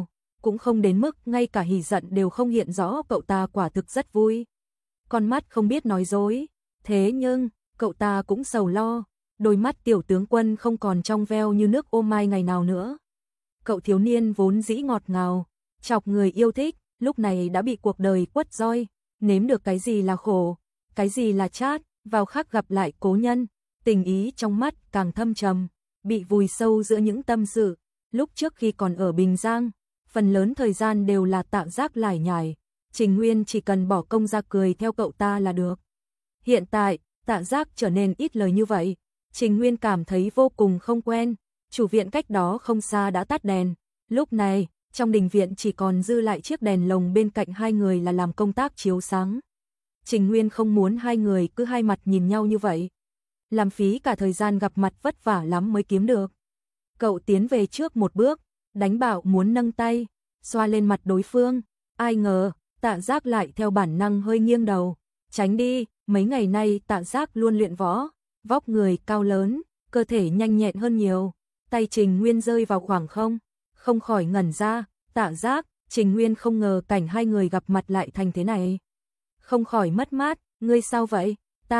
cũng không đến mức ngay cả hỉ giận đều không hiện rõ, cậu ta quả thực rất vui. Con mắt không biết nói dối, thế nhưng, cậu ta cũng sầu lo, đôi mắt tiểu tướng Quân không còn trong veo như nước ô mai ngày nào nữa. Cậu thiếu niên vốn dĩ ngọt ngào, chọc người yêu thích, lúc này đã bị cuộc đời quất roi, nếm được cái gì là khổ, cái gì là chát, vào khắc gặp lại cố nhân, tình ý trong mắt càng thâm trầm, bị vùi sâu giữa những tâm sự. Lúc trước khi còn ở Bình Giang, phần lớn thời gian đều là Tạ Giác lải nhải, Trình Nguyên chỉ cần bỏ công ra cười theo cậu ta là được. Hiện tại, Tạ Giác trở nên ít lời như vậy, Trình Nguyên cảm thấy vô cùng không quen. Chủ viện cách đó không xa đã tắt đèn, lúc này, trong đình viện chỉ còn dư lại chiếc đèn lồng bên cạnh hai người là làm công tác chiếu sáng. Trình Nguyên không muốn hai người cứ hai mặt nhìn nhau như vậy, làm phí cả thời gian gặp mặt vất vả lắm mới kiếm được. Cậu tiến về trước một bước, đánh bảo muốn nâng tay, xoa lên mặt đối phương, ai ngờ, Tạ Giác lại theo bản năng hơi nghiêng đầu, tránh đi, mấy ngày nay Tạ Giác luôn luyện võ, vóc người cao lớn, cơ thể nhanh nhẹn hơn nhiều. Tay Trình Nguyên rơi vào khoảng không khỏi ngẩn ra, Tạ Giác, Trình Nguyên không ngờ cảnh hai người gặp mặt lại thành thế này. Không khỏi mất mát, ngươi sao vậy?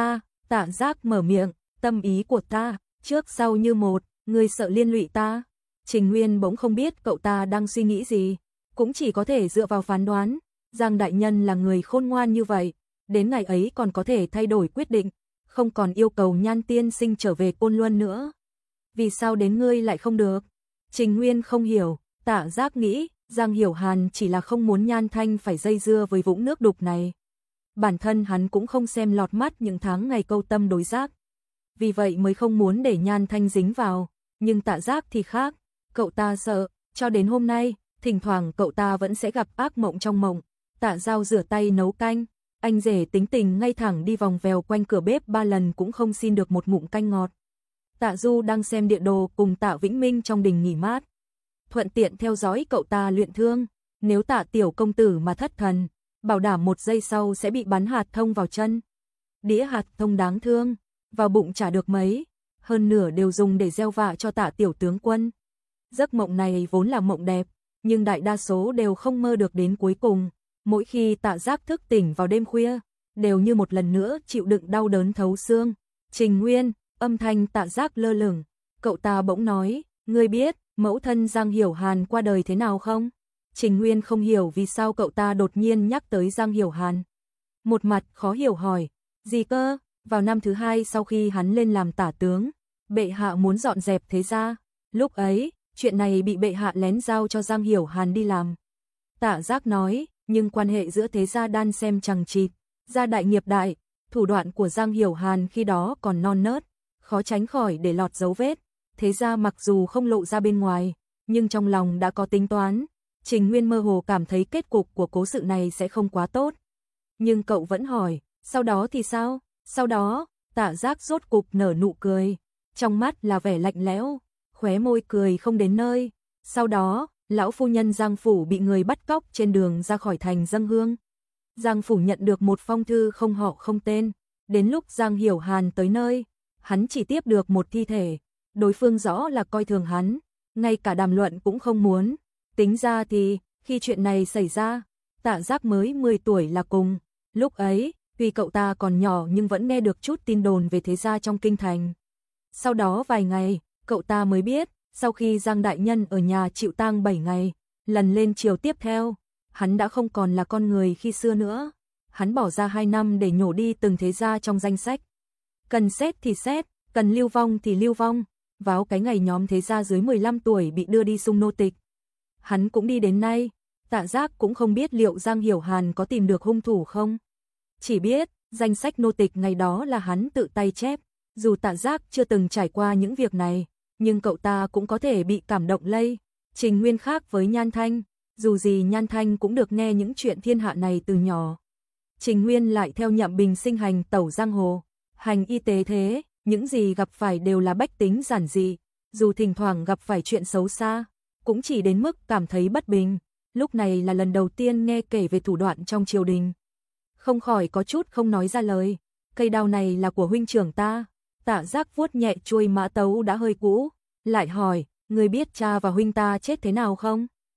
Tạ Giác mở miệng, tâm ý của ta, trước sau như một, ngươi sợ liên lụy ta. Trình Nguyên bỗng không biết cậu ta đang suy nghĩ gì, cũng chỉ có thể dựa vào phán đoán, Giang đại nhân là người khôn ngoan như vậy, đến ngày ấy còn có thể thay đổi quyết định, không còn yêu cầu Nhan tiên sinh trở về Côn Luân nữa. Vì sao đến ngươi lại không được? Trình Nguyên không hiểu, Tạ Giác nghĩ, Giang Hiểu Hàn chỉ là không muốn Nhan Thanh phải dây dưa với vũng nước đục này. Bản thân hắn cũng không xem lọt mắt những tháng ngày câu tâm đối giác. Vì vậy mới không muốn để Nhan Thanh dính vào, nhưng Tạ Giác thì khác, cậu ta sợ, cho đến hôm nay, thỉnh thoảng cậu ta vẫn sẽ gặp ác mộng trong mộng. Tạ Giao rửa tay nấu canh, anh rể tính tình ngay thẳng đi vòng vèo quanh cửa bếp 3 lần cũng không xin được một ngụm canh ngọt. Tạ Du đang xem địa đồ cùng Tạ Vĩnh Minh trong đình nghỉ mát, thuận tiện theo dõi cậu ta luyện thương, nếu Tạ tiểu công tử mà thất thần, bảo đảm 1 giây sau sẽ bị bắn hạt thông vào chân. Đĩa hạt thông đáng thương, vào bụng chả được mấy, hơn nửa đều dùng để gieo vạ cho Tạ tiểu tướng quân. Giấc mộng này vốn là mộng đẹp, nhưng đại đa số đều không mơ được đến cuối cùng. Mỗi khi Tạ Giác thức tỉnh vào đêm khuya, đều như một lần nữa chịu đựng đau đớn thấu xương. Trình Nguyên, âm thanh Tạ Giác lơ lửng, cậu ta bỗng nói, ngươi biết, mẫu thân Giang Hiểu Hàn qua đời thế nào không? Trình Nguyên không hiểu vì sao cậu ta đột nhiên nhắc tới Giang Hiểu Hàn. Một mặt khó hiểu hỏi, gì cơ? Vào năm thứ 2 sau khi hắn lên làm tả tướng, bệ hạ muốn dọn dẹp thế gia. Lúc ấy, chuyện này bị bệ hạ lén giao cho Giang Hiểu Hàn đi làm. Tạ Giác nói, nhưng quan hệ giữa thế gia đan xem chằng chịt, gia đại nghiệp đại, thủ đoạn của Giang Hiểu Hàn khi đó còn non nớt, khó tránh khỏi để lọt dấu vết. Thế gia mặc dù không lộ ra bên ngoài, nhưng trong lòng đã có tính toán. Trình Nguyên mơ hồ cảm thấy kết cục của cố sự này sẽ không quá tốt. Nhưng cậu vẫn hỏi, sau đó thì sao? Sau đó, Tạ Giác rốt cục nở nụ cười, trong mắt là vẻ lạnh lẽo, khóe môi cười không đến nơi. Sau đó, lão phu nhân Giang phủ bị người bắt cóc trên đường ra khỏi thành dâng hương. Giang phủ nhận được một phong thư không họ không tên, đến lúc Giang Hiểu Hàn tới nơi, hắn chỉ tiếp được một thi thể, đối phương rõ là coi thường hắn, ngay cả đàm luận cũng không muốn. Tính ra thì, khi chuyện này xảy ra, Tạ Giác mới 10 tuổi là cùng, lúc ấy, tuy cậu ta còn nhỏ nhưng vẫn nghe được chút tin đồn về thế gia trong kinh thành. Sau đó vài ngày, cậu ta mới biết, sau khi Giang đại nhân ở nhà chịu tang 7 ngày, lần lên triều tiếp theo, hắn đã không còn là con người khi xưa nữa. Hắn bỏ ra 2 năm để nhổ đi từng thế gia trong danh sách. Cần xét thì xét, cần lưu vong thì lưu vong, vào cái ngày nhóm thế gia dưới 15 tuổi bị đưa đi sung nô tịch. Hắn cũng đi đến nay, Tạ Giác cũng không biết liệu Giang Hiểu Hàn có tìm được hung thủ không. Chỉ biết, danh sách nô tịch ngày đó là hắn tự tay chép, dù Tạ Giác chưa từng trải qua những việc này, nhưng cậu ta cũng có thể bị cảm động lây. Trình Nguyên khác với Nhan Thanh, dù gì Nhan Thanh cũng được nghe những chuyện thiên hạ này từ nhỏ. Trình Nguyên lại theo Nhậm Bình Sinh hành tẩu giang hồ, hành y tế thế, những gì gặp phải đều là bách tính giản dị, dù thỉnh thoảng gặp phải chuyện xấu xa, cũng chỉ đến mức cảm thấy bất bình. Lúc này là lần đầu tiên nghe kể về thủ đoạn trong triều đình, không khỏi có chút không nói ra lời. Cây đao này là của huynh trưởng ta. Tạ Giác vuốt nhẹ chuôi mã tấu đã hơi cũ, lại hỏi, người biết cha và huynh ta chết thế nào không?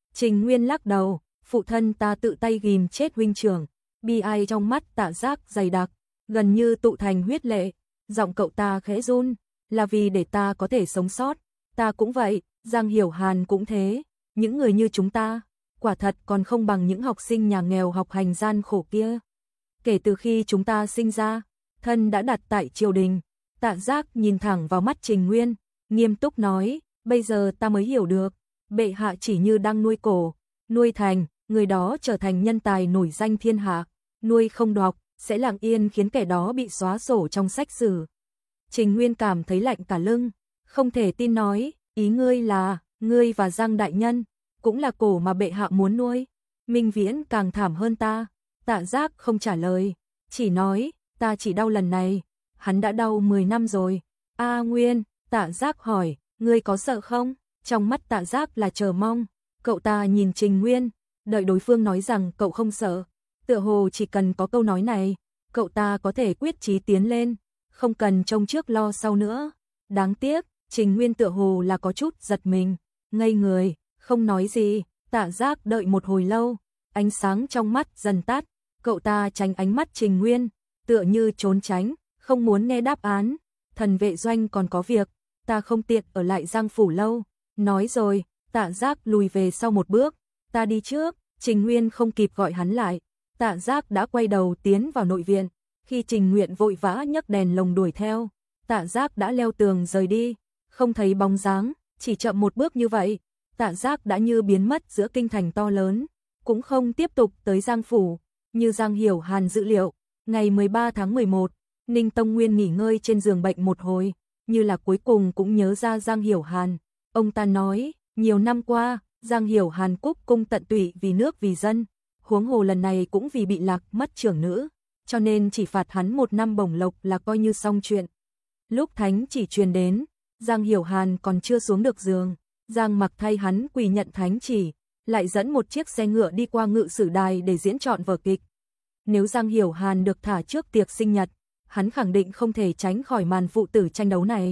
Trình Nguyên lắc đầu, phụ thân ta tự tay ghim chết huynh trưởng. Bi ai trong mắt Tạ Giác dày đặc, gần như tụ thành huyết lệ. Giọng cậu ta khẽ run, là vì để ta có thể sống sót. Ta cũng vậy, Giang Hiểu Hàn cũng thế. Những người như chúng ta, quả thật còn không bằng những học sinh nhà nghèo học hành gian khổ kia. Kể từ khi chúng ta sinh ra, thân đã đặt tại triều đình. Tạ Giác nhìn thẳng vào mắt Trình Nguyên, nghiêm túc nói, bây giờ ta mới hiểu được, bệ hạ chỉ như đang nuôi cổ, nuôi thành, người đó trở thành nhân tài nổi danh thiên hạ, nuôi không đọc, sẽ lặng yên khiến kẻ đó bị xóa sổ trong sách sử. Trình Nguyên cảm thấy lạnh cả lưng, không thể tin nói, ý ngươi là, ngươi và Giang đại nhân, cũng là cổ mà bệ hạ muốn nuôi. Minh Viễn càng thảm hơn ta. Tạ Giác không trả lời, chỉ nói, ta chỉ đau lần này, hắn đã đau 10 năm rồi. A Nguyên, Tạ Giác hỏi, ngươi có sợ không? Trong mắt Tạ Giác là chờ mong, cậu ta nhìn Trình Nguyên, đợi đối phương nói rằng cậu không sợ. Tựa hồ chỉ cần có câu nói này, cậu ta có thể quyết chí tiến lên, không cần trông trước lo sau nữa. Đáng tiếc, Trình Nguyên tựa hồ là có chút giật mình, ngây người, không nói gì. Tạ Giác đợi một hồi lâu, ánh sáng trong mắt dần tắt, cậu ta tránh ánh mắt Trình Nguyên, tựa như trốn tránh, không muốn nghe đáp án. Thần vệ doanh còn có việc, ta không tiện ở lại Giang phủ lâu. Nói rồi, Tạ Giác lùi về sau một bước, ta đi trước. Trình Nguyên không kịp gọi hắn lại, Tạ Giác đã quay đầu tiến vào nội viện. Khi Trình Nguyện vội vã nhấc đèn lồng đuổi theo, Tạ Giác đã leo tường rời đi, không thấy bóng dáng, chỉ chậm một bước như vậy, Tạ Giác đã như biến mất giữa kinh thành to lớn, cũng không tiếp tục tới Giang phủ. Như Giang Hiểu Hàn dự liệu, ngày 13 tháng 11, Ninh Tông Nguyên nghỉ ngơi trên giường bệnh một hồi, như là cuối cùng cũng nhớ ra Giang Hiểu Hàn. Ông ta nói, nhiều năm qua, Giang Hiểu Hàn cúc cung tận tụy vì nước vì dân, huống hồ lần này cũng vì bị lạc mất trưởng nữ, cho nên chỉ phạt hắn 1 năm bổng lộc là coi như xong chuyện. Lúc thánh chỉ truyền đến, Giang Hiểu Hàn còn chưa xuống được giường, Giang Mặc thay hắn quỳ nhận thánh chỉ, lại dẫn một chiếc xe ngựa đi qua Ngự Sử Đài để diễn trọn vở kịch. Nếu Giang Hiểu Hàn được thả trước tiệc sinh nhật, hắn khẳng định không thể tránh khỏi màn phụ tử tranh đấu này.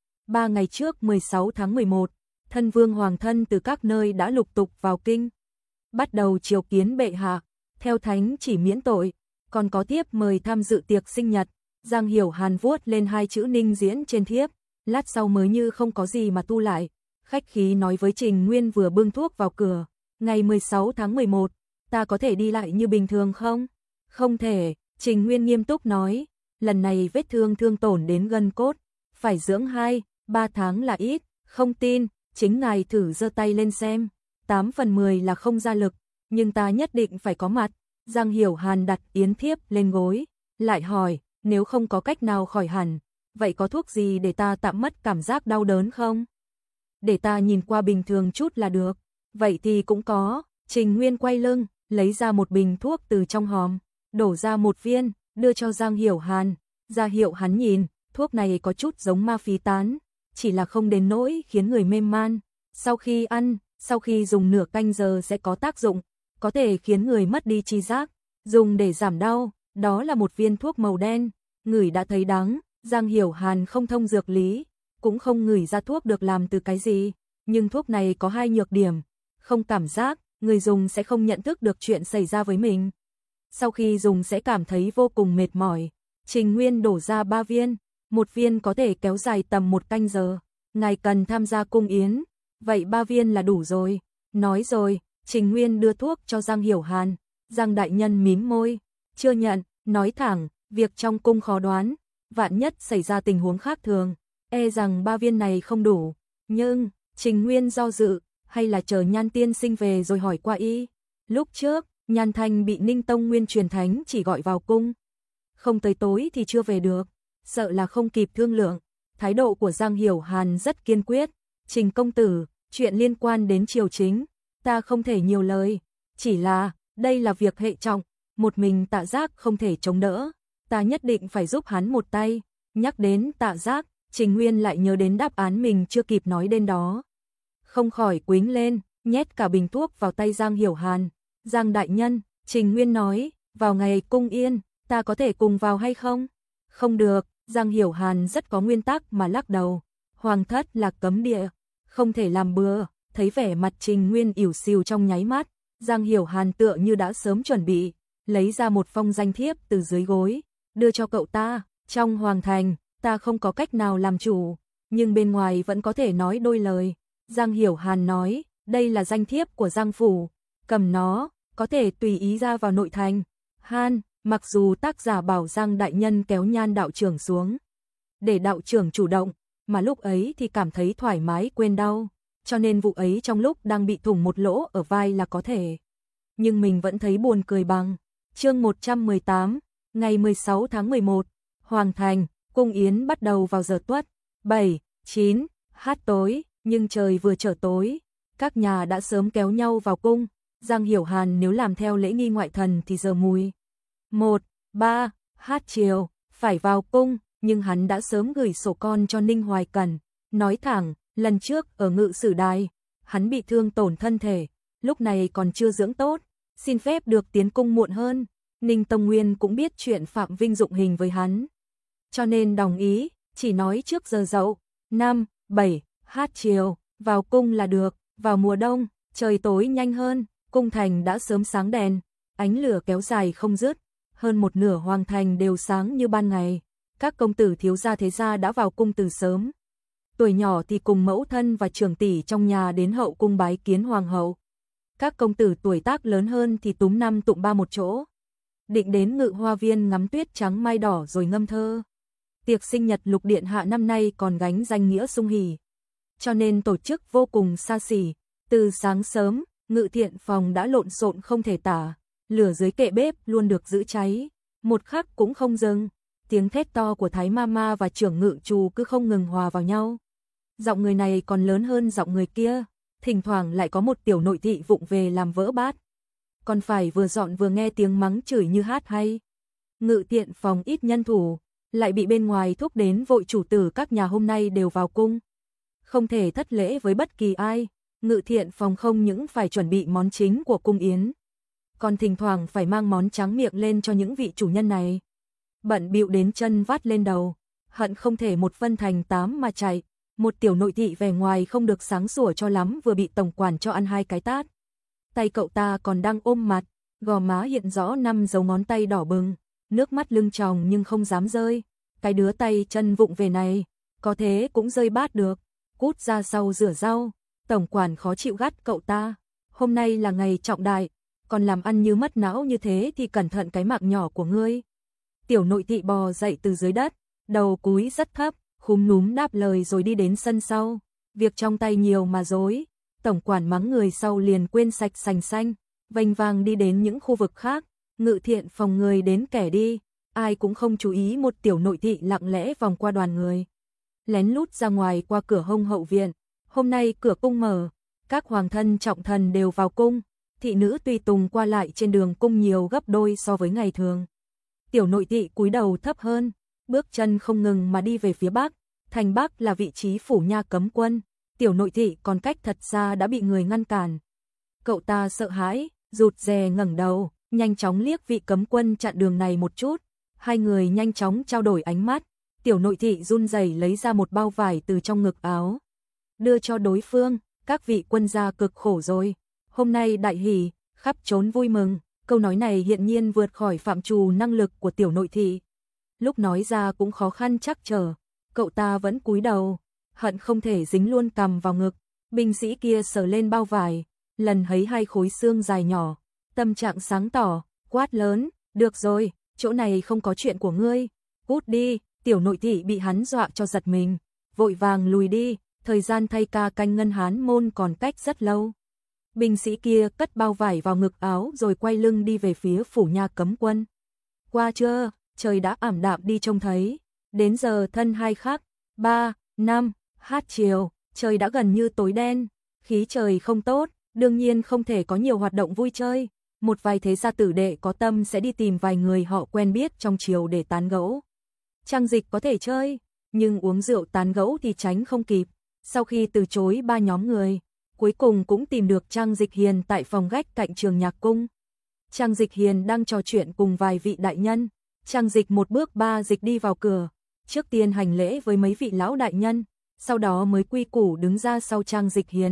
3 ngày trước 16 tháng 11, thân vương hoàng thân từ các nơi đã lục tục vào kinh, bắt đầu triều kiến bệ hạ, theo thánh chỉ miễn tội, còn có thiếp mời tham dự tiệc sinh nhật. Giang Hiểu Hàn vuốt lên 2 chữ Ninh diễn trên thiếp, lát sau mới như không có gì mà tu lại, khách khí nói với Trình Nguyên vừa bưng thuốc vào cửa, ngày 16 tháng 11, ta có thể đi lại như bình thường không? Không thể, Trình Nguyên nghiêm túc nói, lần này vết thương thương tổn đến gân cốt, phải dưỡng 2-3 tháng là ít, không tin, chính ngài thử giơ tay lên xem, 8 phần 10 là không ra lực, nhưng ta nhất định phải có mặt. Giang Hiểu Hàn đặt yến thiếp lên gối, lại hỏi, nếu không có cách nào khỏi hẳn, vậy có thuốc gì để ta tạm mất cảm giác đau đớn không? Để ta nhìn qua bình thường chút là được. Vậy thì cũng có. Trình Nguyên quay lưng, lấy ra một bình thuốc từ trong hòm, đổ ra một viên, đưa cho Giang Hiểu Hàn. Ra hiệu hắn nhìn, thuốc này có chút giống ma phí tán, chỉ là không đến nỗi khiến người mê man. Sau khi ăn, sau khi dùng nửa canh giờ sẽ có tác dụng, có thể khiến người mất đi tri giác, dùng để giảm đau. Đó là một viên thuốc màu đen, ngửi đã thấy đắng. Giang Hiểu Hàn không thông dược lý, cũng không ngửi ra thuốc được làm từ cái gì, nhưng thuốc này có 2 nhược điểm, không cảm giác, người dùng sẽ không nhận thức được chuyện xảy ra với mình. Sau khi dùng sẽ cảm thấy vô cùng mệt mỏi. Trình Nguyên đổ ra 3 viên, một viên có thể kéo dài tầm 1 canh giờ. Ngài cần tham gia cung yến, vậy 3 viên là đủ rồi. Nói rồi, Trình Nguyên đưa thuốc cho Giang Hiểu Hàn. Giang đại nhân mím môi, chưa nhận, nói thẳng, việc trong cung khó đoán, vạn nhất xảy ra tình huống khác thường, e rằng 3 viên này không đủ. Nhưng, Trình Nguyên do dự, hay là chờ Nhan tiên sinh về rồi hỏi qua y. Lúc trước, Nhan Thanh bị Ninh Tông Nguyên truyền thánh chỉ gọi vào cung, không tới tối thì chưa về được, sợ là không kịp thương lượng. Thái độ của Giang Hiểu Hàn rất kiên quyết. Trình công tử, chuyện liên quan đến triều chính, ta không thể nhiều lời, chỉ là, đây là việc hệ trọng, một mình Tạ Giác không thể chống đỡ, ta nhất định phải giúp hắn một tay. Nhắc đến Tạ Giác, Trình Nguyên lại nhớ đến đáp án mình chưa kịp nói đến đó, không khỏi quĩnh lên, nhét cả bình thuốc vào tay Giang Hiểu Hàn. Giang đại nhân, Trình Nguyên nói, vào ngày cung yên, ta có thể cùng vào hay không? Không được. Giang Hiểu Hàn rất có nguyên tắc mà lắc đầu, hoàng thất là cấm địa, không thể làm bừa. thấy vẻ mặt Trình Nguyên ỉu xìu trong nháy mắt, Giang Hiểu Hàn tựa như đã sớm chuẩn bị, lấy ra một phong danh thiếp từ dưới gối, đưa cho cậu ta. Trong hoàng thành, ta không có cách nào làm chủ, nhưng bên ngoài vẫn có thể nói đôi lời. Giang Hiểu Hàn nói, đây là danh thiếp của Giang phủ, cầm nó, có thể tùy ý ra vào nội thành. Han, mặc dù tác giả bảo Giang đại nhân kéo Nhan đạo trưởng xuống, để đạo trưởng chủ động, mà lúc ấy thì cảm thấy thoải mái quên đau, cho nên vụ ấy trong lúc đang bị thủng một lỗ ở vai là có thể. Nhưng mình vẫn thấy buồn cười bằng. Chương 118, ngày 16 tháng 11, Hoàng thành, cung yến bắt đầu vào giờ tuất, 7, 9, h tối, nhưng trời vừa trở tối, các nhà đã sớm kéo nhau vào cung. Giang Hiểu Hàn nếu làm theo lễ nghi ngoại thần thì giờ mùi 1, 3, h chiều, phải vào cung, nhưng hắn đã sớm gửi sổ con cho Ninh Hoài Cẩn, nói thẳng, lần trước ở Ngự Sử Đài, hắn bị thương tổn thân thể, lúc này còn chưa dưỡng tốt, xin phép được tiến cung muộn hơn. Ninh Tông Nguyên cũng biết chuyện Phạm Vinh dụng hình với hắn, cho nên đồng ý, chỉ nói trước giờ dậu, 5, 7, h chiều, vào cung là được. Vào mùa đông, trời tối nhanh hơn, cung thành đã sớm sáng đèn, ánh lửa kéo dài không dứt, hơn một nửa hoàng thành đều sáng như ban ngày. Các công tử thiếu gia thế gia đã vào cung từ sớm. Tuổi nhỏ thì cùng mẫu thân và trưởng tỷ trong nhà đến hậu cung bái kiến hoàng hậu. Các công tử tuổi tác lớn hơn thì túm năm tụm ba một chỗ, định đến Ngự Hoa Viên ngắm tuyết trắng mai đỏ rồi ngâm thơ. Tiệc sinh nhật Lục điện hạ năm nay còn gánh danh nghĩa sung hỉ, cho nên tổ chức vô cùng xa xỉ. Từ sáng sớm, Ngự Thiện phòng đã lộn xộn không thể tả, lửa dưới kệ bếp luôn được giữ cháy, một khắc cũng không dừng. Tiếng thét to của Thái Mama và trưởng ngự trù cứ không ngừng hòa vào nhau. Giọng người này còn lớn hơn giọng người kia, thỉnh thoảng lại có một tiểu nội thị vụng về làm vỡ bát. Còn phải vừa dọn vừa nghe tiếng mắng chửi như hát hay. Ngự Thiện phòng ít nhân thủ, lại bị bên ngoài thúc đến vội chủ tử các nhà hôm nay đều vào cung. Không thể thất lễ với bất kỳ ai, Ngự Thiện phòng không những phải chuẩn bị món chính của cung yến, còn thỉnh thoảng phải mang món tráng miệng lên cho những vị chủ nhân này. Bận bịu đến chân vắt lên đầu, hận không thể một phân thành 8 mà chạy. Một tiểu nội thị vẻ ngoài không được sáng sủa cho lắm vừa bị tổng quản cho ăn 2 cái tát. Tay cậu ta còn đang ôm mặt, gò má hiện rõ 5 dấu ngón tay đỏ bừng, nước mắt lưng tròng nhưng không dám rơi. Cái đứa tay chân vụng về này, có thế cũng rơi bát được, cút ra sau rửa rau. Tổng quản khó chịu gắt cậu ta, hôm nay là ngày trọng đại, còn làm ăn như mất não như thế thì cẩn thận cái mạng nhỏ của ngươi. Tiểu nội thị bò dậy từ dưới đất, đầu cúi rất thấp, khúm núm đáp lời rồi đi đến sân sau. Việc trong tay nhiều mà dối, tổng quản mắng người sau liền quên sạch sành xanh, vênh vang đi đến những khu vực khác. Ngự Thiện phòng người đến kẻ đi, ai cũng không chú ý một tiểu nội thị lặng lẽ vòng qua đoàn người, lén lút ra ngoài qua cửa hông hậu viện. Hôm nay cửa cung mở, các hoàng thân trọng thần đều vào cung, thị nữ tùy tùng qua lại trên đường cung nhiều gấp đôi so với ngày thường. Tiểu nội thị cúi đầu thấp hơn, bước chân không ngừng mà đi về phía bắc. Thành bắc là vị trí phủ nha cấm quân, tiểu nội thị còn cách thật xa đã bị người ngăn cản. Cậu ta sợ hãi, rụt rè ngẩng đầu, nhanh chóng liếc vị cấm quân chặn đường này một chút. Hai người nhanh chóng trao đổi ánh mắt. Tiểu nội thị run rẩy lấy ra một bao vải từ trong ngực áo, đưa cho đối phương. Các vị quân gia cực khổ rồi, hôm nay đại hỷ, khắp trốn vui mừng. Câu nói này hiện nhiên vượt khỏi phạm trù năng lực của tiểu nội thị, lúc nói ra cũng khó khăn trắc trở. Cậu ta vẫn cúi đầu, hận không thể dính luôn cằm vào ngực. Binh sĩ kia sờ lên bao vải, lần thấy 2 khối xương dài nhỏ, tâm trạng sáng tỏ, quát lớn, được rồi, chỗ này không có chuyện của ngươi, cút đi. Tiểu nội thị bị hắn dọa cho giật mình, vội vàng lùi đi, thời gian thay ca canh ngân hán môn còn cách rất lâu. Binh sĩ kia cất bao vải vào ngực áo rồi quay lưng đi về phía phủ nha cấm quân. Qua trưa, trời đã ảm đạm đi trông thấy, đến giờ thân 2 khắc, 3, 5, h chiều, trời đã gần như tối đen, khí trời không tốt, đương nhiên không thể có nhiều hoạt động vui chơi. Một vài thế gia tử đệ có tâm sẽ đi tìm vài người họ quen biết trong triều để tán gẫu. Trang Dịch có thể chơi, nhưng uống rượu tán gẫu thì tránh không kịp. Sau khi từ chối 3 nhóm người, cuối cùng cũng tìm được Trang Dịch Hiền tại phòng khách cạnh Trường Nhạc Cung. Trang Dịch Hiền đang trò chuyện cùng vài vị đại nhân. Trang Dịch một bước 3 dịch đi vào cửa, trước tiên hành lễ với mấy vị lão đại nhân, sau đó mới quy củ đứng ra sau Trang Dịch Hiền.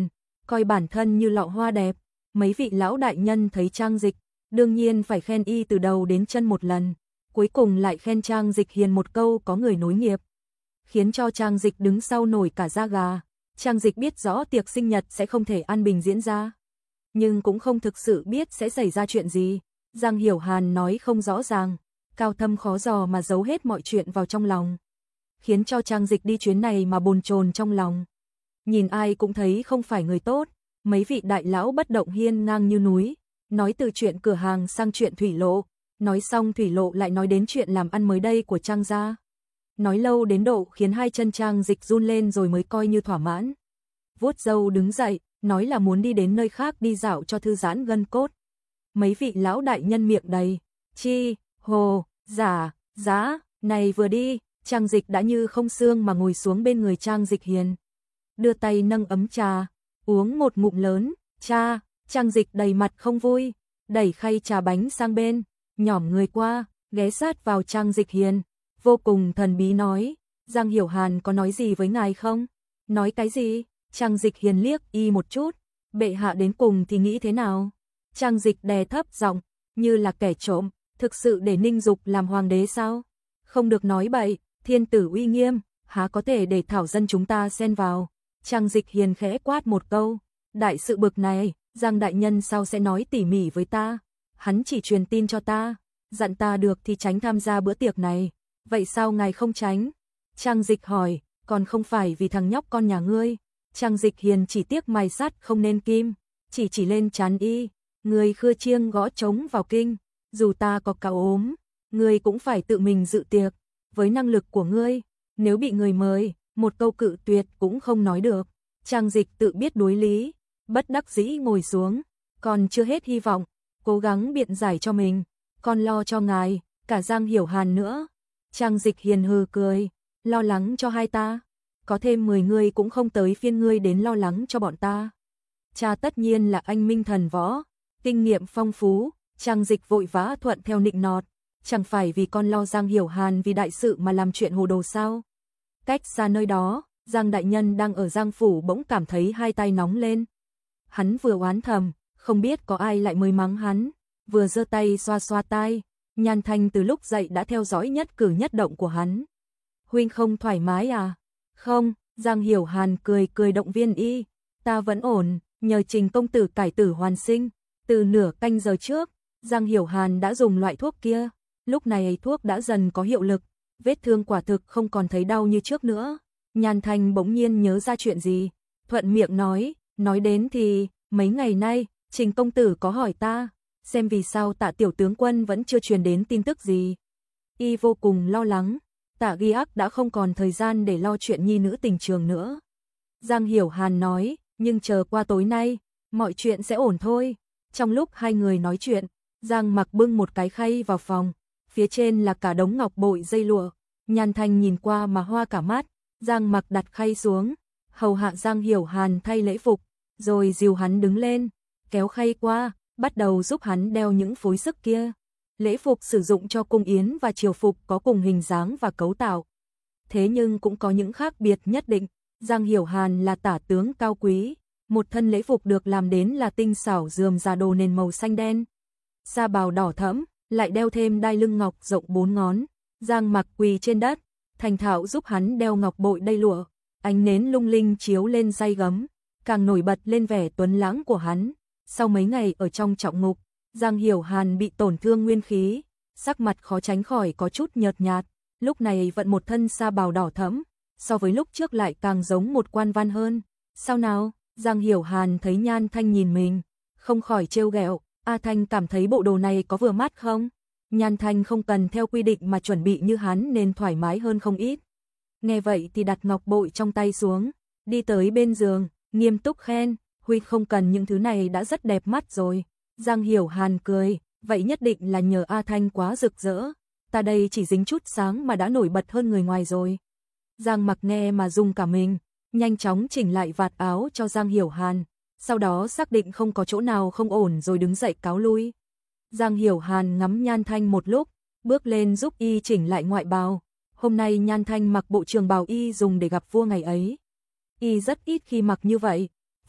coi bản thân như lọ hoa đẹp. Mấy vị lão đại nhân thấy Trang Dịch, đương nhiên phải khen y từ đầu đến chân một lần, cuối cùng lại khen Trang Dịch hiền một câu có người nối nghiệp, khiến cho Trang Dịch đứng sau nổi cả da gà. Trang Dịch biết rõ tiệc sinh nhật sẽ không thể an bình diễn ra, nhưng cũng không thực sự biết sẽ xảy ra chuyện gì. Giang Hiểu Hàn nói không rõ ràng, cao thâm khó dò mà giấu hết mọi chuyện vào trong lòng, khiến cho Trang Dịch đi chuyến này mà bồn chồn trong lòng. Nhìn ai cũng thấy không phải người tốt, mấy vị đại lão bất động hiên ngang như núi, nói từ chuyện cửa hàng sang chuyện thủy lộ, nói xong thủy lộ lại nói đến chuyện làm ăn mới đây của Trang gia. Nói lâu đến độ khiến hai chân Trang Dịch run lên rồi mới coi như thỏa mãn. Vuốt râu đứng dậy, nói là muốn đi đến nơi khác đi dạo cho thư giãn gân cốt. Mấy vị lão đại nhân miệng đầy, chi, hồ, giả, giá, này vừa đi, Trang Dịch đã như không xương mà ngồi xuống bên người Trang Dịch hiền. Đưa tay nâng ấm trà, uống một ngụm lớn, cha, Trang Dịch đầy mặt không vui, đẩy khay trà bánh sang bên, nhỏm người qua, ghé sát vào Trang Dịch hiền, vô cùng thần bí nói, Giang Hiểu Hàn có nói gì với ngài không? Nói cái gì? Trang Dịch hiền liếc y một chút, bệ hạ đến cùng thì nghĩ thế nào? Trang Dịch đè thấp giọng, như là kẻ trộm, thực sự để Ninh Dục làm hoàng đế sao? Không được nói bậy, thiên tử uy nghiêm, há có thể để thảo dân chúng ta xen vào. Trang Dịch hiền khẽ quát một câu, đại sự bực này, Giang đại nhân sao sẽ nói tỉ mỉ với ta? Hắn chỉ truyền tin cho ta, dặn ta được thì tránh tham gia bữa tiệc này, vậy sao ngài không tránh? Trang Dịch hỏi, còn không phải vì thằng nhóc con nhà ngươi. Trang Dịch hiền chỉ tiếc mài sắt không nên kim, chỉ lên trán y, người khưa chiêng gõ trống vào kinh, dù ta có cáo ốm, ngươi cũng phải tự mình dự tiệc, với năng lực của ngươi, nếu bị người mời, một câu cự tuyệt cũng không nói được. Trang Dịch tự biết đối lý, bất đắc dĩ ngồi xuống, còn chưa hết hy vọng, cố gắng biện giải cho mình, con lo cho ngài, cả Giang Hiểu Hàn nữa. Trang Dịch hiền hừ cười, lo lắng cho hai ta, có thêm 10 người cũng không tới phiên ngươi đến lo lắng cho bọn ta. Cha tất nhiên là anh minh thần võ, kinh nghiệm phong phú. Trang Dịch vội vã thuận theo nịnh nọt, chẳng phải vì con lo Giang Hiểu Hàn vì đại sự mà làm chuyện hồ đồ sao? Cách xa nơi đó, Giang đại nhân đang ở Giang phủ bỗng cảm thấy hai tay nóng lên. Hắn vừa oán thầm, không biết có ai lại mới mắng hắn, vừa giơ tay xoa xoa tai. Nhan Thanh từ lúc dậy đã theo dõi nhất cử nhất động của hắn. Huynh không thoải mái à? Không, Giang Hiểu Hàn cười cười động viên y, ta vẫn ổn, nhờ Trình công tử cải tử hoàn sinh. Từ nửa canh giờ trước, Giang Hiểu Hàn đã dùng loại thuốc kia, lúc này thuốc đã dần có hiệu lực, vết thương quả thực không còn thấy đau như trước nữa. Nhan Thanh bỗng nhiên nhớ ra chuyện gì, thuận miệng nói đến thì, mấy ngày nay, Trình công tử có hỏi ta, xem vì sao Tạ tiểu tướng quân vẫn chưa truyền đến tin tức gì. Y vô cùng lo lắng, Tạ Ghi Ác đã không còn thời gian để lo chuyện nhi nữ tình trường nữa. Giang Hiểu Hàn nói, nhưng chờ qua tối nay, mọi chuyện sẽ ổn thôi. Trong lúc hai người nói chuyện, Giang Mặc bưng một cái khay vào phòng, phía trên là cả đống ngọc bội dây lụa. Nhan Thanh nhìn qua mà hoa cả mắt, Giang Mặc đặt khay xuống, hầu hạ Giang Hiểu Hàn thay lễ phục, rồi dìu hắn đứng lên, kéo khay qua, bắt đầu giúp hắn đeo những phối sức kia. Lễ phục sử dụng cho cung yến và triều phục có cùng hình dáng và cấu tạo, thế nhưng cũng có những khác biệt nhất định. Giang Hiểu Hàn là tả tướng cao quý, một thân lễ phục được làm đến là tinh xảo rườm rà đồ nền màu xanh đen, sa bào đỏ thẫm, lại đeo thêm đai lưng ngọc rộng 4 ngón. Giang Mặc quỳ trên đất, thành thạo giúp hắn đeo ngọc bội đai lụa, ánh nến lung linh chiếu lên day gấm, càng nổi bật lên vẻ tuấn lãng của hắn. Sau mấy ngày ở trong trọng ngục, Giang Hiểu Hàn bị tổn thương nguyên khí, sắc mặt khó tránh khỏi có chút nhợt nhạt, lúc này vận một thân sa bào đỏ thẫm, so với lúc trước lại càng giống một quan văn hơn. Sao nào? Giang Hiểu Hàn thấy Nhan Thanh nhìn mình, không khỏi trêu ghẹo, A Thanh cảm thấy bộ đồ này có vừa mắt không? Nhan Thanh không cần theo quy định mà chuẩn bị như hắn nên thoải mái hơn không ít. Nghe vậy thì đặt ngọc bội trong tay xuống, đi tới bên giường, nghiêm túc khen, Huy không cần những thứ này đã rất đẹp mắt rồi. Giang Hiểu Hàn cười, vậy nhất định là nhờ A Thanh quá rực rỡ, ta đây chỉ dính chút sáng mà đã nổi bật hơn người ngoài rồi. Giang Mặc nghe mà rung cả mình, nhanh chóng chỉnh lại vạt áo cho Giang Hiểu Hàn, sau đó xác định không có chỗ nào không ổn rồi đứng dậy cáo lui. Giang Hiểu Hàn ngắm Nhan Thanh một lúc, bước lên giúp y chỉnh lại ngoại bào. Hôm nay Nhan Thanh mặc bộ trường bào y dùng để gặp vua ngày ấy. Y rất ít khi mặc như vậy,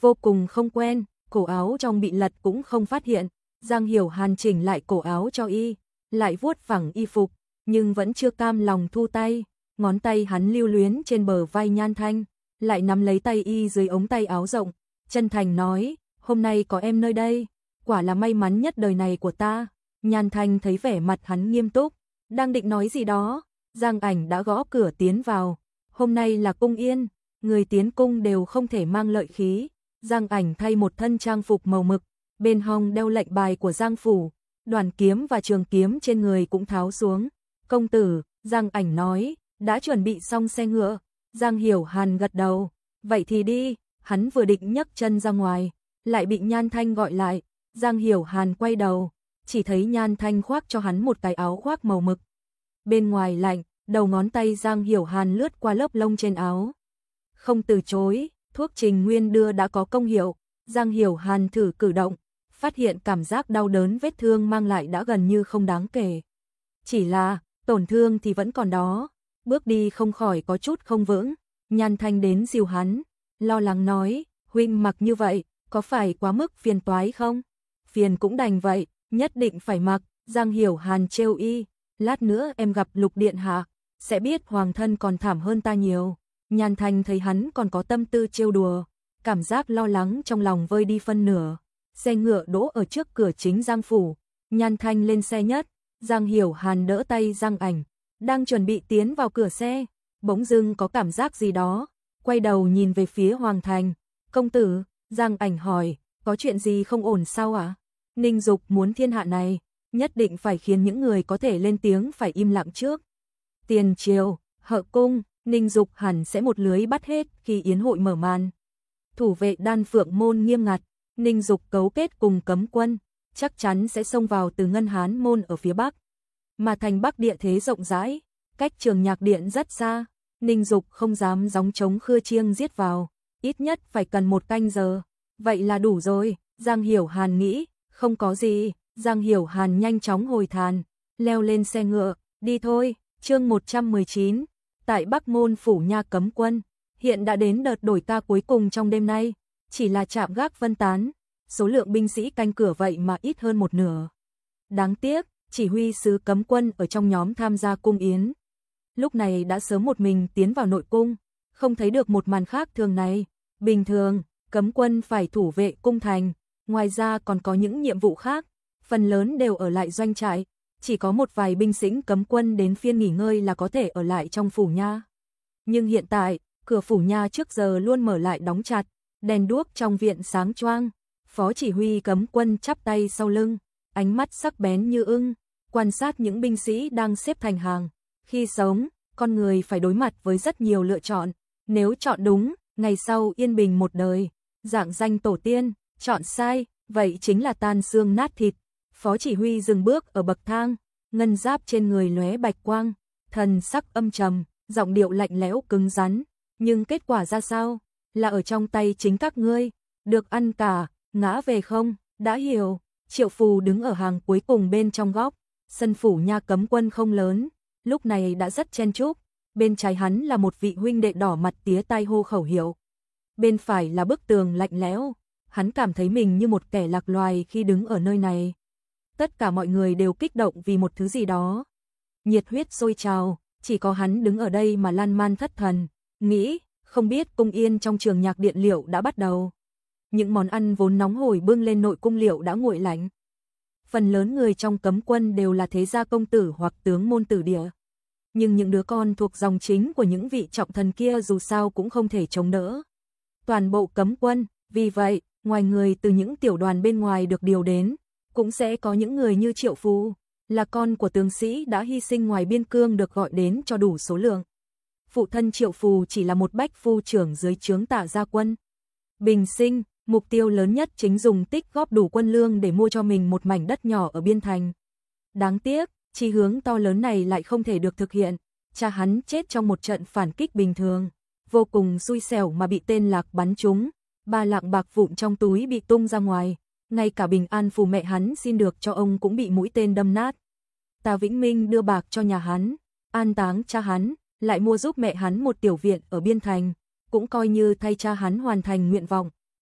vô cùng không quen, cổ áo trong bị lật cũng không phát hiện. Giang Hiểu Hàn chỉnh lại cổ áo cho y, lại vuốt phẳng y phục, nhưng vẫn chưa cam lòng thu tay, ngón tay hắn lưu luyến trên bờ vai Nhan Thanh, lại nắm lấy tay y dưới ống tay áo rộng, chân thành nói, hôm nay có em nơi đây, quả là may mắn nhất đời này của ta. Nhan Thanh thấy vẻ mặt hắn nghiêm túc, đang định nói gì đó, Giang Ảnh đã gõ cửa tiến vào, hôm nay là cung yên, người tiến cung đều không thể mang lợi khí, Giang Ảnh thay một thân trang phục màu mực, bên hông đeo lệnh bài của Giang phủ, đoàn kiếm và trường kiếm trên người cũng tháo xuống. Công tử, Giang Ảnh nói, đã chuẩn bị xong xe ngựa. Giang Hiểu Hàn gật đầu, vậy thì đi. Hắn vừa định nhấc chân ra ngoài, lại bị Nhan Thanh gọi lại. Giang Hiểu Hàn quay đầu, chỉ thấy Nhan Thanh khoác cho hắn một cái áo khoác màu mực. Bên ngoài lạnh, đầu ngón tay Giang Hiểu Hàn lướt qua lớp lông trên áo. Không từ chối, thuốc Trình Nguyên đưa đã có công hiệu. Giang Hiểu Hàn thử cử động, phát hiện cảm giác đau đớn vết thương mang lại đã gần như không đáng kể. Chỉ là, tổn thương thì vẫn còn đó, bước đi không khỏi có chút không vững. Nhan Thanh đến dìu hắn, lo lắng nói, huynh mặc như vậy, có phải quá mức phiền toái không? Phiền cũng đành vậy, nhất định phải mặc. Giang Hiểu Hàn trêu y, lát nữa em gặp Lục Điện Hạ, sẽ biết hoàng thân còn thảm hơn ta nhiều. Nhan Thanh thấy hắn còn có tâm tư trêu đùa, cảm giác lo lắng trong lòng vơi đi phân nửa. Xe ngựa đỗ ở trước cửa chính Giang phủ, Nhan Thanh lên xe nhất, Giang Hiểu Hàn đỡ tay Giang Ảnh, đang chuẩn bị tiến vào cửa xe, bỗng dưng có cảm giác gì đó, quay đầu nhìn về phía Hoàng Thành. Công tử, Giang Ảnh hỏi, có chuyện gì không ổn sao ạ? Ninh Dục muốn thiên hạ này, nhất định phải khiến những người có thể lên tiếng phải im lặng trước. Tiền triều, hậu cung, Ninh Dục hẳn sẽ một lưới bắt hết khi yến hội mở màn. Thủ vệ Đan Phượng môn nghiêm ngặt, Ninh Dục cấu kết cùng cấm quân, chắc chắn sẽ xông vào từ Ngân Hán môn ở phía bắc. Mà thành Bắc địa thế rộng rãi, cách Trường Nhạc điện rất xa, Ninh Dục không dám gióng trống khua chiêng giết vào, ít nhất phải cần 1 canh giờ. Vậy là đủ rồi, Giang Hiểu Hàn nghĩ, không có gì. Giang Hiểu Hàn nhanh chóng hồi thàn, leo lên xe ngựa, đi thôi. Chương 119, tại Bắc Môn phủ nha cấm quân, hiện đã đến đợt đổi ca cuối cùng trong đêm nay, chỉ là trạm gác phân tán, số lượng binh sĩ canh cửa vậy mà ít hơn 1/2. Đáng tiếc, chỉ huy sứ cấm quân ở trong nhóm tham gia cung yến, lúc này đã sớm một mình tiến vào nội cung, không thấy được một màn khác thường này. Bình thường, cấm quân phải thủ vệ cung thành, ngoài ra còn có những nhiệm vụ khác, phần lớn đều ở lại doanh trại, chỉ có một vài binh sĩ cấm quân đến phiên nghỉ ngơi là có thể ở lại trong phủ nha. Nhưng hiện tại, cửa phủ nha trước giờ luôn mở lại đóng chặt, đèn đuốc trong viện sáng choang. Phó chỉ huy cấm quân chắp tay sau lưng, ánh mắt sắc bén như ưng, quan sát những binh sĩ đang xếp thành hàng. Khi sống, con người phải đối mặt với rất nhiều lựa chọn, nếu chọn đúng, ngày sau yên bình một đời, dạng danh tổ tiên, chọn sai, vậy chính là tan xương nát thịt. Phó chỉ huy dừng bước ở bậc thang, ngân giáp trên người lóe bạch quang, thần sắc âm trầm, giọng điệu lạnh lẽo cứng rắn, nhưng kết quả ra sao, là ở trong tay chính các ngươi, được ăn cả, ngã về không, đã hiểu. Triệu Phù đứng ở hàng cuối cùng bên trong góc, sân phủ nha cấm quân không lớn, lúc này đã rất chen chúc, bên trái hắn là một vị huynh đệ đỏ mặt tía tai hô khẩu hiệu, bên phải là bức tường lạnh lẽo, hắn cảm thấy mình như một kẻ lạc loài khi đứng ở nơi này. Tất cả mọi người đều kích động vì một thứ gì đó, nhiệt huyết sôi trào, chỉ có hắn đứng ở đây mà lan man thất thần, nghĩ, không biết cung yên trong Trường Nhạc điện liệu đã bắt đầu. Những món ăn vốn nóng hổi bưng lên nội cung liệu đã nguội lạnh. Phần lớn người trong cấm quân đều là thế gia công tử hoặc tướng môn tử địa. Nhưng những đứa con thuộc dòng chính của những vị trọng thần kia dù sao cũng không thể chống đỡ toàn bộ cấm quân, vì vậy, ngoài người từ những tiểu đoàn bên ngoài được điều đến, cũng sẽ có những người như Triệu Phù, là con của tướng sĩ đã hy sinh ngoài biên cương được gọi đến cho đủ số lượng. Phụ thân Triệu Phù chỉ là một bách phu trưởng dưới trướng Tạ Gia Quân. Bình sinh, mục tiêu lớn nhất chính dùng tích góp đủ quân lương để mua cho mình một mảnh đất nhỏ ở biên thành. Đáng tiếc, chí hướng to lớn này lại không thể được thực hiện, cha hắn chết trong một trận phản kích bình thường, vô cùng xui xẻo mà bị tên Lạc bắn trúng, 3 lạng bạc vụn trong túi bị tung ra ngoài, ngay cả bình an phù mẹ hắn xin được cho ông cũng bị mũi tên đâm nát. Tào Vĩnh Minh đưa bạc cho nhà hắn, an táng cha hắn, lại mua giúp mẹ hắn một tiểu viện ở biên thành, cũng coi như thay cha hắn hoàn thành nguyện vọng.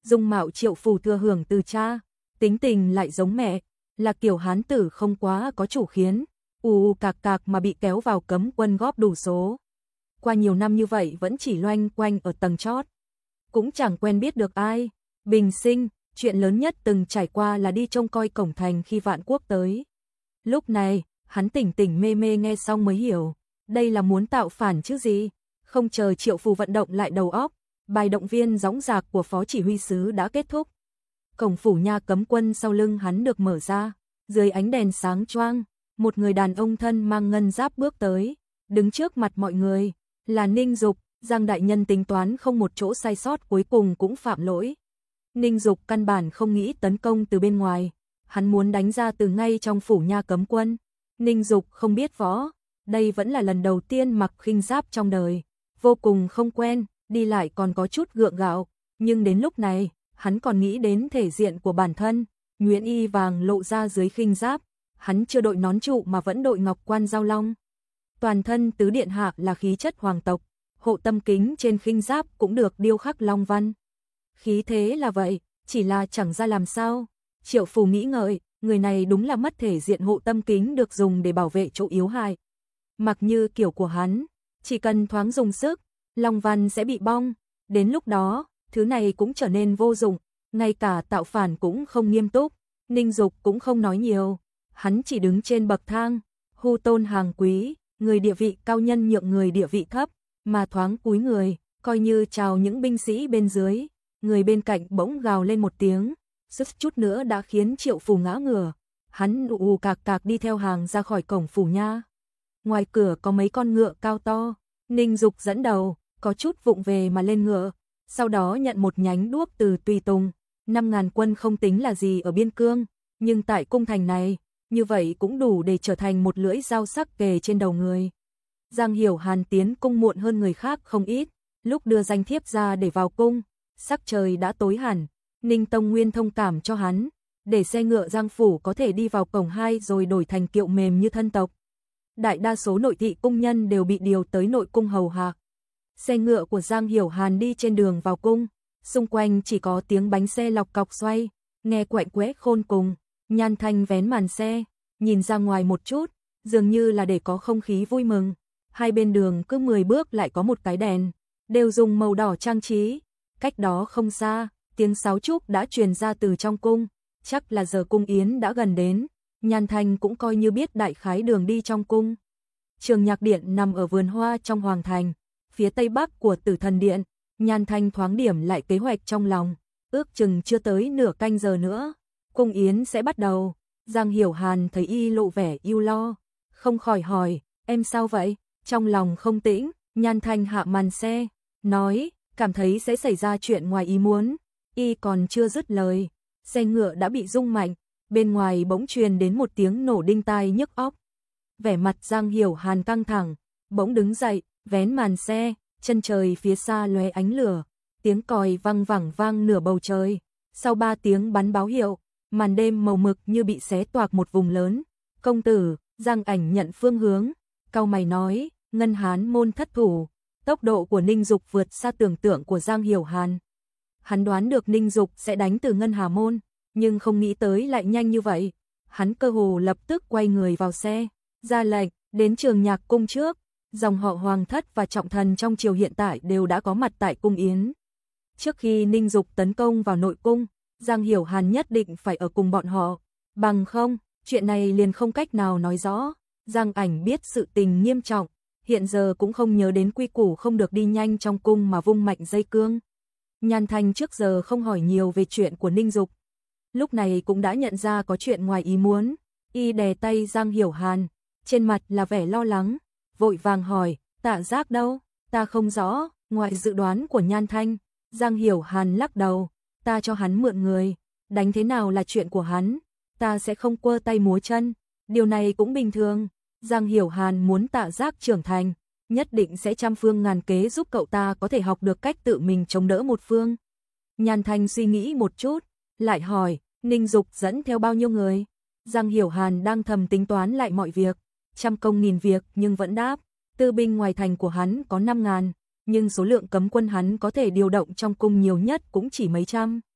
dung mạo Triệu Phù thừa hưởng từ cha, tính tình lại giống mẹ, là kiểu hán tử không quá có chủ khiến, cạc cạc mà bị kéo vào cấm quân góp đủ số. Qua nhiều năm như vậy vẫn chỉ loanh quanh ở tầng chót, cũng chẳng quen biết được ai. Bình sinh, chuyện lớn nhất từng trải qua là đi trông coi cổng thành khi Vạn Quốc tới. Lúc này, hắn tỉnh tỉnh mê mê nghe xong mới hiểu, đây là muốn tạo phản chứ gì. Không chờ Triệu Phù vận động lại đầu óc, bài động viên dõng dạc của phó chỉ huy sứ đã kết thúc. Cổng phủ nha cấm quân sau lưng hắn được mở ra, dưới ánh đèn sáng choang, một người đàn ông thân mang ngân giáp bước tới, đứng trước mặt mọi người, là Ninh Dục. Giang đại nhân tính toán không một chỗ sai sót, cuối cùng cũng phạm lỗi. Ninh Dục căn bản không nghĩ tấn công từ bên ngoài, hắn muốn đánh ra từ ngay trong phủ nha cấm quân. Ninh Dục không biết võ, đây vẫn là lần đầu tiên mặc khinh giáp trong đời, vô cùng không quen, đi lại còn có chút gượng gạo, nhưng đến lúc này, hắn còn nghĩ đến thể diện của bản thân, nhuyễn y vàng lộ ra dưới khinh giáp, hắn chưa đội nón trụ mà vẫn đội ngọc quan giao long. Toàn thân tứ điện hạ là khí chất hoàng tộc, hộ tâm kính trên khinh giáp cũng được điêu khắc long văn. Khí thế là vậy, chỉ là chẳng ra làm sao. Triệu Phù nghĩ ngợi, người này đúng là mất thể diện, hộ tâm kính được dùng để bảo vệ chỗ yếu hại. Mặc như kiểu của hắn, chỉ cần thoáng dùng sức, long văn sẽ bị bong, đến lúc đó, thứ này cũng trở nên vô dụng, ngay cả tạo phản cũng không nghiêm túc. Ninh Dục cũng không nói nhiều, hắn chỉ đứng trên bậc thang, hu tôn hàng quý, người địa vị cao nhân nhượng người địa vị thấp, mà thoáng cúi người, coi như chào những binh sĩ bên dưới. Người bên cạnh bỗng gào lên một tiếng, suýt chút nữa đã khiến Triệu Phù ngã ngửa. Hắn cạc cạc đi theo hàng ra khỏi cổng phủ nha. Ngoài cửa có mấy con ngựa cao to, Ninh Dục dẫn đầu, có chút vụng về mà lên ngựa, sau đó nhận một nhánh đuốc từ tùy tùng. 5.000 quân không tính là gì ở biên cương, nhưng tại cung thành này, như vậy cũng đủ để trở thành một lưỡi dao sắc kề trên đầu người. Giang Hiểu Hàn tiến cung muộn hơn người khác không ít, lúc đưa danh thiếp ra để vào cung, sắc trời đã tối hẳn. Ninh Tông Nguyên thông cảm cho hắn, để xe ngựa Giang phủ có thể đi vào cổng 2 rồi đổi thành kiệu mềm như thân tộc. Đại đa số nội thị cung nhân đều bị điều tới nội cung hầu hạ. Xe ngựa của Giang Hiểu Hàn đi trên đường vào cung, xung quanh chỉ có tiếng bánh xe lọc cọc xoay, nghe quạnh quẽ khôn cùng. Nhan Thanh vén màn xe, nhìn ra ngoài một chút, dường như là để có không khí vui mừng. Hai bên đường cứ 10 bước lại có một cái đèn, đều dùng màu đỏ trang trí. Cách đó không xa, tiếng sáo trúc đã truyền ra từ trong cung, chắc là giờ cung yến đã gần đến. Nhan Thanh cũng coi như biết đại khái đường đi trong cung. Trường Nhạc Điện nằm ở vườn hoa trong hoàng thành, phía tây bắc của Tử Thần Điện. Nhan Thanh thoáng điểm lại kế hoạch trong lòng, ước chừng chưa tới nửa canh giờ nữa, cung yến sẽ bắt đầu. Giang Hiểu Hàn thấy y lộ vẻ ưu lo, không khỏi hỏi, em sao vậy? Trong lòng không tĩnh, Nhan Thanh hạ màn xe, nói, cảm thấy sẽ xảy ra chuyện ngoài ý muốn. Y còn chưa dứt lời, xe ngựa đã bị rung mạnh, bên ngoài bỗng truyền đến một tiếng nổ đinh tai nhức óc. Vẻ mặt Giang Hiểu Hàn căng thẳng, bỗng đứng dậy, vén màn xe, chân trời phía xa lóe ánh lửa, tiếng còi vang vẳng vang nửa bầu trời. Sau 3 tiếng bắn báo hiệu, màn đêm màu mực như bị xé toạc một vùng lớn. Công tử, Giang Ảnh nhận phương hướng, cau mày nói, Ngân Hán môn thất thủ. Tốc độ của Ninh Dục vượt xa tưởng tượng của Giang Hiểu Hàn. Hắn đoán được Ninh Dục sẽ đánh từ Ngân Hà môn, nhưng không nghĩ tới lại nhanh như vậy. Hắn cơ hồ lập tức quay người vào xe, ra lệnh, đến Trường Nhạc cung trước. Dòng họ Hoàng thất và trọng thần trong triều hiện tại đều đã có mặt tại cung yến. Trước khi Ninh Dục tấn công vào nội cung, Giang Hiểu Hàn nhất định phải ở cùng bọn họ, bằng không, chuyện này liền không cách nào nói rõ. Giang Ảnh biết sự tình nghiêm trọng, hiện giờ cũng không nhớ đến quy củ không được đi nhanh trong cung mà vung mạnh dây cương. Nhan Thanh trước giờ không hỏi nhiều về chuyện của Ninh Dục, lúc này cũng đã nhận ra có chuyện ngoài ý muốn. Y đè tay Giang Hiểu Hàn, trên mặt là vẻ lo lắng, vội vàng hỏi, Tạ Giác đâu? Ta không rõ. Ngoài dự đoán của Nhan Thanh, Giang Hiểu Hàn lắc đầu, ta cho hắn mượn người, đánh thế nào là chuyện của hắn, ta sẽ không quơ tay múa chân, điều này cũng bình thường. Giang Hiểu Hàn muốn Tạ Giác trưởng thành, nhất định sẽ trăm phương ngàn kế giúp cậu ta có thể học được cách tự mình chống đỡ một phương. Nhan Thanh suy nghĩ một chút, lại hỏi, Ninh Dục dẫn theo bao nhiêu người? Giang Hiểu Hàn đang thầm tính toán lại mọi việc, trăm công nghìn việc nhưng vẫn đáp, tư binh ngoài thành của hắn có 5.000, nhưng số lượng cấm quân hắn có thể điều động trong cung nhiều nhất cũng chỉ mấy trăm.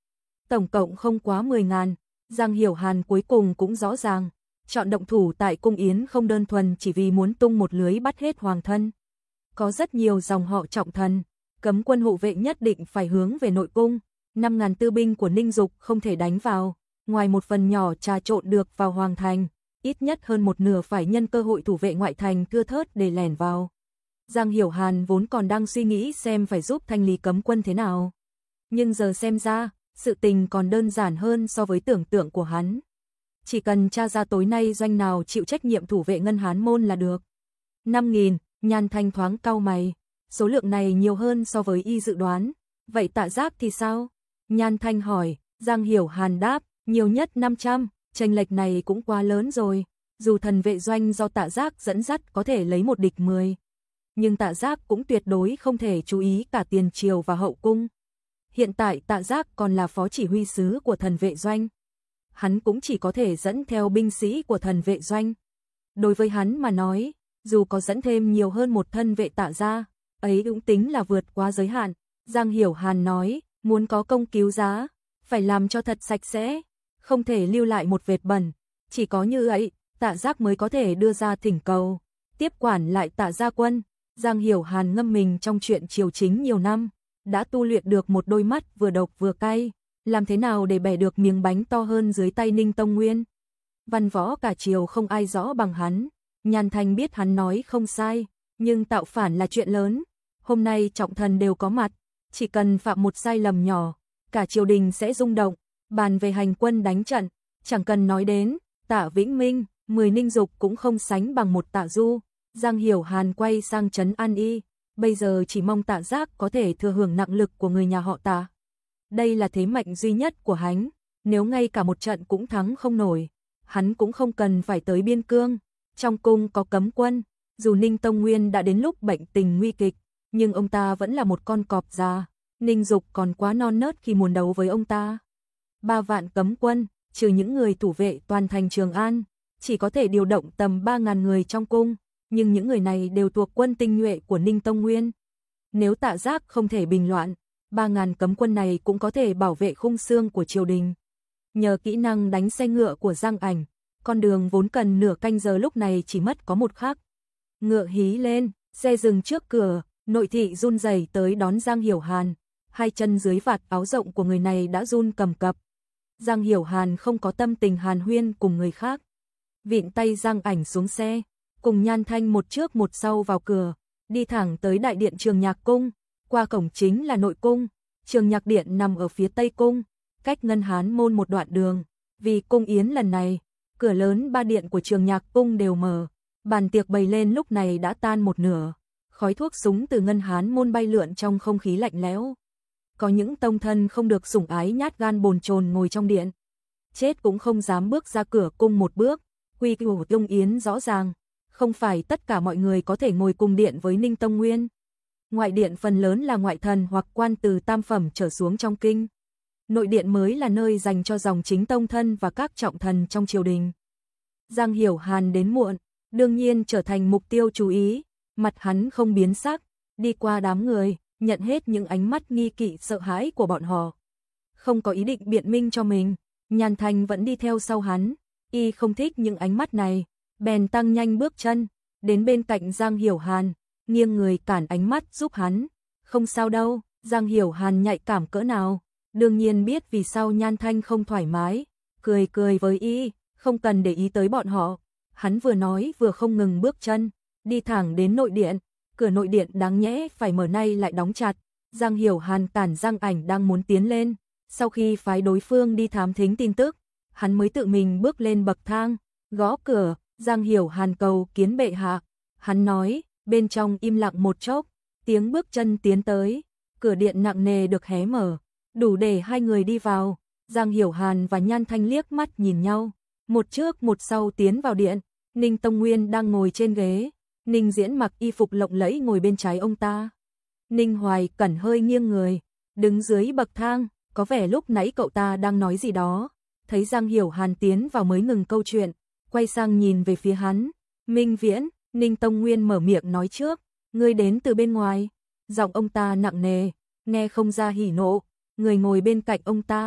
tổng cộng không quá 10.000. Giang Hiểu Hàn cuối cùng cũng rõ ràng, chọn động thủ tại cung Yến không đơn thuần chỉ vì muốn tung một lưới bắt hết hoàng thân. Có rất nhiều dòng họ trọng thần, cấm quân hộ vệ nhất định phải hướng về nội cung, 5.000 tư binh của Ninh Dục không thể đánh vào, ngoài một phần nhỏ trà trộn được vào hoàng thành, ít nhất hơn một nửa phải nhân cơ hội thủ vệ ngoại thành thưa thớt để lẻn vào. Giang Hiểu Hàn vốn còn đang suy nghĩ xem phải giúp thanh lý cấm quân thế nào. Nhưng giờ xem ra, sự tình còn đơn giản hơn so với tưởng tượng của hắn. Chỉ cần tra ra tối nay doanh nào chịu trách nhiệm thủ vệ Ngân Hán môn là được. 5.000, Nhan Thanh thoáng cau mày. Số lượng này nhiều hơn so với y dự đoán. Vậy Tạ Giác thì sao? Nhan Thanh hỏi. Giang Hiểu Hàn đáp, nhiều nhất 500, chênh lệch này cũng quá lớn rồi. Dù thần vệ doanh do Tạ Giác dẫn dắt có thể lấy một địch 10. Nhưng Tạ Giác cũng tuyệt đối không thể chú ý cả tiền triều và hậu cung. Hiện tại Tạ Giác còn là phó chỉ huy sứ của thần vệ doanh. Hắn cũng chỉ có thể dẫn theo binh sĩ của thần vệ doanh. Đối với hắn mà nói, dù có dẫn thêm nhiều hơn một thân vệ Tạ gia, ấy cũng tính là vượt quá giới hạn. Giang Hiểu Hàn nói, muốn có công cứu giá, phải làm cho thật sạch sẽ, không thể lưu lại một vệt bẩn. Chỉ có như vậy, Tạ Giác mới có thể đưa ra thỉnh cầu, tiếp quản lại Tạ gia quân. Giang Hiểu Hàn ngâm mình trong chuyện triều chính nhiều năm, đã tu luyện được một đôi mắt vừa độc vừa cay, làm thế nào để bẻ được miếng bánh to hơn dưới tay Ninh Tông Nguyên. Văn võ cả triều không ai rõ bằng hắn, Nhan Thanh biết hắn nói không sai, nhưng tạo phản là chuyện lớn. Hôm nay trọng thần đều có mặt, chỉ cần phạm một sai lầm nhỏ, cả triều đình sẽ rung động. Bàn về hành quân đánh trận, chẳng cần nói đến, Tạ Vĩnh Minh, 10 Ninh Dục cũng không sánh bằng một Tạ Du. Giang Hiểu Hàn quay sang trấn an y, bây giờ chỉ mong Tạ Giác có thể thừa hưởng nặng lực của người nhà họ Tạ. Đây là thế mạnh duy nhất của hắn, nếu ngay cả một trận cũng thắng không nổi, hắn cũng không cần phải tới biên cương. Trong cung có cấm quân, dù Ninh Tông Nguyên đã đến lúc bệnh tình nguy kịch, nhưng ông ta vẫn là một con cọp già, Ninh Dục còn quá non nớt khi muốn đấu với ông ta. 3 vạn cấm quân, trừ những người thủ vệ toàn thành Trường An, chỉ có thể điều động tầm 3.000 người trong cung, nhưng những người này đều thuộc quân tinh nhuệ của Ninh Tông Nguyên. Nếu Tạ Giác không thể bình loạn, 3.000 cấm quân này cũng có thể bảo vệ khung xương của triều đình. Nhờ kỹ năng đánh xe ngựa của Giang Ảnh, con đường vốn cần nửa canh giờ lúc này chỉ mất có một khắc. Ngựa hí lên, xe dừng trước cửa, nội thị run rẩy tới đón Giang Hiểu Hàn, hai chân dưới vạt áo rộng của người này đã run cầm cập. Giang Hiểu Hàn không có tâm tình hàn huyên cùng người khác, vịn tay Giang Ảnh xuống xe, cùng Nhan Thanh một trước một sau vào cửa, đi thẳng tới đại điện Trường Nhạc cung. Qua cổng chính là nội cung, Trường Nhạc điện nằm ở phía tây cung, cách Ngân Hán môn một đoạn đường. Vì cung yến lần này, cửa lớn 3 điện của Trường Nhạc cung đều mở, bàn tiệc bày lên lúc này đã tan một nửa, khói thuốc súng từ Ngân Hán môn bay lượn trong không khí lạnh lẽo. Có những tông thân không được sủng ái nhát gan bồn chồn ngồi trong điện, chết cũng không dám bước ra cửa cung một bước. Quy củ của cung yến rõ ràng, không phải tất cả mọi người có thể ngồi cùng điện với Ninh Tông Nguyên. Ngoại điện phần lớn là ngoại thần hoặc quan từ tam phẩm trở xuống trong kinh. Nội điện mới là nơi dành cho dòng chính tông thân và các trọng thần trong triều đình. Giang Hiểu Hàn đến muộn, đương nhiên trở thành mục tiêu chú ý, mặt hắn không biến sắc, đi qua đám người, nhận hết những ánh mắt nghi kỵ sợ hãi của bọn họ. Không có ý định biện minh cho mình, Nhan Thanh vẫn đi theo sau hắn, y không thích những ánh mắt này, bèn tăng nhanh bước chân, đến bên cạnh Giang Hiểu Hàn, nghiêng người cản ánh mắt giúp hắn. Không sao đâu, Giang Hiểu Hàn nhạy cảm cỡ nào, đương nhiên biết vì sao Nhan Thanh không thoải mái, cười cười với y, không cần để ý tới bọn họ. Hắn vừa nói vừa không ngừng bước chân, đi thẳng đến nội điện, cửa nội điện đáng nhẽ phải mở nay lại đóng chặt. Giang Hiểu Hàn cản Giang Ảnh đang muốn tiến lên, sau khi phái đối phương đi thám thính tin tức, hắn mới tự mình bước lên bậc thang, gõ cửa. Giang Hiểu Hàn cầu kiến bệ hạ. Hắn nói, bên trong im lặng một chốc, tiếng bước chân tiến tới, cửa điện nặng nề được hé mở, đủ để hai người đi vào. Giang Hiểu Hàn và Nhan Thanh liếc mắt nhìn nhau, một trước một sau tiến vào điện. Ninh Tông Nguyên đang ngồi trên ghế, Ninh Diễn mặc y phục lộng lẫy ngồi bên trái ông ta. Ninh Hoài Cẩn hơi nghiêng người, đứng dưới bậc thang, có vẻ lúc nãy cậu ta đang nói gì đó, thấy Giang Hiểu Hàn tiến vào mới ngừng câu chuyện, quay sang nhìn về phía hắn. Minh Viễn, Ninh Tông Nguyên mở miệng nói trước, ngươi đến từ bên ngoài. Giọng ông ta nặng nề, nghe không ra hỉ nộ. Người ngồi bên cạnh ông ta,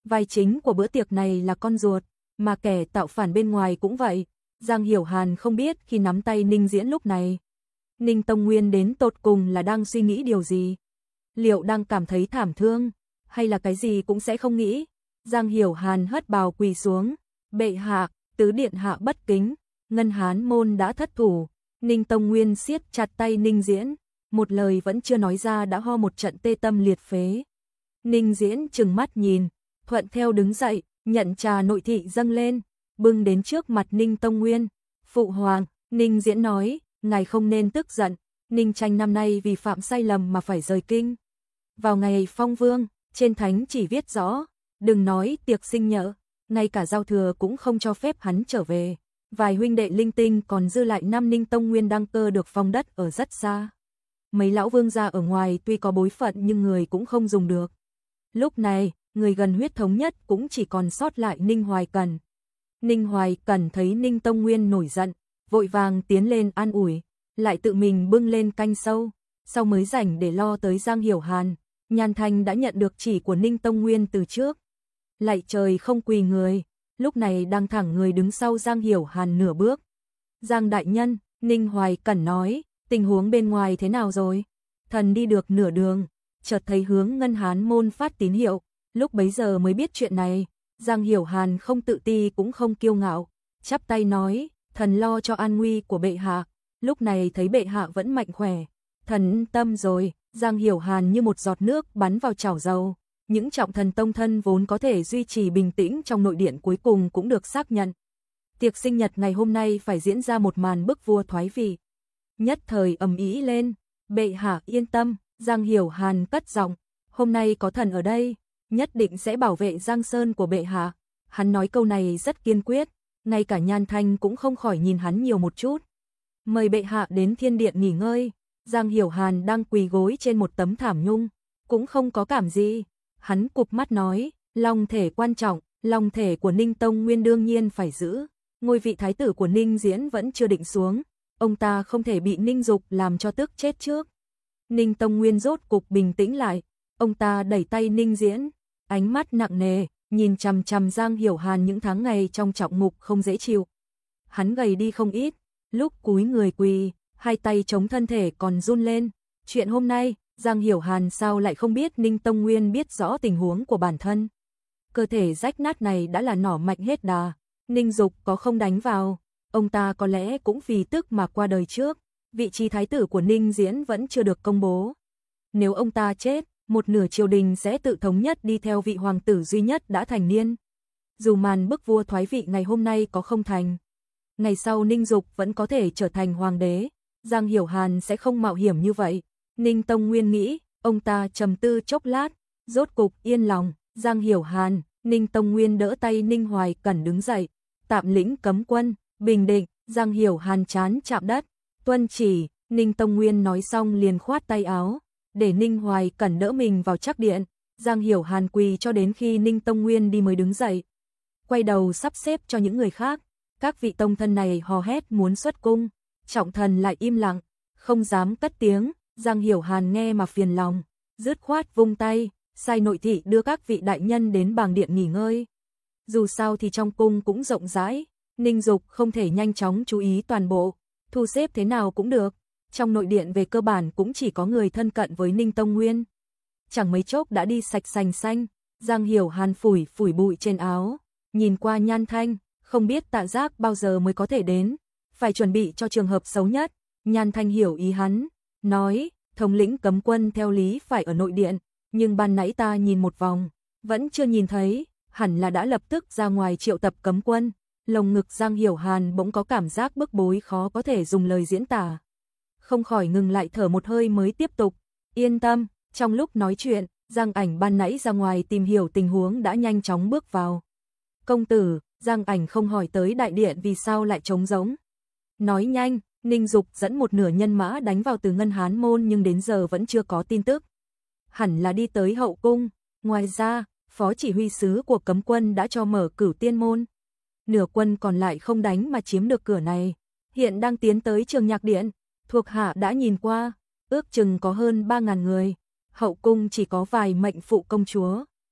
Vai chính của bữa tiệc này là con ruột, mà kẻ tạo phản bên ngoài cũng vậy. Giang Hiểu Hàn không biết khi nắm tay Ninh Diễn lúc này, Ninh Tông Nguyên đến tột cùng là đang suy nghĩ điều gì? Liệu đang cảm thấy thảm thương, hay là cái gì cũng sẽ không nghĩ? Giang Hiểu Hàn hất bào quỳ xuống, bệ hạ, tứ điện hạ bất kính, Ngân Hán môn đã thất thủ. Ninh Tông Nguyên siết chặt tay Ninh Diễn, một lời vẫn chưa nói ra đã ho một trận tê tâm liệt phế. Ninh Diễn trừng mắt nhìn, thuận theo đứng dậy, nhận trà nội thị dâng lên, bưng đến trước mặt Ninh Tông Nguyên. Phụ hoàng, Ninh Diễn nói, ngài không nên tức giận, Ninh Tranh năm nay vì phạm sai lầm mà phải rời kinh. Vào ngày phong vương, trên thánh chỉ viết rõ, đừng nói tiệc sinh nhật, ngay cả giao thừa cũng không cho phép hắn trở về. Vài huynh đệ linh tinh còn dư lại năm Ninh Tông Nguyên đăng cơ được phong đất ở rất xa. Mấy lão vương gia ở ngoài tuy có bối phận nhưng người cũng không dùng được. Lúc này, người gần huyết thống nhất cũng chỉ còn sót lại Ninh Hoài Cẩn. Ninh Hoài Cẩn thấy Ninh Tông Nguyên nổi giận, vội vàng tiến lên an ủi, lại tự mình bưng lên canh sâu, sau mới rảnh để lo tới Giang Hiểu Hàn. Nhan Thanh đã nhận được chỉ của Ninh Tông Nguyên từ trước. Lạy trời không quỳ người, lúc này đang thẳng người đứng sau Giang Hiểu Hàn nửa bước. Giang đại nhân, Ninh Hoài Cẩn nói, tình huống bên ngoài thế nào rồi? Thần đi được nửa đường, chợt thấy hướng Ngân Hán môn phát tín hiệu, lúc bấy giờ mới biết chuyện này. Giang Hiểu Hàn không tự ti cũng không kiêu ngạo, chắp tay nói, thần lo cho an nguy của bệ hạ, lúc này thấy bệ hạ vẫn mạnh khỏe, thần yên tâm rồi. Giang Hiểu Hàn như một giọt nước bắn vào chảo dầu, những trọng thần tông thân vốn có thể duy trì bình tĩnh trong nội điện cuối cùng cũng được xác nhận. Tiệc sinh nhật ngày hôm nay phải diễn ra một màn bức vua thoái vị. Nhất thời ầm ĩ lên, bệ hạ yên tâm, Giang Hiểu Hàn cất giọng, hôm nay có thần ở đây, nhất định sẽ bảo vệ Giang Sơn của bệ hạ. Hắn nói câu này rất kiên quyết, ngay cả Nhan Thanh cũng không khỏi nhìn hắn nhiều một chút. Mời bệ hạ đến thiên điện nghỉ ngơi. Giang Hiểu Hàn đang quỳ gối trên một tấm thảm nhung, cũng không có cảm gì. Hắn cụp mắt nói, long thể quan trọng, long thể của Ninh Tông Nguyên đương nhiên phải giữ. Ngôi vị thái tử của Ninh Diễn vẫn chưa định xuống, ông ta không thể bị Ninh Dục làm cho tức chết trước. Ninh Tông Nguyên rốt cục bình tĩnh lại, ông ta đẩy tay Ninh Diễn, ánh mắt nặng nề, nhìn chằm chằm Giang Hiểu Hàn những tháng ngày trong trọng ngục không dễ chịu. Hắn gầy đi không ít, lúc cúi người quỳ, hai tay chống thân thể còn run lên. Chuyện hôm nay, Giang Hiểu Hàn sao lại không biết Ninh Tông Nguyên biết rõ tình huống của bản thân. Cơ thể rách nát này đã là nỏ mạnh hết đà. Ninh Dục có không đánh vào, ông ta có lẽ cũng vì tức mà qua đời trước. Vị trí thái tử của Ninh Diễn vẫn chưa được công bố. Nếu ông ta chết, một nửa triều đình sẽ tự thống nhất đi theo vị hoàng tử duy nhất đã thành niên. Dù màn bức vua thoái vị ngày hôm nay có không thành, ngày sau Ninh Dục vẫn có thể trở thành hoàng đế. Giang Hiểu Hàn sẽ không mạo hiểm như vậy. Ninh Tông Nguyên nghĩ, ông ta trầm tư chốc lát, rốt cục yên lòng. Giang Hiểu Hàn, Ninh Tông Nguyên đỡ tay Ninh Hoài Cẩn đứng dậy, tạm lĩnh cấm quân, bình định. Giang Hiểu Hàn chán chạm đất, tuân chỉ. Ninh Tông Nguyên nói xong liền khoát tay áo, để Ninh Hoài Cẩn đỡ mình vào trắc điện. Giang Hiểu Hàn quỳ cho đến khi Ninh Tông Nguyên đi mới đứng dậy, quay đầu sắp xếp cho những người khác. Các vị tông thân này hò hét muốn xuất cung, trọng thần lại im lặng, không dám cất tiếng. Giang Hiểu Hàn nghe mà phiền lòng, dứt khoát vung tay, sai nội thị đưa các vị đại nhân đến bàng điện nghỉ ngơi. Dù sao thì trong cung cũng rộng rãi, Ninh Dục không thể nhanh chóng chú ý toàn bộ, thu xếp thế nào cũng được. Trong nội điện về cơ bản cũng chỉ có người thân cận với Ninh Tông Nguyên. Chẳng mấy chốc đã đi sạch sành xanh. Giang Hiểu Hàn phủi phủi bụi trên áo, nhìn qua Nhan Thanh, không biết Tạ Giác bao giờ mới có thể đến, phải chuẩn bị cho trường hợp xấu nhất. Nhan Thanh hiểu ý hắn, nói, thống lĩnh cấm quân theo lý phải ở nội điện, nhưng ban nãy ta nhìn một vòng, vẫn chưa nhìn thấy, hẳn là đã lập tức ra ngoài triệu tập cấm quân. Lồng ngực Giang Hiểu Hàn bỗng có cảm giác bức bối khó có thể dùng lời diễn tả. Không khỏi ngừng lại thở một hơi mới tiếp tục, yên tâm. Trong lúc nói chuyện, Giang Ảnh ban nãy ra ngoài tìm hiểu tình huống đã nhanh chóng bước vào. Công tử, Giang Ảnh không hỏi tới đại điện vì sao lại trống rỗng. Nói nhanh, Ninh Dục dẫn một nửa nhân mã đánh vào từ Ngân Hán môn nhưng đến giờ vẫn chưa có tin tức. Hẳn là đi tới hậu cung. Ngoài ra, phó chỉ huy sứ của cấm quân đã cho mở Cửu Tiên môn. Nửa quân còn lại không đánh mà chiếm được cửa này, hiện đang tiến tới Trường Nhạc điện. Thuộc hạ đã nhìn qua, ước chừng có hơn 3.000 người. Hậu cung chỉ có vài mệnh phụ công chúa,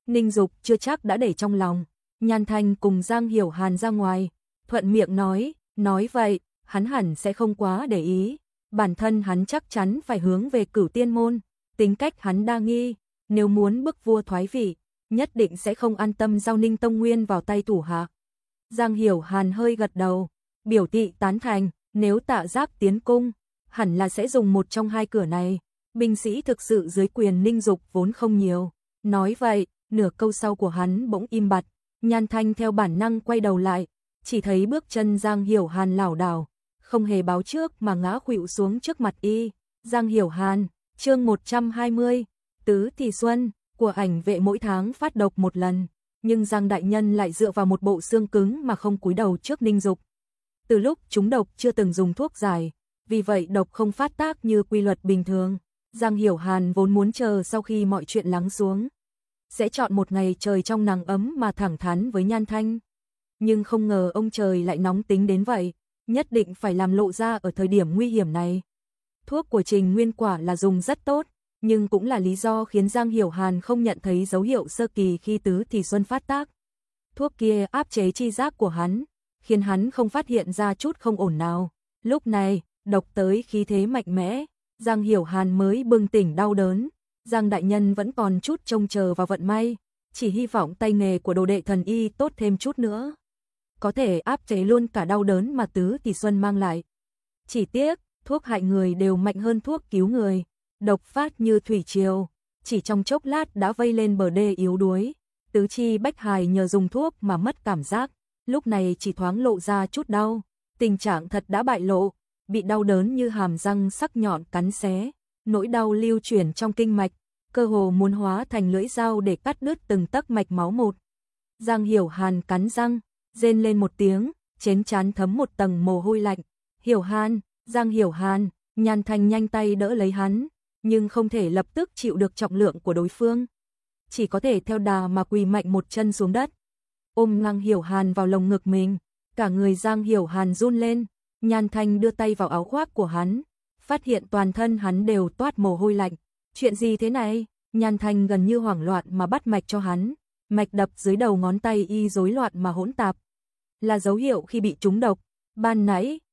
Ninh Dục chưa chắc đã để trong lòng. Nhan Thanh cùng Giang Hiểu Hàn ra ngoài, thuận miệng nói vậy, hắn hẳn sẽ không quá để ý. Bản thân hắn chắc chắn phải hướng về Cửu Tiên môn, tính cách hắn đa nghi, nếu muốn bức vua thoái vị, nhất định sẽ không an tâm giao Ninh Tông Nguyên vào tay thủ hạ. Giang Hiểu Hàn hơi gật đầu, biểu thị tán thành, nếu Tạ Giác tiến cung, hẳn là sẽ dùng một trong hai cửa này. Binh sĩ thực sự dưới quyền Ninh Dục vốn không nhiều. Nói vậy, nửa câu sau của hắn bỗng im bặt, Nhan Thanh theo bản năng quay đầu lại, chỉ thấy bước chân Giang Hiểu Hàn lảo đảo, không hề báo trước mà ngã khuỵu xuống trước mặt y. Giang Hiểu Hàn, chương 120, Tứ Thì Xuân, của ảnh vệ mỗi tháng phát độc một lần, nhưng Giang đại nhân lại dựa vào một bộ xương cứng mà không cúi đầu trước Ninh Dục. Từ lúc trúng độc chưa từng dùng thuốc giải, vì vậy độc không phát tác như quy luật bình thường. Giang Hiểu Hàn vốn muốn chờ sau khi mọi chuyện lắng xuống, sẽ chọn một ngày trời trong nắng ấm mà thẳng thắn với Nhan Thanh. Nhưng không ngờ ông trời lại nóng tính đến vậy, nhất định phải làm lộ ra ở thời điểm nguy hiểm này. Thuốc của Trình Nguyên quả là dùng rất tốt, nhưng cũng là lý do khiến Giang Hiểu Hàn không nhận thấy dấu hiệu sơ kỳ khi Tứ Thì Xuân phát tác. Thuốc kia áp chế chi giác của hắn, khiến hắn không phát hiện ra chút không ổn nào. Lúc này, độc tới khí thế mạnh mẽ, Giang Hiểu Hàn mới bừng tỉnh đau đớn. Giang đại nhân vẫn còn chút trông chờ vào vận may, chỉ hy vọng tay nghề của đồ đệ thần y tốt thêm chút nữa, có thể áp chế luôn cả đau đớn mà Tứ Thì Xuân mang lại. Chỉ tiếc, thuốc hại người đều mạnh hơn thuốc cứu người, độc phát như thủy triều, chỉ trong chốc lát đã vây lên bờ đê yếu đuối. Tứ chi bách hài nhờ dùng thuốc mà mất cảm giác, lúc này chỉ thoáng lộ ra chút đau, tình trạng thật đã bại lộ, bị đau đớn như hàm răng sắc nhọn cắn xé, nỗi đau lưu chuyển trong kinh mạch, cơ hồ muốn hóa thành lưỡi dao để cắt đứt từng tấc mạch máu một. Giang Hiểu Hàn cắn răng, rên lên một tiếng, trên trán thấm một tầng mồ hôi lạnh. Hiểu Hàn, Giang Hiểu Hàn, Nhan Thanh nhanh tay đỡ lấy hắn, nhưng không thể lập tức chịu được trọng lượng của đối phương, chỉ có thể theo đà mà quỳ mạnh một chân xuống đất, ôm Giang Hiểu Hàn vào lồng ngực mình. Cả người Giang Hiểu Hàn run lên, Nhan Thanh đưa tay vào áo khoác của hắn, phát hiện toàn thân hắn đều toát mồ hôi lạnh. Chuyện gì thế này? Nhan Thanh gần như hoảng loạn mà bắt mạch cho hắn, mạch đập dưới đầu ngón tay y rối loạn mà hỗn tạp, là dấu hiệu khi bị trúng độc. Ban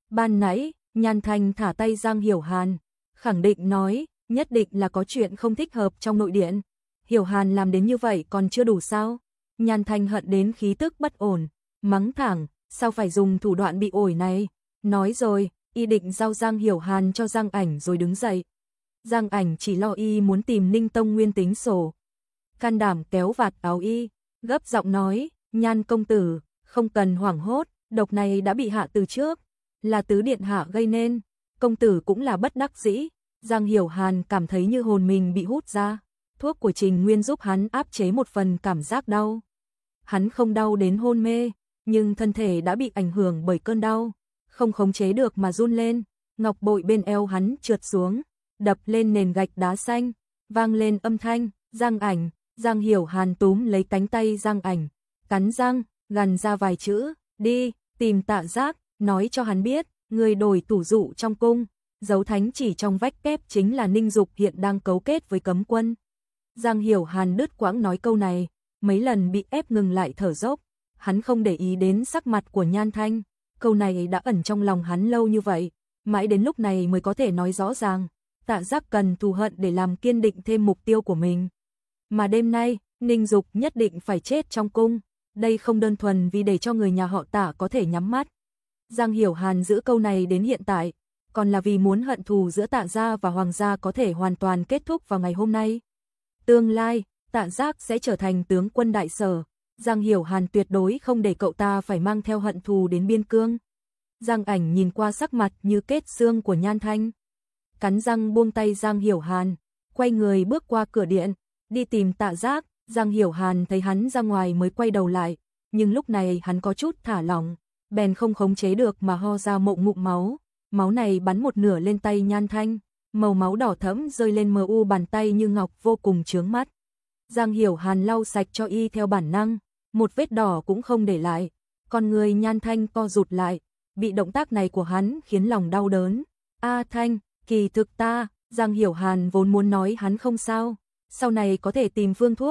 nãy, Nhan Thanh thả tay Giang Hiểu Hàn, khẳng định nói, nhất định là có chuyện không thích hợp trong nội điện. Hiểu Hàn làm đến như vậy còn chưa đủ sao? Nhan Thanh hận đến khí tức bất ổn, mắng thẳng, sao phải dùng thủ đoạn bị ổi này? Nói rồi, y định giao Giang Hiểu Hàn cho Giang Ảnh rồi đứng dậy. Giang Ảnh chỉ lo y muốn tìm Ninh Tông Nguyên tính sổ, can đảm kéo vạt áo y, gấp giọng nói, Nhan công tử, không cần hoảng hốt, độc này đã bị hạ từ trước, là Tứ điện hạ gây nên, công tử cũng là bất đắc dĩ. Giang Hiểu Hàn cảm thấy như hồn mình bị hút ra, thuốc của Trình Nguyên giúp hắn áp chế một phần cảm giác đau. Hắn không đau đến hôn mê, nhưng thân thể đã bị ảnh hưởng bởi cơn đau, không khống chế được mà run lên, ngọc bội bên eo hắn trượt xuống, đập lên nền gạch đá xanh, vang lên âm thanh, Giang Ảnh. Giang Hiểu Hàn túm lấy cánh tay Giang Ảnh, cắn răng, gằn ra vài chữ, đi, tìm Tạ Giác, nói cho hắn biết, người đổi tủ dụ trong cung, giấu thánh chỉ trong vách kép chính là Ninh Dục hiện đang cấu kết với cấm quân. Giang Hiểu Hàn đứt quãng nói câu này, mấy lần bị ép ngừng lại thở dốc, hắn không để ý đến sắc mặt của Nhan Thanh, câu này đã ẩn trong lòng hắn lâu như vậy, mãi đến lúc này mới có thể nói rõ ràng, Tạ Giác cần thù hận để làm kiên định thêm mục tiêu của mình. Mà đêm nay, Ninh Dục nhất định phải chết trong cung, đây không đơn thuần vì để cho người nhà họ Tạ có thể nhắm mắt. Giang Hiểu Hàn giữ câu này đến hiện tại, còn là vì muốn hận thù giữa Tạ gia và Hoàng gia có thể hoàn toàn kết thúc vào ngày hôm nay. Tương lai, Tạ Giác sẽ trở thành tướng quân đại sở, Giang Hiểu Hàn tuyệt đối không để cậu ta phải mang theo hận thù đến biên cương. Giang Ảnh nhìn qua sắc mặt như kết xương của Nhan Thanh, cắn răng buông tay Giang Hiểu Hàn, quay người bước qua cửa điện, đi tìm Tạ Giác. Giang Hiểu Hàn thấy hắn ra ngoài mới quay đầu lại, nhưng lúc này hắn có chút thả lỏng, bèn không khống chế được mà ho ra một ngụm máu, máu này bắn một nửa lên tay Nhan Thanh, màu máu đỏ thẫm rơi lên mờ u bàn tay như ngọc vô cùng chướng mắt. Giang Hiểu Hàn lau sạch cho y theo bản năng, một vết đỏ cũng không để lại, con người Nhan Thanh co rụt lại, bị động tác này của hắn khiến lòng đau đớn. A Thanh, kỳ thực ta, Giang Hiểu Hàn vốn muốn nói hắn không sao, sau này có thể tìm phương thuốc,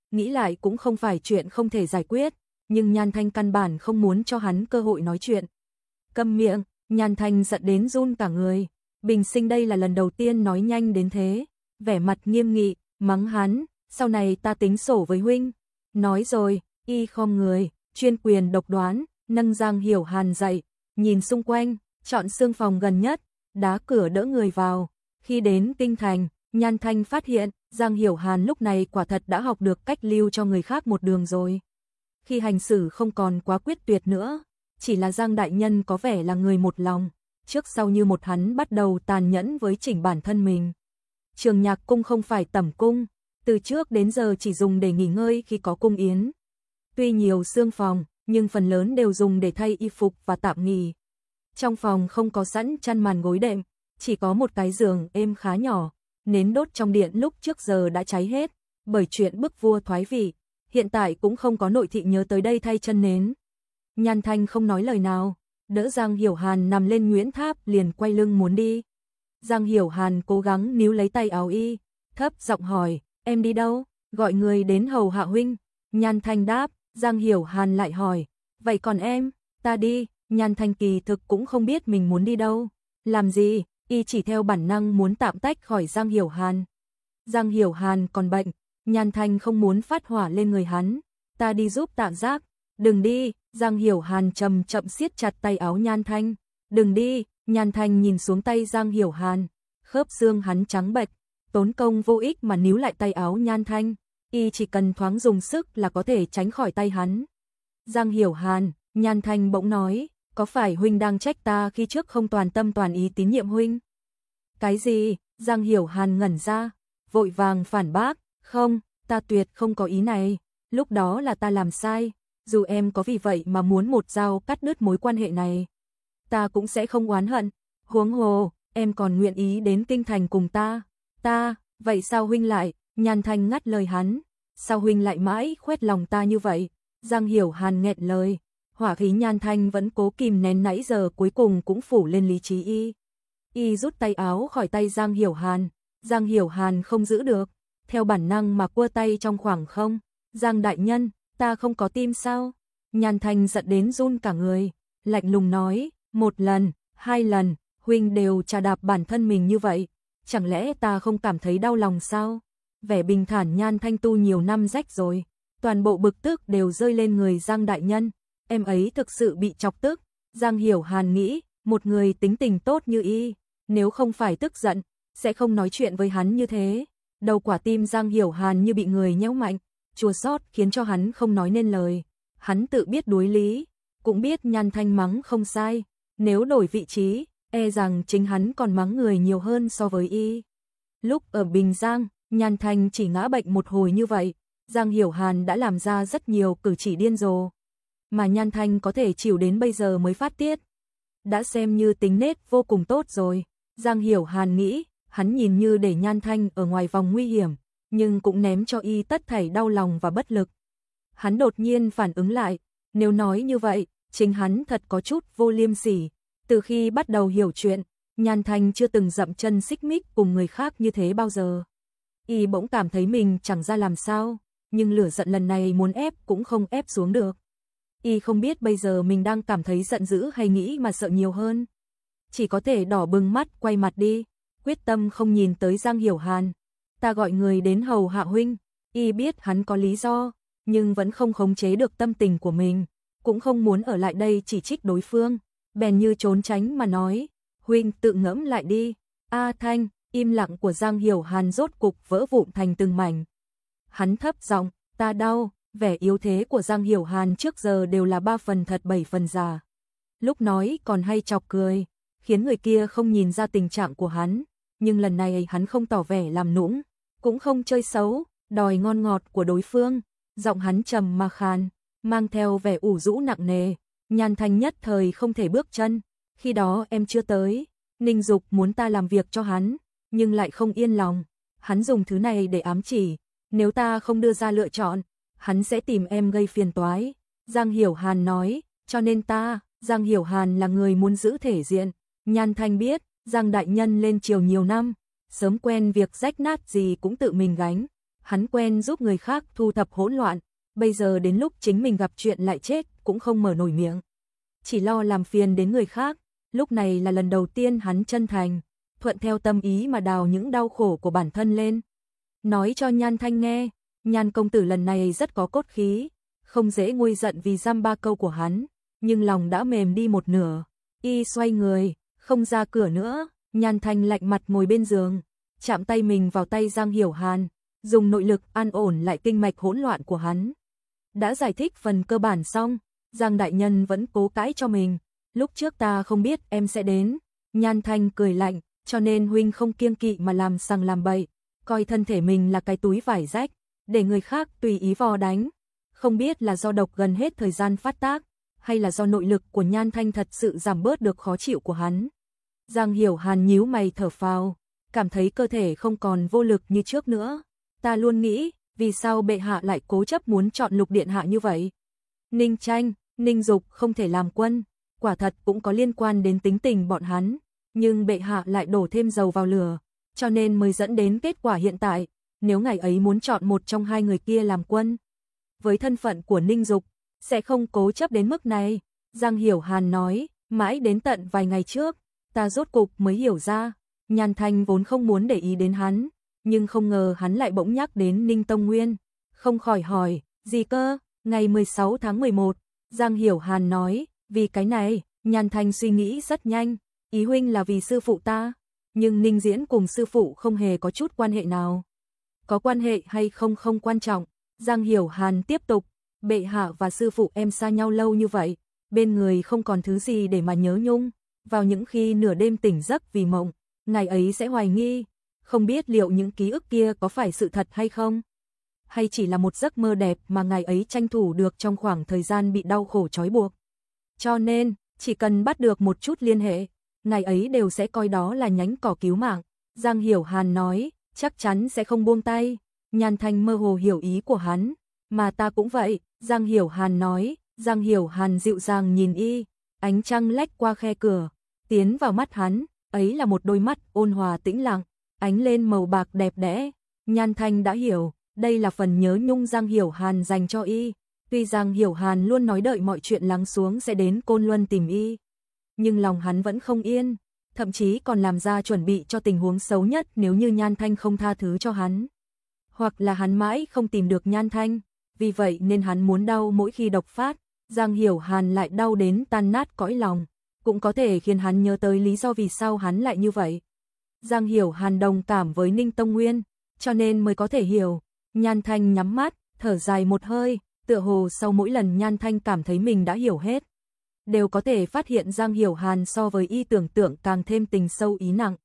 nghĩ lại cũng không phải chuyện không thể giải quyết, nhưng Nhan Thanh căn bản không muốn cho hắn cơ hội nói chuyện. Câm miệng, Nhan Thanh giận đến run cả người, bình sinh đây là lần đầu tiên nói nhanh đến thế, vẻ mặt nghiêm nghị, mắng hắn, sau này ta tính sổ với huynh. Nói rồi, y khom người, chuyên quyền độc đoán, nâng Giang Hiểu Hàn dậy, nhìn xung quanh, chọn xương phòng gần nhất, đá cửa đỡ người vào. Khi đến kinh thành, Nhan Thanh phát hiện, Giang Hiểu Hàn lúc này quả thật đã học được cách lưu cho người khác một đường rồi. Khi hành xử không còn quá quyết tuyệt nữa, chỉ là Giang đại nhân có vẻ là người một lòng, trước sau như một hắn bắt đầu tàn nhẫn với chỉnh bản thân mình. Trường Nhạc cung không phải tẩm cung, từ trước đến giờ chỉ dùng để nghỉ ngơi khi có cung yến. Tuy nhiều xương phòng, nhưng phần lớn đều dùng để thay y phục và tạm nghỉ. Trong phòng không có sẵn chăn màn gối đệm, chỉ có một cái giường êm khá nhỏ, nến đốt trong điện lúc trước giờ đã cháy hết, bởi chuyện bức vua thoái vị, hiện tại cũng không có nội thị nhớ tới đây thay chân nến. Nhan Thanh không nói lời nào, đỡ Giang Hiểu Hàn nằm lên Nguyễn Tháp liền quay lưng muốn đi. Giang Hiểu Hàn cố gắng níu lấy tay áo y, thấp giọng hỏi, em đi đâu? Gọi người đến hầu hạ huynh. Nhan Thanh đáp, Giang Hiểu Hàn lại hỏi, vậy còn em? Ta đi. Nhan Thanh kỳ thực cũng không biết mình muốn đi đâu, làm gì, y chỉ theo bản năng muốn tạm tách khỏi Giang Hiểu Hàn. Giang Hiểu Hàn còn bệnh, Nhan Thanh không muốn phát hỏa lên người hắn, ta đi giúp Tạ Giác. Đừng đi. Giang Hiểu Hàn chậm chậm siết chặt tay áo Nhan Thanh. Đừng đi. Nhan Thanh nhìn xuống tay Giang Hiểu Hàn, khớp xương hắn trắng bệch, tốn công vô ích mà níu lại tay áo Nhan Thanh, y chỉ cần thoáng dùng sức là có thể tránh khỏi tay hắn. Giang Hiểu Hàn, Nhan Thanh bỗng nói, có phải huynh đang trách ta khi trước không toàn tâm toàn ý tín nhiệm huynh? Cái gì? Giang Hiểu Hàn ngẩn ra, vội vàng phản bác, không, ta tuyệt không có ý này, lúc đó là ta làm sai, dù em có vì vậy mà muốn một dao cắt đứt mối quan hệ này, ta cũng sẽ không oán hận, huống hồ, em còn nguyện ý đến kinh thành cùng ta. Vậy sao huynh lại? Nhan Thanh ngắt lời hắn, sao huynh lại mãi khoét lòng ta như vậy? Giang Hiểu Hàn nghẹn lời, hỏa khí Nhan Thanh vẫn cố kìm nén nãy giờ cuối cùng cũng phủ lên lý trí y. Y rút tay áo khỏi tay Giang Hiểu Hàn, Giang Hiểu Hàn không giữ được, theo bản năng mà cua tay trong khoảng không. Giang đại nhân, ta không có tim sao? Nhan Thanh giận đến run cả người, lạnh lùng nói, một lần, hai lần, huynh đều chà đạp bản thân mình như vậy, chẳng lẽ ta không cảm thấy đau lòng sao? Vẻ bình thản Nhan Thanh tu nhiều năm rách rồi, toàn bộ bực tức đều rơi lên người Giang đại nhân, em ấy thực sự bị chọc tức. Giang Hiểu Hàn nghĩ, một người tính tình tốt như y, nếu không phải tức giận, sẽ không nói chuyện với hắn như thế. Đầu quả tim Giang Hiểu Hàn như bị người nhéo mạnh, chua xót khiến cho hắn không nói nên lời. Hắn tự biết đối lý, cũng biết Nhan Thanh mắng không sai, nếu đổi vị trí, e rằng chính hắn còn mắng người nhiều hơn so với y. Lúc ở Bình Giang, Nhan Thanh chỉ ngã bệnh một hồi như vậy, Giang Hiểu Hàn đã làm ra rất nhiều cử chỉ điên rồ, mà Nhan Thanh có thể chịu đến bây giờ mới phát tiết, đã xem như tính nết vô cùng tốt rồi. Giang Hiểu Hàn nghĩ, hắn nhìn như để Nhan Thanh ở ngoài vòng nguy hiểm, nhưng cũng ném cho y tất thảy đau lòng và bất lực. Hắn đột nhiên phản ứng lại, nếu nói như vậy, chính hắn thật có chút vô liêm sỉ. Từ khi bắt đầu hiểu chuyện, Nhan Thanh chưa từng dậm chân xích mích cùng người khác như thế bao giờ. Y bỗng cảm thấy mình chẳng ra làm sao, nhưng lửa giận lần này muốn ép cũng không ép xuống được. Y không biết bây giờ mình đang cảm thấy giận dữ hay nghĩ mà sợ nhiều hơn. Chỉ có thể đỏ bừng mắt quay mặt đi, quyết tâm không nhìn tới Giang Hiểu Hàn. Ta gọi người đến hầu hạ huynh. Y biết hắn có lý do, nhưng vẫn không khống chế được tâm tình của mình, cũng không muốn ở lại đây chỉ trích đối phương, bèn như trốn tránh mà nói, huynh tự ngẫm lại đi. A Thanh, im lặng của Giang Hiểu Hàn rốt cục vỡ vụn thành từng mảnh. Hắn thấp giọng, ta đau. Vẻ yếu thế của Giang Hiểu Hàn trước giờ đều là 3 phần thật 7 phần giả. Lúc nói còn hay chọc cười, khiến người kia không nhìn ra tình trạng của hắn, nhưng lần này hắn không tỏ vẻ làm nũng, cũng không chơi xấu, đòi ngon ngọt của đối phương, giọng hắn trầm mà khàn, mang theo vẻ ủ rũ nặng nề. Nhan Thanh nhất thời không thể bước chân, khi đó em chưa tới, Ninh Dục muốn ta làm việc cho hắn, nhưng lại không yên lòng, hắn dùng thứ này để ám chỉ, nếu ta không đưa ra lựa chọn, hắn sẽ tìm em gây phiền toái. Giang Hiểu Hàn nói, cho nên Giang Hiểu Hàn là người muốn giữ thể diện. Nhan Thanh biết, Giang đại nhân lên triều nhiều năm, sớm quen việc rách nát gì cũng tự mình gánh. hắn quen giúp người khác thu thập hỗn loạn, bây giờ đến lúc chính mình gặp chuyện lại chết cũng không mở nổi miệng. Chỉ lo làm phiền đến người khác, lúc này là lần đầu tiên hắn chân thành, thuận theo tâm ý mà đào những đau khổ của bản thân lên. Nói cho Nhan Thanh nghe, Nhan công tử lần này rất có cốt khí, không dễ nguôi giận vì dăm ba câu của hắn, nhưng lòng đã mềm đi một nửa. Y xoay người, không ra cửa nữa, Nhan Thanh lạnh mặt ngồi bên giường, chạm tay mình vào tay Giang Hiểu Hàn, dùng nội lực an ổn lại kinh mạch hỗn loạn của hắn. Đã giải thích phần cơ bản xong, Giang đại nhân vẫn cố cãi cho mình, lúc trước ta không biết em sẽ đến. Nhan Thanh cười lạnh, cho nên huynh không kiêng kỵ mà làm sằng làm bậy, coi thân thể mình là cái túi vải rách, để người khác tùy ý vò đánh. Không biết là do độc gần hết thời gian phát tác, hay là do nội lực của Nhan Thanh thật sự giảm bớt được khó chịu của hắn. Giang Hiểu Hàn nhíu mày thở phào, cảm thấy cơ thể không còn vô lực như trước nữa. Ta luôn nghĩ, vì sao bệ hạ lại cố chấp muốn chọn Lục điện hạ như vậy? Ninh Tranh, Ninh Dục không thể làm quân, quả thật cũng có liên quan đến tính tình bọn hắn, nhưng bệ hạ lại đổ thêm dầu vào lửa, cho nên mới dẫn đến kết quả hiện tại. Nếu ngày ấy muốn chọn một trong hai người kia làm quân, với thân phận của Ninh Dục, sẽ không cố chấp đến mức này. Giang Hiểu Hàn nói, mãi đến tận vài ngày trước, ta rốt cục mới hiểu ra, Nhan Thanh vốn không muốn để ý đến hắn, nhưng không ngờ hắn lại bỗng nhắc đến Ninh Tông Nguyên, không khỏi hỏi, gì cơ? Ngày 16 tháng 11, Giang Hiểu Hàn nói, vì cái này. Nhan Thanh suy nghĩ rất nhanh, ý huynh là vì sư phụ ta, nhưng Ninh Diễn cùng sư phụ không hề có chút quan hệ nào. Có quan hệ hay không không quan trọng. Giang Hiểu Hàn tiếp tục, bệ hạ và sư phụ em xa nhau lâu như vậy, bên người không còn thứ gì để mà nhớ nhung, vào những khi nửa đêm tỉnh giấc vì mộng, ngày ấy sẽ hoài nghi, không biết liệu những ký ức kia có phải sự thật hay không, hay chỉ là một giấc mơ đẹp mà ngày ấy tranh thủ được trong khoảng thời gian bị đau khổ trói buộc. Cho nên, chỉ cần bắt được một chút liên hệ, ngày ấy đều sẽ coi đó là nhánh cỏ cứu mạng. Giang Hiểu Hàn nói, chắc chắn sẽ không buông tay. Nhan Thanh mơ hồ hiểu ý của hắn, mà ta cũng vậy. Giang Hiểu Hàn nói. Giang Hiểu Hàn dịu dàng nhìn y, ánh trăng lách qua khe cửa, tiến vào mắt hắn, ấy là một đôi mắt ôn hòa tĩnh lặng, ánh lên màu bạc đẹp đẽ. Nhan Thanh đã hiểu, đây là phần nhớ nhung Giang Hiểu Hàn dành cho y. Tuy Giang Hiểu Hàn luôn nói đợi mọi chuyện lắng xuống sẽ đến Côn Luân tìm y, nhưng lòng hắn vẫn không yên, thậm chí còn làm ra chuẩn bị cho tình huống xấu nhất nếu như Nhan Thanh không tha thứ cho hắn. Hoặc là hắn mãi không tìm được Nhan Thanh, vì vậy nên hắn muốn đau mỗi khi độc phát. Giang Hiểu Hàn lại đau đến tan nát cõi lòng, cũng có thể khiến hắn nhớ tới lý do vì sao hắn lại như vậy. Giang Hiểu Hàn đồng cảm với Ninh Tông Nguyên, cho nên mới có thể hiểu. Nhan Thanh nhắm mắt, thở dài một hơi, tựa hồ sau mỗi lần Nhan Thanh cảm thấy mình đã hiểu hết, đều có thể phát hiện Giang Hiểu Hàn so với y tưởng tượng càng thêm tình sâu ý nặng.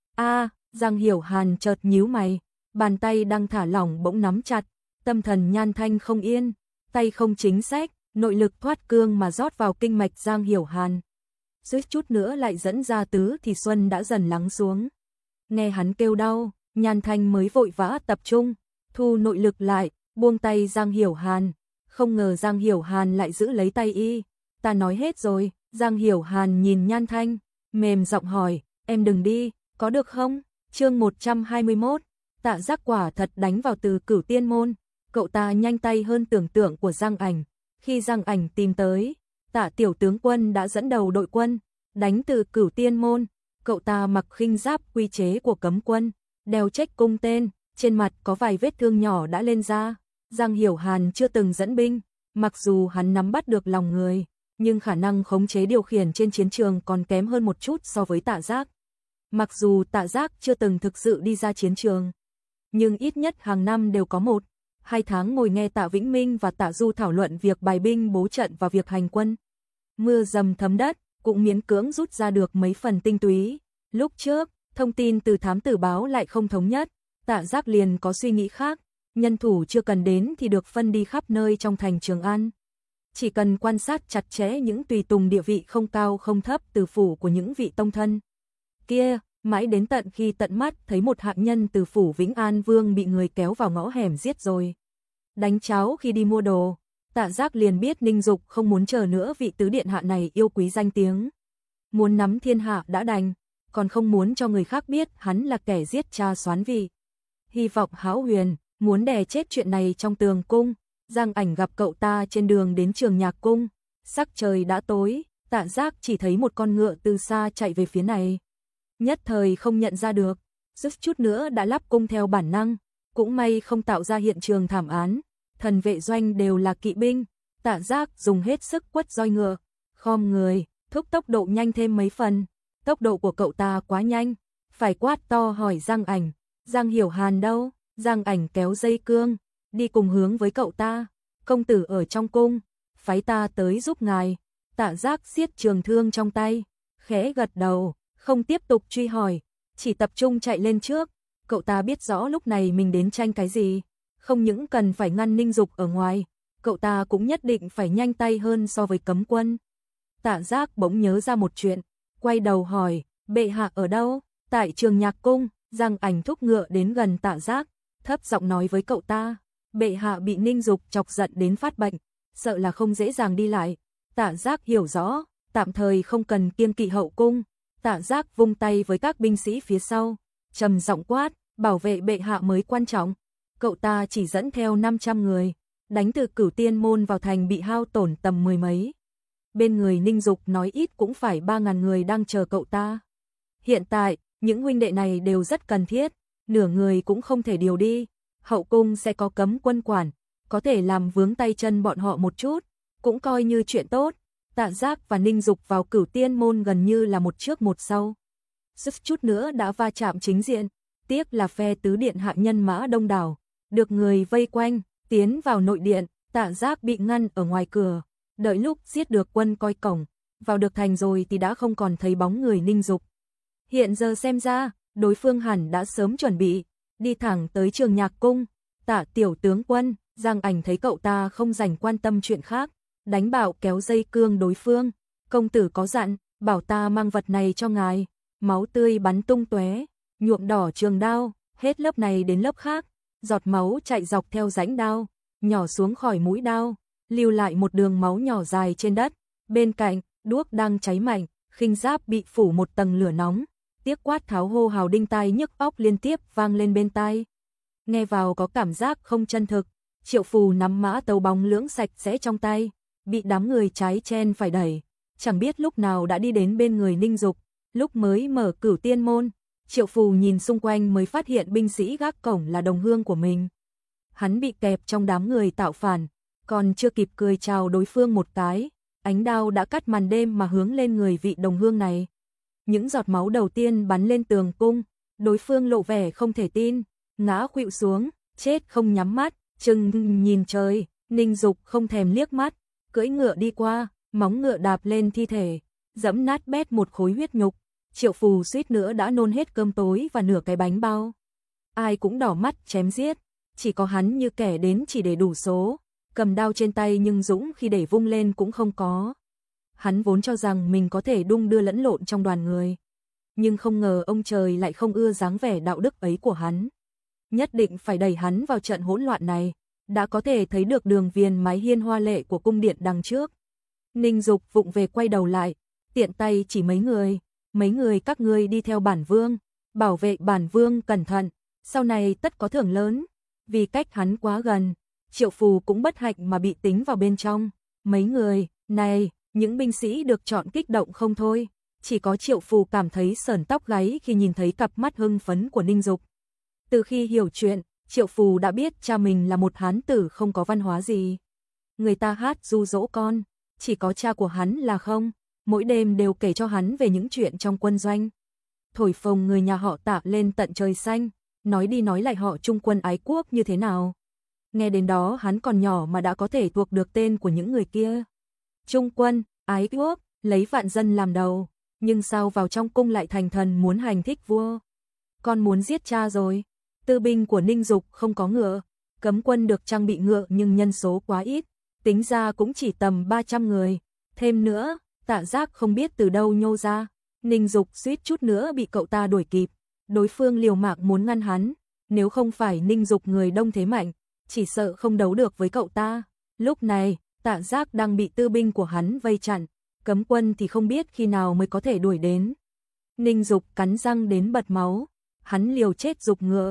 Giang Hiểu Hàn chợt nhíu mày, bàn tay đang thả lỏng bỗng nắm chặt, tâm thần Nhan Thanh không yên, tay không chính xác, nội lực thoát cương mà rót vào kinh mạch Giang Hiểu Hàn. Suýt chút nữa lại dẫn ra tứ thì xuân đã dần lắng xuống. Nghe hắn kêu đau, Nhan Thanh mới vội vã tập trung, thu nội lực lại, buông tay Giang Hiểu Hàn. Không ngờ Giang Hiểu Hàn lại giữ lấy tay y. Ta nói hết rồi. Giang Hiểu Hàn nhìn Nhan Thanh, mềm giọng hỏi, em đừng đi, có được không? Chương 121, Tạ Giác quả thật đánh vào Từ Cửu Tiên môn. Cậu ta nhanh tay hơn tưởng tượng của Giang Ảnh. Khi Giang Ảnh tìm tới, Tạ tiểu tướng quân đã dẫn đầu đội quân, đánh Từ Cửu Tiên môn. Cậu ta mặc khinh giáp quy chế của cấm quân, đeo trách cung tên, trên mặt có vài vết thương nhỏ đã lên da. Giang Hiểu Hàn chưa từng dẫn binh, mặc dù hắn nắm bắt được lòng người, nhưng khả năng khống chế điều khiển trên chiến trường còn kém hơn một chút so với Tạ Giác. Mặc dù Tạ Giác chưa từng thực sự đi ra chiến trường, nhưng ít nhất hàng năm đều có 1-2 tháng ngồi nghe Tạ Vĩnh Minh và Tạ Du thảo luận việc bài binh bố trận và việc hành quân. Mưa dầm thấm đất, cũng miễn cưỡng rút ra được mấy phần tinh túy. Lúc trước, thông tin từ thám tử báo lại không thống nhất, Tạ Giác liền có suy nghĩ khác, nhân thủ chưa cần đến thì được phân đi khắp nơi trong thành Trường An. Chỉ cần quan sát chặt chẽ những tùy tùng địa vị không cao không thấp từ phủ của những vị tông thân kia, mãi đến tận khi tận mắt thấy một hạng nhân từ phủ Vĩnh An Vương bị người kéo vào ngõ hẻm giết rồi đánh cháo khi đi mua đồ, Tạ Giác liền biết Ninh Dục không muốn chờ nữa vị tứ điện hạ này yêu quý danh tiếng, muốn nắm thiên hạ đã đành, còn không muốn cho người khác biết hắn là kẻ giết cha Soán Vị. Hy vọng Hão Huyền, muốn đè chết chuyện này trong tường cung. Giang Ảnh gặp cậu ta trên đường đến Trường Nhạc cung, sắc trời đã tối, Tạ Giác chỉ thấy một con ngựa từ xa chạy về phía này. Nhất thời không nhận ra được, giúp chút nữa đã lắp cung theo bản năng, cũng may không tạo ra hiện trường thảm án. Thần vệ doanh đều là kỵ binh, Tạ Giác dùng hết sức quất roi ngựa, khom người, thúc tốc độ nhanh thêm mấy phần. Tốc độ của cậu ta quá nhanh, phải quát to hỏi Giang Ảnh, Giang Hiểu Hàn đâu? Giang Ảnh kéo dây cương, đi cùng hướng với cậu ta. Công tử ở trong cung, phái ta tới giúp ngài. Tạ Giác siết trường thương trong tay, khẽ gật đầu, không tiếp tục truy hỏi, chỉ tập trung chạy lên trước. Cậu ta biết rõ lúc này mình đến tranh cái gì, không những cần phải ngăn Ninh Dục ở ngoài, cậu ta cũng nhất định phải nhanh tay hơn so với cấm quân. Tạ Giác bỗng nhớ ra một chuyện, quay đầu hỏi, bệ hạ ở đâu? Tại Trường Nhạc cung. Giang Ảnh thúc ngựa đến gần Tạ Giác, thấp giọng nói với cậu ta, bệ hạ bị Ninh Dục chọc giận đến phát bệnh, sợ là không dễ dàng đi lại. Tạ Giác hiểu rõ, tạm thời không cần kiêng kỵ hậu cung. Tạ Giác vung tay với các binh sĩ phía sau, trầm giọng quát, bảo vệ bệ hạ mới quan trọng. Cậu ta chỉ dẫn theo 500 người, đánh từ Cửu Tiên môn vào thành bị hao tổn tầm mười mấy. Bên người Ninh Dục nói ít cũng phải 3.000 người đang chờ cậu ta. Hiện tại, những huynh đệ này đều rất cần thiết, nửa người cũng không thể điều đi. Hậu cung sẽ có cấm quân quản, có thể làm vướng tay chân bọn họ một chút, cũng coi như chuyện tốt. Tạ Giác và Ninh Dục vào Cửu Tiên môn gần như là một trước một sau. Giúp chút nữa đã va chạm chính diện, tiếc là phe tứ điện hạ nhân mã đông đảo, được người vây quanh, tiến vào nội điện. Tạ Giác bị ngăn ở ngoài cửa, đợi lúc giết được quân coi cổng, vào được thành rồi thì đã không còn thấy bóng người Ninh Dục. Hiện giờ xem ra, đối phương hẳn đã sớm chuẩn bị, đi thẳng tới Trường Nhạc cung. Tạ tiểu tướng quân, Giang Ảnh thấy cậu ta không dành quan tâm chuyện khác, đánh bạo kéo dây cương đối phương. Công tử có dặn, bảo ta mang vật này cho ngài. Máu tươi bắn tung tóe, nhuộm đỏ trường đao, hết lớp này đến lớp khác, giọt máu chạy dọc theo rãnh đao, nhỏ xuống khỏi mũi đao, lưu lại một đường máu nhỏ dài trên đất. Bên cạnh, đuốc đang cháy mạnh, khinh giáp bị phủ một tầng lửa nóng. Tiếc quát tháo hô hào đinh tai nhức óc liên tiếp vang lên bên tai. Nghe vào có cảm giác không chân thực. Triệu Phù nắm mã tấu bóng lưỡng sạch sẽ trong tay, bị đám người trái chen phải đẩy, chẳng biết lúc nào đã đi đến bên người Ninh Dục. Lúc mới mở Cửu Tiên môn, Triệu Phù nhìn xung quanh mới phát hiện binh sĩ gác cổng là đồng hương của mình. Hắn bị kẹp trong đám người tạo phản, còn chưa kịp cười chào đối phương một cái, ánh đao đã cắt màn đêm mà hướng lên người vị đồng hương này. Những giọt máu đầu tiên bắn lên tường cung, đối phương lộ vẻ không thể tin, ngã khuỵu xuống, chết không nhắm mắt, chừng nhìn trời. Ninh Dục không thèm liếc mắt, cưỡi ngựa đi qua, móng ngựa đạp lên thi thể, dẫm nát bét một khối huyết nhục. Triệu Phù suýt nữa đã nôn hết cơm tối và nửa cái bánh bao. Ai cũng đỏ mắt chém giết, chỉ có hắn như kẻ đến chỉ để đủ số, cầm đao trên tay nhưng dũng khi để vung lên cũng không có. Hắn vốn cho rằng mình có thể đung đưa lẫn lộn trong đoàn người, nhưng không ngờ ông trời lại không ưa dáng vẻ đạo đức ấy của hắn. Nhất định phải đẩy hắn vào trận hỗn loạn này, đã có thể thấy được đường viền mái hiên hoa lệ của cung điện đằng trước. Ninh Dục vụng về quay đầu lại, tiện tay chỉ mấy người các ngươi đi theo bản vương, bảo vệ bản vương cẩn thận, sau này tất có thưởng lớn. Vì cách hắn quá gần, Triệu Phù cũng bất hạnh mà bị tính vào bên trong. Mấy người, này, những binh sĩ được chọn kích động không thôi, chỉ có Triệu Phù cảm thấy sởn tóc gáy khi nhìn thấy cặp mắt hưng phấn của Ninh Dục. Từ khi hiểu chuyện, Triệu Phù đã biết cha mình là một hán tử không có văn hóa gì. Người ta hát ru dỗ con, chỉ có cha của hắn là không, mỗi đêm đều kể cho hắn về những chuyện trong quân doanh. Thổi phồng người nhà họ Tạ lên tận trời xanh, nói đi nói lại họ trung quân ái quốc như thế nào. Nghe đến đó hắn còn nhỏ mà đã có thể thuộc được tên của những người kia. Trung quân, ái quốc, lấy vạn dân làm đầu, nhưng sao vào trong cung lại thành thần muốn hành thích vua. Con muốn giết cha rồi. Tư binh của Ninh Dục không có ngựa, cấm quân được trang bị ngựa nhưng nhân số quá ít, tính ra cũng chỉ tầm 300 người. Thêm nữa, Tạ Giác không biết từ đâu nhô ra, Ninh Dục suýt chút nữa bị cậu ta đuổi kịp. Đối phương liều mạng muốn ngăn hắn, nếu không phải Ninh Dục người đông thế mạnh, chỉ sợ không đấu được với cậu ta. Lúc này, Tạ Giác đang bị tư binh của hắn vây chặn, cấm quân thì không biết khi nào mới có thể đuổi đến. Ninh Dục cắn răng đến bật máu, hắn liều chết giục ngựa,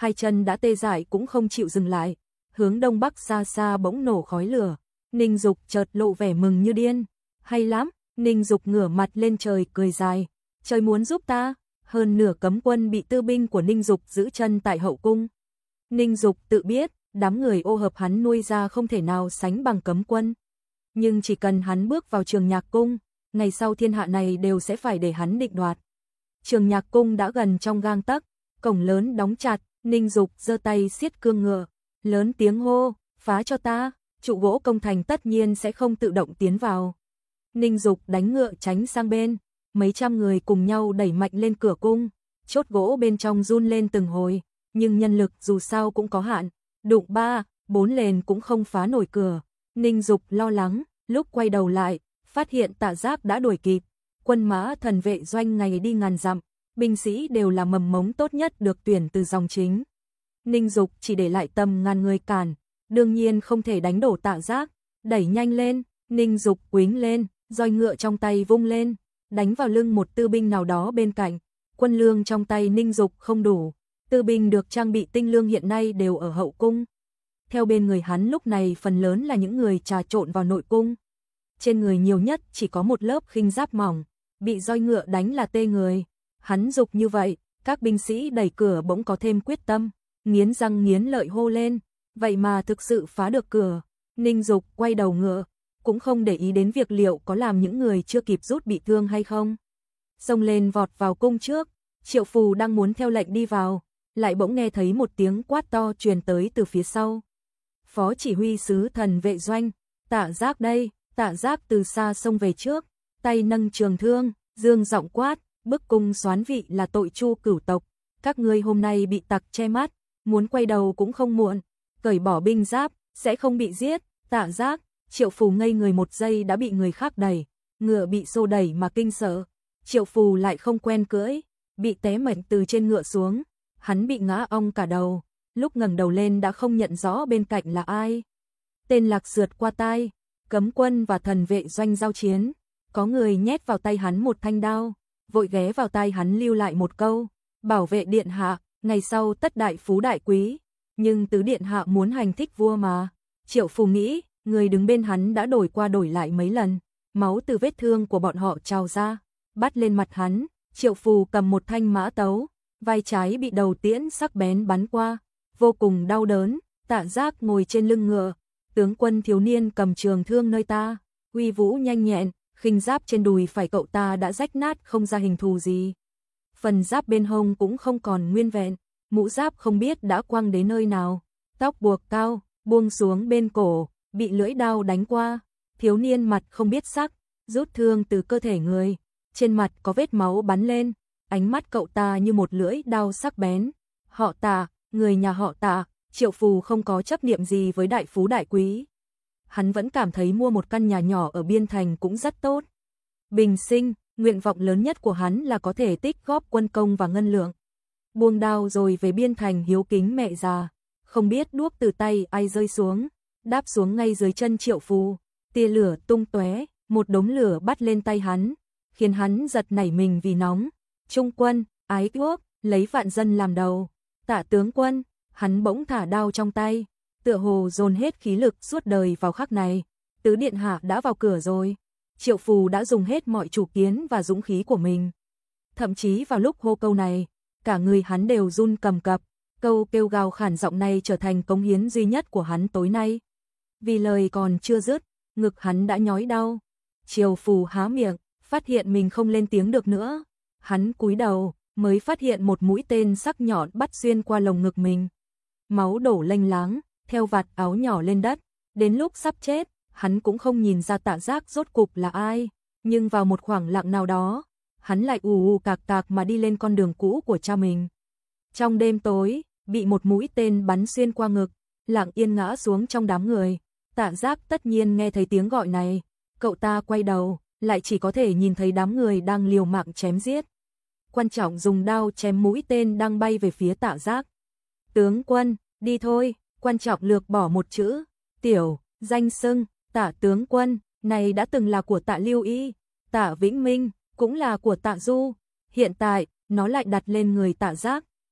hai chân đã tê dại cũng không chịu dừng lại, hướng đông bắc xa xa bỗng nổ khói lửa. Ninh Dục chợt lộ vẻ mừng như điên. Hay lắm, Ninh Dục ngửa mặt lên trời cười dài. Trời muốn giúp ta, hơn nửa cấm quân bị tư binh của Ninh Dục giữ chân tại hậu cung. Ninh Dục tự biết, đám người ô hợp hắn nuôi ra không thể nào sánh bằng cấm quân. Nhưng chỉ cần hắn bước vào Trường Nhạc Cung, ngày sau thiên hạ này đều sẽ phải để hắn định đoạt. Trường Nhạc Cung đã gần trong gang tấc, cổng lớn đóng chặt, Ninh Dục giơ tay siết cương ngựa, lớn tiếng hô, phá cho ta, trụ gỗ công thành tất nhiên sẽ không tự động tiến vào. Ninh Dục đánh ngựa tránh sang bên, mấy trăm người cùng nhau đẩy mạnh lên cửa cung, chốt gỗ bên trong run lên từng hồi, nhưng nhân lực dù sao cũng có hạn, đụng 3-4 lên cũng không phá nổi cửa. Ninh Dục lo lắng, lúc quay đầu lại, phát hiện Tạ Giác đã đuổi kịp, quân mã thần vệ doanh ngày đi ngàn dặm, binh sĩ đều là mầm mống tốt nhất được tuyển từ dòng chính. Ninh Dục chỉ để lại tầm ngàn người cản, đương nhiên không thể đánh đổ Tạ Giác, đẩy nhanh lên, Ninh Dục quính lên, roi ngựa trong tay vung lên, đánh vào lưng một tư binh nào đó bên cạnh. Quân lương trong tay Ninh Dục không đủ, tư binh được trang bị tinh lương hiện nay đều ở hậu cung. Theo bên người hắn lúc này phần lớn là những người trà trộn vào nội cung. Trên người nhiều nhất chỉ có một lớp khinh giáp mỏng, bị roi ngựa đánh là tê người. Hắn dục như vậy, các binh sĩ đẩy cửa bỗng có thêm quyết tâm, nghiến răng nghiến lợi hô lên, vậy mà thực sự phá được cửa. Ninh Dục quay đầu ngựa, cũng không để ý đến việc liệu có làm những người chưa kịp rút bị thương hay không. Xông lên vọt vào cung trước, Triệu Phù đang muốn theo lệnh đi vào, lại bỗng nghe thấy một tiếng quát to truyền tới từ phía sau. Phó chỉ huy sứ thần vệ doanh, Tạ Giác đây. Tạ Giác từ xa xông về trước, tay nâng trường thương, dương giọng quát, bức cung soán vị là tội chu cửu tộc, các ngươi hôm nay bị tặc che mắt, muốn quay đầu cũng không muộn, cởi bỏ binh giáp, sẽ không bị giết. Tạ Giác, Triệu Phù ngây người một giây đã bị người khác đẩy, ngựa bị xô đẩy mà kinh sợ. Triệu Phù lại không quen cưỡi, bị té mệnh từ trên ngựa xuống, hắn bị ngã ong cả đầu, lúc ngẩng đầu lên đã không nhận rõ bên cạnh là ai. Tên Lạc sượt qua tai, cấm quân và thần vệ doanh giao chiến, có người nhét vào tay hắn một thanh đao, vội ghé vào tai hắn lưu lại một câu, bảo vệ điện hạ, ngày sau tất đại phú đại quý, nhưng tứ điện hạ muốn hành thích vua mà. Triệu Phù nghĩ, người đứng bên hắn đã đổi qua đổi lại mấy lần, máu từ vết thương của bọn họ trào ra, bắt lên mặt hắn. Triệu Phù cầm một thanh mã tấu, vai trái bị đầu tiễn sắc bén bắn qua, vô cùng đau đớn. Tạ Giác ngồi trên lưng ngựa, tướng quân thiếu niên cầm trường thương nơi ta, uy vũ nhanh nhẹn, khinh giáp trên đùi phải cậu ta đã rách nát không ra hình thù gì. Phần giáp bên hông cũng không còn nguyên vẹn, mũ giáp không biết đã quăng đến nơi nào, tóc buộc cao, buông xuống bên cổ, bị lưỡi đao đánh qua. Thiếu niên mặt không biết sắc, rút thương từ cơ thể người, trên mặt có vết máu bắn lên, ánh mắt cậu ta như một lưỡi đao sắc bén. Họ Tạ, người nhà họ Tạ. Triệu Phù không có chấp niệm gì với đại phú đại quý. Hắn vẫn cảm thấy mua một căn nhà nhỏ ở Biên Thành cũng rất tốt. Bình sinh, nguyện vọng lớn nhất của hắn là có thể tích góp quân công và ngân lượng. Buông đao rồi về Biên Thành hiếu kính mẹ già. Không biết đuốc từ tay ai rơi xuống, đáp xuống ngay dưới chân Triệu Phù. Tia lửa tung tóe, một đống lửa bắt lên tay hắn, khiến hắn giật nảy mình vì nóng. Trung quân, ái quốc, lấy vạn dân làm đầu. Tạ tướng quân. Hắn bỗng thả đao trong tay, tựa hồ dồn hết khí lực suốt đời vào khắc này. Tứ điện hạ đã vào cửa rồi. Triệu Phù đã dùng hết mọi chủ kiến và dũng khí của mình. Thậm chí vào lúc hô câu này, cả người hắn đều run cầm cập. Câu kêu gào khản giọng này trở thành cống hiến duy nhất của hắn tối nay. Vì lời còn chưa dứt, ngực hắn đã nhói đau. Triệu Phù há miệng, phát hiện mình không lên tiếng được nữa. Hắn cúi đầu, mới phát hiện một mũi tên sắc nhọn bắt xuyên qua lồng ngực mình. Máu đổ lênh láng, theo vạt áo nhỏ lên đất. Đến lúc sắp chết, hắn cũng không nhìn ra Tạ Giác rốt cục là ai. Nhưng vào một khoảng lặng nào đó, hắn lại ù cạc cạc mà đi lên con đường cũ của cha mình. Trong đêm tối, bị một mũi tên bắn xuyên qua ngực, lặng yên ngã xuống trong đám người. Tạ Giác tất nhiên nghe thấy tiếng gọi này. Cậu ta quay đầu, lại chỉ có thể nhìn thấy đám người đang liều mạng chém giết. Quan Trọng dùng đao chém mũi tên đang bay về phía Tạ Giác. Tướng quân, đi thôi. Quan Trọng lược bỏ một chữ, tiểu, danh xưng. Tạ tướng quân, này đã từng là của Tạ Lưu Y, Tạ Vĩnh Minh, cũng là của Tạ Du. Hiện tại, nó lại đặt lên người Tạ Giác.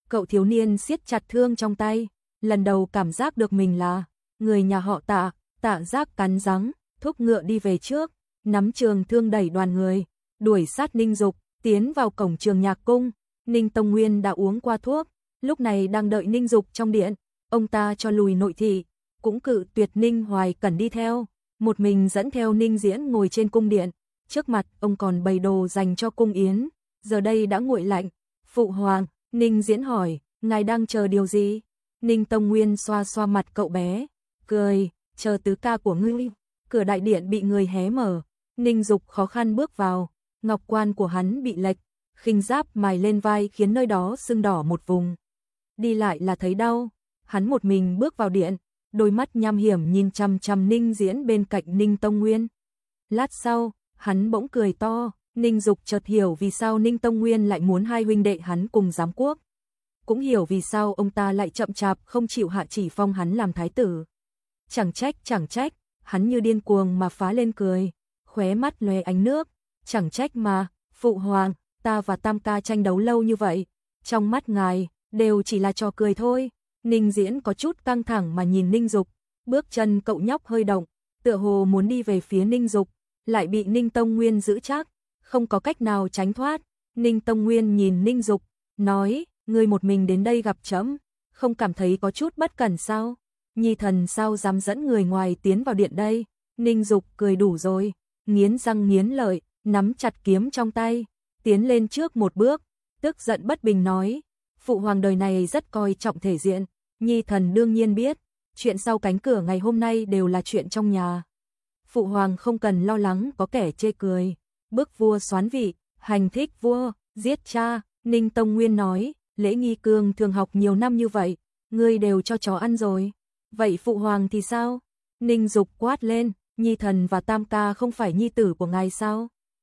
Cậu thiếu niên siết chặt thương trong tay, lần đầu cảm giác được mình là người nhà họ Tạ. Tạ Giác cắn răng, thúc ngựa đi về trước, nắm trường thương đẩy đoàn người, đuổi sát Ninh Dục, tiến vào cổng Trường Nhạc cung. Ninh Tông Nguyên đã uống qua thuốc, lúc này đang đợi Ninh Dục trong điện, ông ta cho lùi nội thị, cũng cự tuyệt Ninh Hoài Cẩn đi theo, một mình dẫn theo Ninh Diễn ngồi trên cung điện, trước mặt ông còn bày đồ dành cho cung yến, giờ đây đã nguội lạnh. Phụ hoàng, Ninh Diễn hỏi, ngài đang chờ điều gì? Ninh Tông Nguyên xoa xoa mặt cậu bé, cười, chờ tứ ca của ngươi. Cửa đại điện bị người hé mở, Ninh Dục khó khăn bước vào, ngọc quan của hắn bị lệch, khinh giáp mài lên vai khiến nơi đó sưng đỏ một vùng. Đi lại là thấy đau, hắn một mình bước vào điện, đôi mắt nham hiểm nhìn chằm chằm Ninh Diễn bên cạnh Ninh Tông Nguyên. Lát sau, hắn bỗng cười to, Ninh Dục chợt hiểu vì sao Ninh Tông Nguyên lại muốn hai huynh đệ hắn cùng giám quốc. Cũng hiểu vì sao ông ta lại chậm chạp không chịu hạ chỉ phong hắn làm thái tử. Chẳng trách, hắn như điên cuồng mà phá lên cười, khóe mắt lóe ánh nước, chẳng trách mà, phụ hoàng, ta và Tam ca tranh đấu lâu như vậy, trong mắt ngài, đều chỉ là trò cười thôi. Ninh Diễn có chút căng thẳng mà nhìn Ninh Dục, bước chân cậu nhóc hơi động, tựa hồ muốn đi về phía Ninh Dục, lại bị Ninh Tông Nguyên giữ chắc, không có cách nào tránh thoát. Ninh Tông Nguyên nhìn Ninh Dục, nói, ngươi một mình đến đây gặp trẫm, không cảm thấy có chút bất cẩn sao? Nhi thần sao dám dẫn người ngoài tiến vào điện đây? Ninh Dục cười đủ rồi, nghiến răng nghiến lợi, nắm chặt kiếm trong tay, tiến lên trước một bước, tức giận bất bình nói, phụ hoàng đời này rất coi trọng thể diện, Nhi thần đương nhiên biết, chuyện sau cánh cửa ngày hôm nay đều là chuyện trong nhà. Phụ hoàng không cần lo lắng có kẻ chê cười, bức vua soán vị, hành thích vua, giết cha. Ninh Tông Nguyên nói, lễ nghi cương thường học nhiều năm như vậy, ngươi đều cho chó ăn rồi. Vậy phụ hoàng thì sao? Ninh Dục quát lên, Nhi thần và Tam ca không phải nhi tử của ngài sao?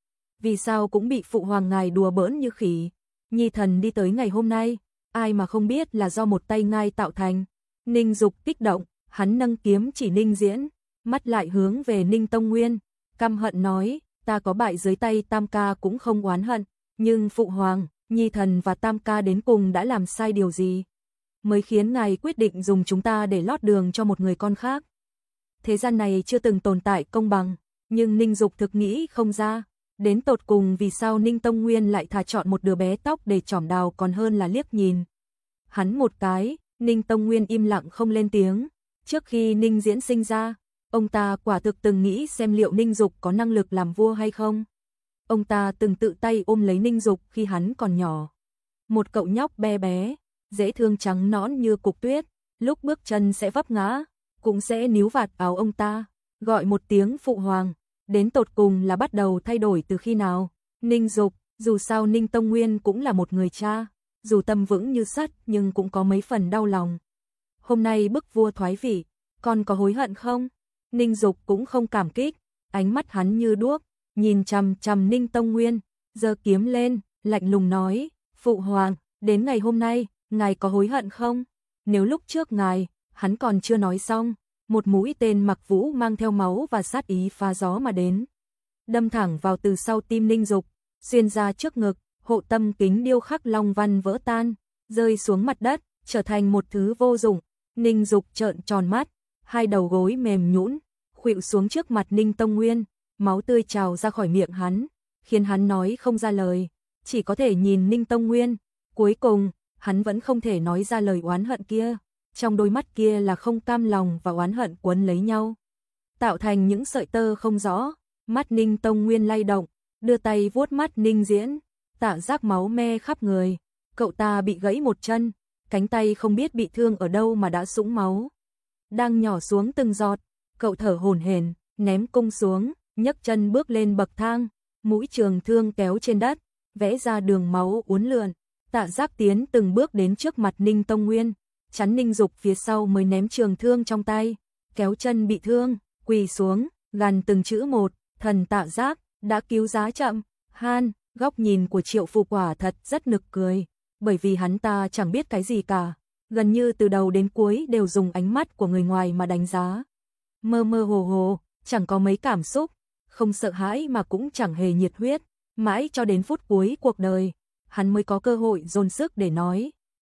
Vì sao cũng bị phụ hoàng ngài đùa bỡn như khỉ? Nhi thần đi tới ngày hôm nay, ai mà không biết là do một tay ngài tạo thành. Ninh Dục kích động, hắn nâng kiếm chỉ Ninh Diễn, mắt lại hướng về Ninh Tông Nguyên, căm hận nói, ta có bại dưới tay Tam ca cũng không oán hận, nhưng phụ hoàng, Nhi thần và Tam ca đến cùng đã làm sai điều gì? Mới khiến ngài quyết định dùng chúng ta để lót đường cho một người con khác. Thế gian này chưa từng tồn tại công bằng, nhưng Ninh Dục thực nghĩ không ra, đến tột cùng vì sao Ninh Tông Nguyên lại thà chọn một đứa bé tóc để chỏm đào còn hơn là liếc nhìn hắn một cái. Ninh Tông Nguyên im lặng không lên tiếng, trước khi Ninh Diễn sinh ra, ông ta quả thực từng nghĩ xem liệu Ninh Dục có năng lực làm vua hay không. Ông ta từng tự tay ôm lấy Ninh Dục khi hắn còn nhỏ, một cậu nhóc bé bé, dễ thương trắng nõn như cục tuyết, lúc bước chân sẽ vấp ngã, cũng sẽ níu vạt áo ông ta, gọi một tiếng phụ hoàng, đến tột cùng là bắt đầu thay đổi từ khi nào? Ninh Dục, dù sao Ninh Tông Nguyên cũng là một người cha, dù tâm vững như sắt nhưng cũng có mấy phần đau lòng. Hôm nay bức vua thoái vị, con có hối hận không? Ninh Dục cũng không cảm kích, ánh mắt hắn như đuốc, nhìn chằm chằm Ninh Tông Nguyên, giơ kiếm lên, lạnh lùng nói, phụ hoàng, đến ngày hôm nay, ngài có hối hận không? Nếu lúc trước ngài, hắn còn chưa nói xong, một mũi tên Mặc Vũ mang theo máu và sát ý phá gió mà đến, đâm thẳng vào từ sau tim Ninh Dục, xuyên ra trước ngực, hộ tâm kính điêu khắc long văn vỡ tan, rơi xuống mặt đất, trở thành một thứ vô dụng. Ninh Dục trợn tròn mắt, hai đầu gối mềm nhũn, khuỵu xuống trước mặt Ninh Tông Nguyên, máu tươi trào ra khỏi miệng hắn, khiến hắn nói không ra lời, chỉ có thể nhìn Ninh Tông Nguyên. Cuối cùng, hắn vẫn không thể nói ra lời oán hận kia, trong đôi mắt kia là không cam lòng và oán hận quấn lấy nhau, tạo thành những sợi tơ không rõ. Mắt Ninh Tông Nguyên lay động, đưa tay vuốt mắt Ninh Diễn, Tạ Giác máu me khắp người, cậu ta bị gãy một chân, cánh tay không biết bị thương ở đâu mà đã sũng máu, đang nhỏ xuống từng giọt. Cậu thở hổn hển, ném cung xuống, nhấc chân bước lên bậc thang, mũi trường thương kéo trên đất, vẽ ra đường máu uốn lượn. Tạ Giác tiến từng bước đến trước mặt Ninh Tông Nguyên, chắn Ninh Dục phía sau mới ném trường thương trong tay, kéo chân bị thương, quỳ xuống, gằn từng chữ một, thần Tạ Giác, đã cứu giá chậm. Han, góc nhìn của Triệu Phù quả thật rất nực cười, bởi vì hắn ta chẳng biết cái gì cả, gần như từ đầu đến cuối đều dùng ánh mắt của người ngoài mà đánh giá. Mơ mơ hồ hồ, chẳng có mấy cảm xúc, không sợ hãi mà cũng chẳng hề nhiệt huyết, mãi cho đến phút cuối cuộc đời, hắn mới có cơ hội dồn sức để nói,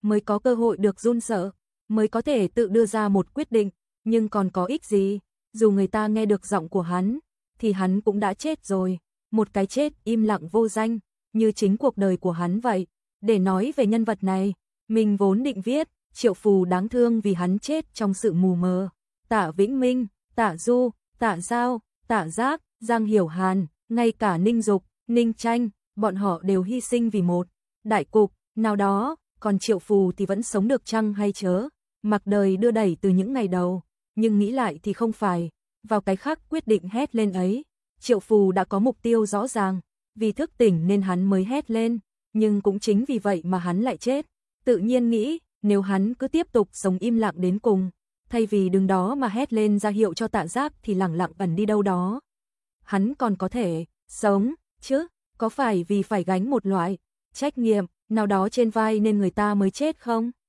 mới có cơ hội được run sợ, mới có thể tự đưa ra một quyết định, nhưng còn có ích gì, dù người ta nghe được giọng của hắn, thì hắn cũng đã chết rồi, một cái chết im lặng vô danh, như chính cuộc đời của hắn vậy. Để nói về nhân vật này, mình vốn định viết, Triệu Phù đáng thương vì hắn chết trong sự mù mờ. Tạ Vĩnh Minh, Tạ Du, Tạ Giao, Tạ Giác, Giang Hiểu Hàn, ngay cả Ninh Dục, Ninh Tranh, bọn họ đều hy sinh vì một đại cục nào đó, còn Triệu Phù thì vẫn sống được chăng hay chớ, mặc đời đưa đẩy từ những ngày đầu, nhưng nghĩ lại thì không phải, vào cái khắc quyết định hét lên ấy, Triệu Phù đã có mục tiêu rõ ràng, vì thức tỉnh nên hắn mới hét lên, nhưng cũng chính vì vậy mà hắn lại chết, tự nhiên nghĩ, nếu hắn cứ tiếp tục sống im lặng đến cùng, thay vì đứng đó mà hét lên ra hiệu cho Tạ Giác thì lẳng lặng ẩn đi đâu đó. Hắn còn có thể sống, chứ, có phải vì phải gánh một loại trách nhiệm nào đó trên vai nên người ta mới chết không?